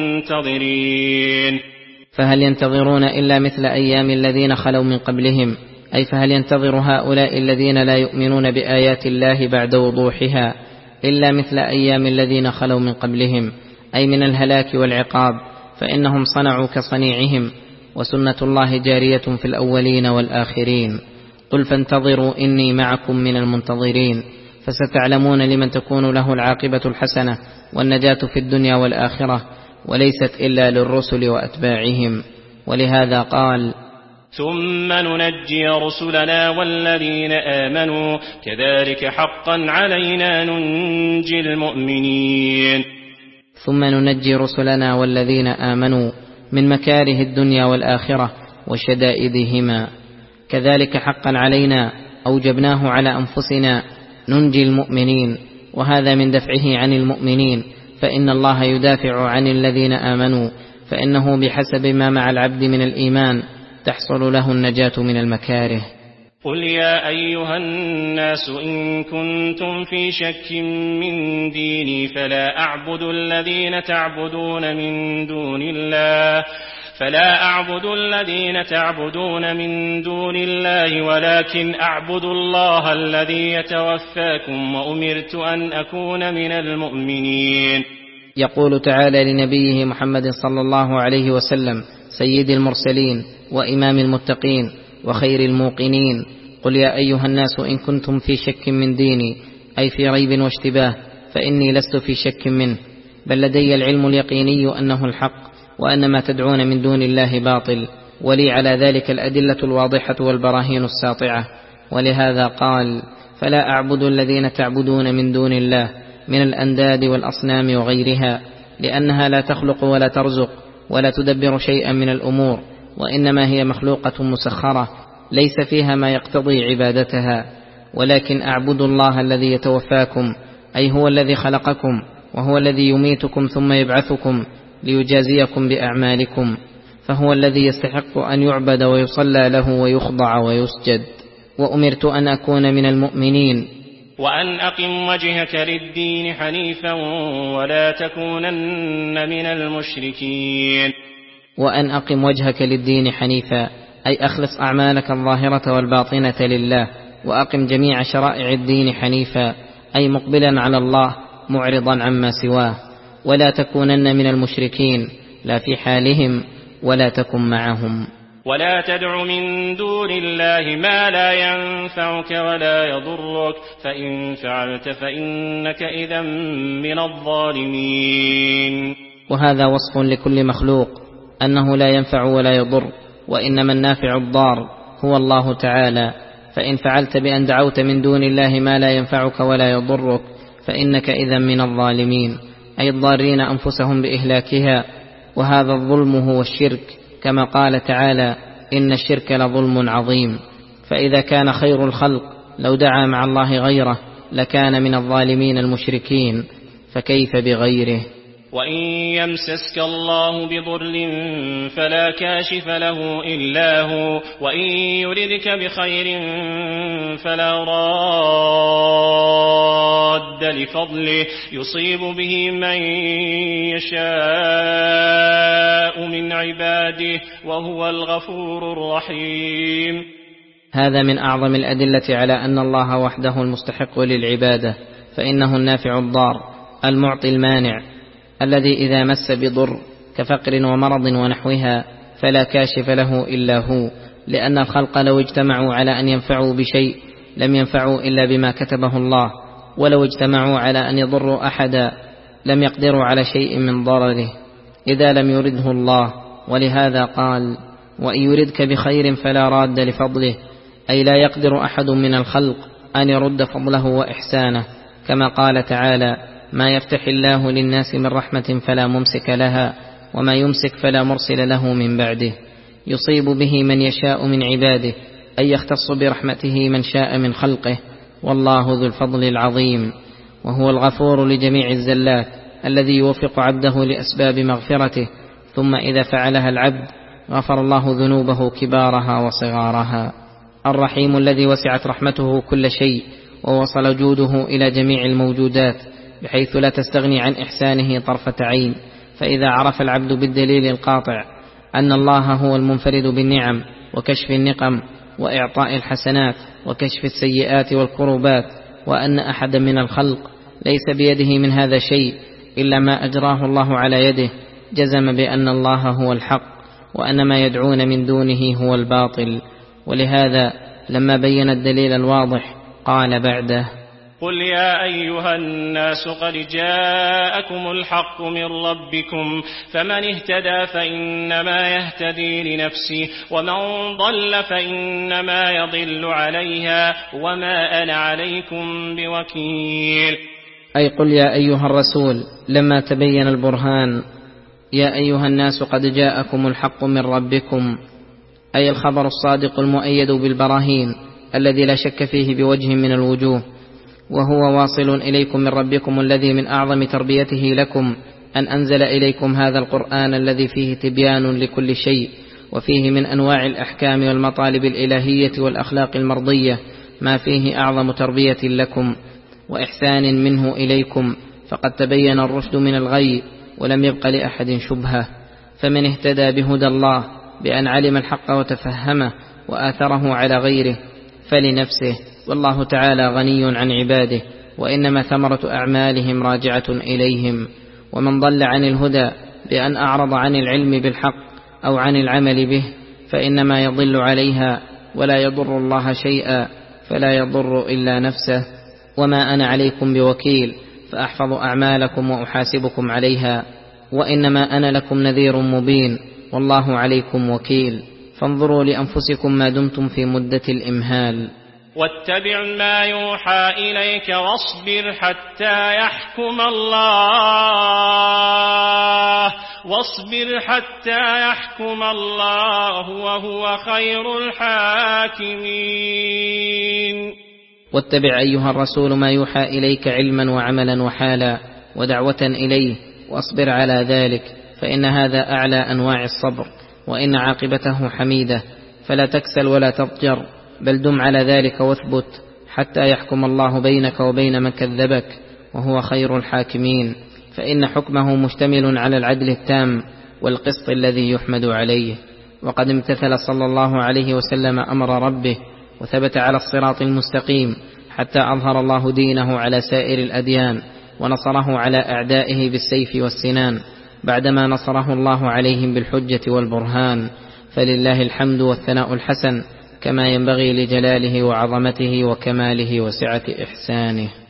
المنتظرين. فهل ينتظرون إلا مثل أيام الذين خلوا من قبلهم، أي فهل ينتظر هؤلاء الذين لا يؤمنون بآيات الله بعد وضوحها إلا مثل أيام الذين خلوا من قبلهم، أي من الهلاك والعقاب، فإنهم صنعوا كصنيعهم، وسنة الله جارية في الأولين والآخرين. قل فانتظروا إني معكم من المنتظرين، فستعلمون لمن تكون له العاقبة الحسنة والنجاة في الدنيا والآخرة، وليست إلا للرسل وأتباعهم. ولهذا قال: ثم ننجي رسلنا والذين آمنوا كذلك حقا علينا ننجي المؤمنين. ثم ننجي رسلنا والذين آمنوا من مكاره الدنيا والآخرة وشدائدهما، كذلك حقا علينا أوجبناه على أنفسنا ننجي المؤمنين، وهذا من دفعه عن المؤمنين، فإن الله يدافع عن الذين آمنوا، فإنه بحسب ما مع العبد من الإيمان تحصل له النجاة من المكاره. قل يا أيها الناس إن كنتم في شك من ديني فلا أعبد الذين تعبدون من دون الله فلا أعبد الذين تعبدون من دون الله ولكن أعبد الله الذي يتوفاكم وأمرت أن أكون من المؤمنين. يقول تعالى لنبيه محمد صلى الله عليه وسلم سيد المرسلين وإمام المتقين وخير الموقنين: قل يا أيها الناس إن كنتم في شك من ديني، أي في ريب واشتباه، فإني لست في شك منه، بل لدي العلم اليقيني أنه الحق، وأن ما تدعون من دون الله باطل. ولي على ذلك الأدلة الواضحة والبراهين الساطعة. ولهذا قال: فلا أعبد الذين تعبدون من دون الله من الأنداد والأصنام وغيرها، لأنها لا تخلق ولا ترزق ولا تدبر شيئا من الأمور، وإنما هي مخلوقة مسخرة ليس فيها ما يقتضي عبادتها. ولكن أعبد الله الذي يتوفاكم، أي هو الذي خلقكم، وهو الذي يميتكم ثم يبعثكم ليجازيكم بأعمالكم، فهو الذي يستحق أن يعبد ويصلى له ويخضع ويسجد. وأمرت أن أكون من المؤمنين. وأن أقم وجهك للدين حنيفا ولا تكونن من المشركين. وأن أقم وجهك للدين حنيفا، أي أخلص أعمالك الظاهرة والباطنة لله، وأقم جميع شرائع الدين حنيفا، أي مقبلا على الله معرضا عما سواه. ولا تكونن من المشركين، لا في حالهم ولا تكن معهم. ولا تدع من دون الله ما لا ينفعك ولا يضرك، فإن فعلت فإنك إذا من الظالمين. وهذا وصف لكل مخلوق أنه لا ينفع ولا يضر، وإنما النافع الضار هو الله تعالى. فإن فعلت بأن دعوت من دون الله ما لا ينفعك ولا يضرك فإنك إذا من الظالمين، أي الضارين أنفسهم بإهلاكها. وهذا الظلم هو الشرك، كما قال تعالى: إن الشرك لظلم عظيم. فإذا كان خير الخلق لو دعا مع الله غيره لكان من الظالمين المشركين، فكيف بغيره؟ وإن يمسسك الله بضر فلا كاشف له إلا هو، وإن يردك بخير فلا راد لفضله، يصيب به من يشاء من عباده وهو الغفور الرحيم. هذا من أعظم الأدلة على أن الله وحده المستحق للعبادة، فإنه النافع الضار المعطي المانع، الذي إذا مس بضر كفقر ومرض ونحوها فلا كاشف له إلا هو، لأن الخلق لو اجتمعوا على أن ينفعوا بشيء لم ينفعوا إلا بما كتبه الله، ولو اجتمعوا على أن يضروا أحدا لم يقدروا على شيء من ضرره إذا لم يرده الله. ولهذا قال: وإن يردك بخير فلا راد لفضله، أي لا يقدر أحد من الخلق أن يرد فضله وإحسانه، كما قال تعالى: ما يفتح الله للناس من رحمة فلا ممسك لها، وما يمسك فلا مرسل له من بعده. يصيب به من يشاء من عباده، أي يختص برحمته من شاء من خلقه، والله ذو الفضل العظيم. وهو الغفور لجميع الزلات، الذي يوفق عبده لأسباب مغفرته، ثم إذا فعلها العبد غفر الله ذنوبه كبارها وصغارها. الرحيم الذي وسعت رحمته كل شيء، ووصل جوده إلى جميع الموجودات بحيث لا تستغني عن إحسانه طرفة عين. فإذا عرف العبد بالدليل القاطع أن الله هو المنفرد بالنعم وكشف النقم وإعطاء الحسنات وكشف السيئات والكروبات، وأن أحدا من الخلق ليس بيده من هذا شيء إلا ما أجراه الله على يده، جزم بأن الله هو الحق، وأن ما يدعون من دونه هو الباطل. ولهذا لما بين الدليل الواضح قال بعده: قل يا أيها الناس قد جاءكم الحق من ربكم، فمن اهتدى فإنما يهتدي لنفسه، ومن ضل فإنما يضل عليها، وما أنا عليكم بوكيل. أي قل يا أيها الرسول لما تبين البرهان: يا أيها الناس قد جاءكم الحق من ربكم، أي الخبر الصادق المؤيد بالبراهين الذي لا شك فيه بوجه من الوجوه، وهو واصل إليكم من ربكم الذي من أعظم تربيته لكم أن أنزل إليكم هذا القرآن الذي فيه تبيان لكل شيء، وفيه من أنواع الأحكام والمطالب الإلهية والأخلاق المرضية ما فيه أعظم تربية لكم وإحسان منه إليكم، فقد تبين الرشد من الغي ولم يبق لأحد شبهة. فمن اهتدى بهدى الله بأن علم الحق وتفهمه وآثره على غيره فلنفسه، والله تعالى غني عن عباده، وإنما ثمرة أعمالهم راجعة إليهم. ومن ضل عن الهدى بأن أعرض عن العلم بالحق أو عن العمل به فإنما يضل عليها ولا يضر الله شيئا، فلا يضر إلا نفسه. وما أنا عليكم بوكيل، فأحفظ أعمالكم وأحاسبكم عليها، وإنما أنا لكم نذير مبين، والله عليكم وكيل. فانظروا لأنفسكم ما دمتم في مدة الإمهال. واتبع ما يوحى إليك واصبر حتى يحكم الله واصبر حتى يحكم الله وهو خير الحاكمين. واتبع أيها الرسول ما يوحى إليك علما وعملا وحالا ودعوة إليه، واصبر على ذلك، فإن هذا أعلى أنواع الصبر، وإن عاقبته حميدة، فلا تكسل ولا تضجر، بل دم على ذلك واثبت حتى يحكم الله بينك وبين من كذبك، وهو خير الحاكمين، فإن حكمه مشتمل على العدل التام والقسط الذي يحمد عليه. وقد امتثل صلى الله عليه وسلم أمر ربه وثبت على الصراط المستقيم حتى أظهر الله دينه على سائر الأديان، ونصره على أعدائه بالسيف والسنان بعدما نصره الله عليهم بالحجة والبرهان. فلله الحمد والثناء الحسن كما ينبغي لجلاله وعظمته وكماله وسعة إحسانه.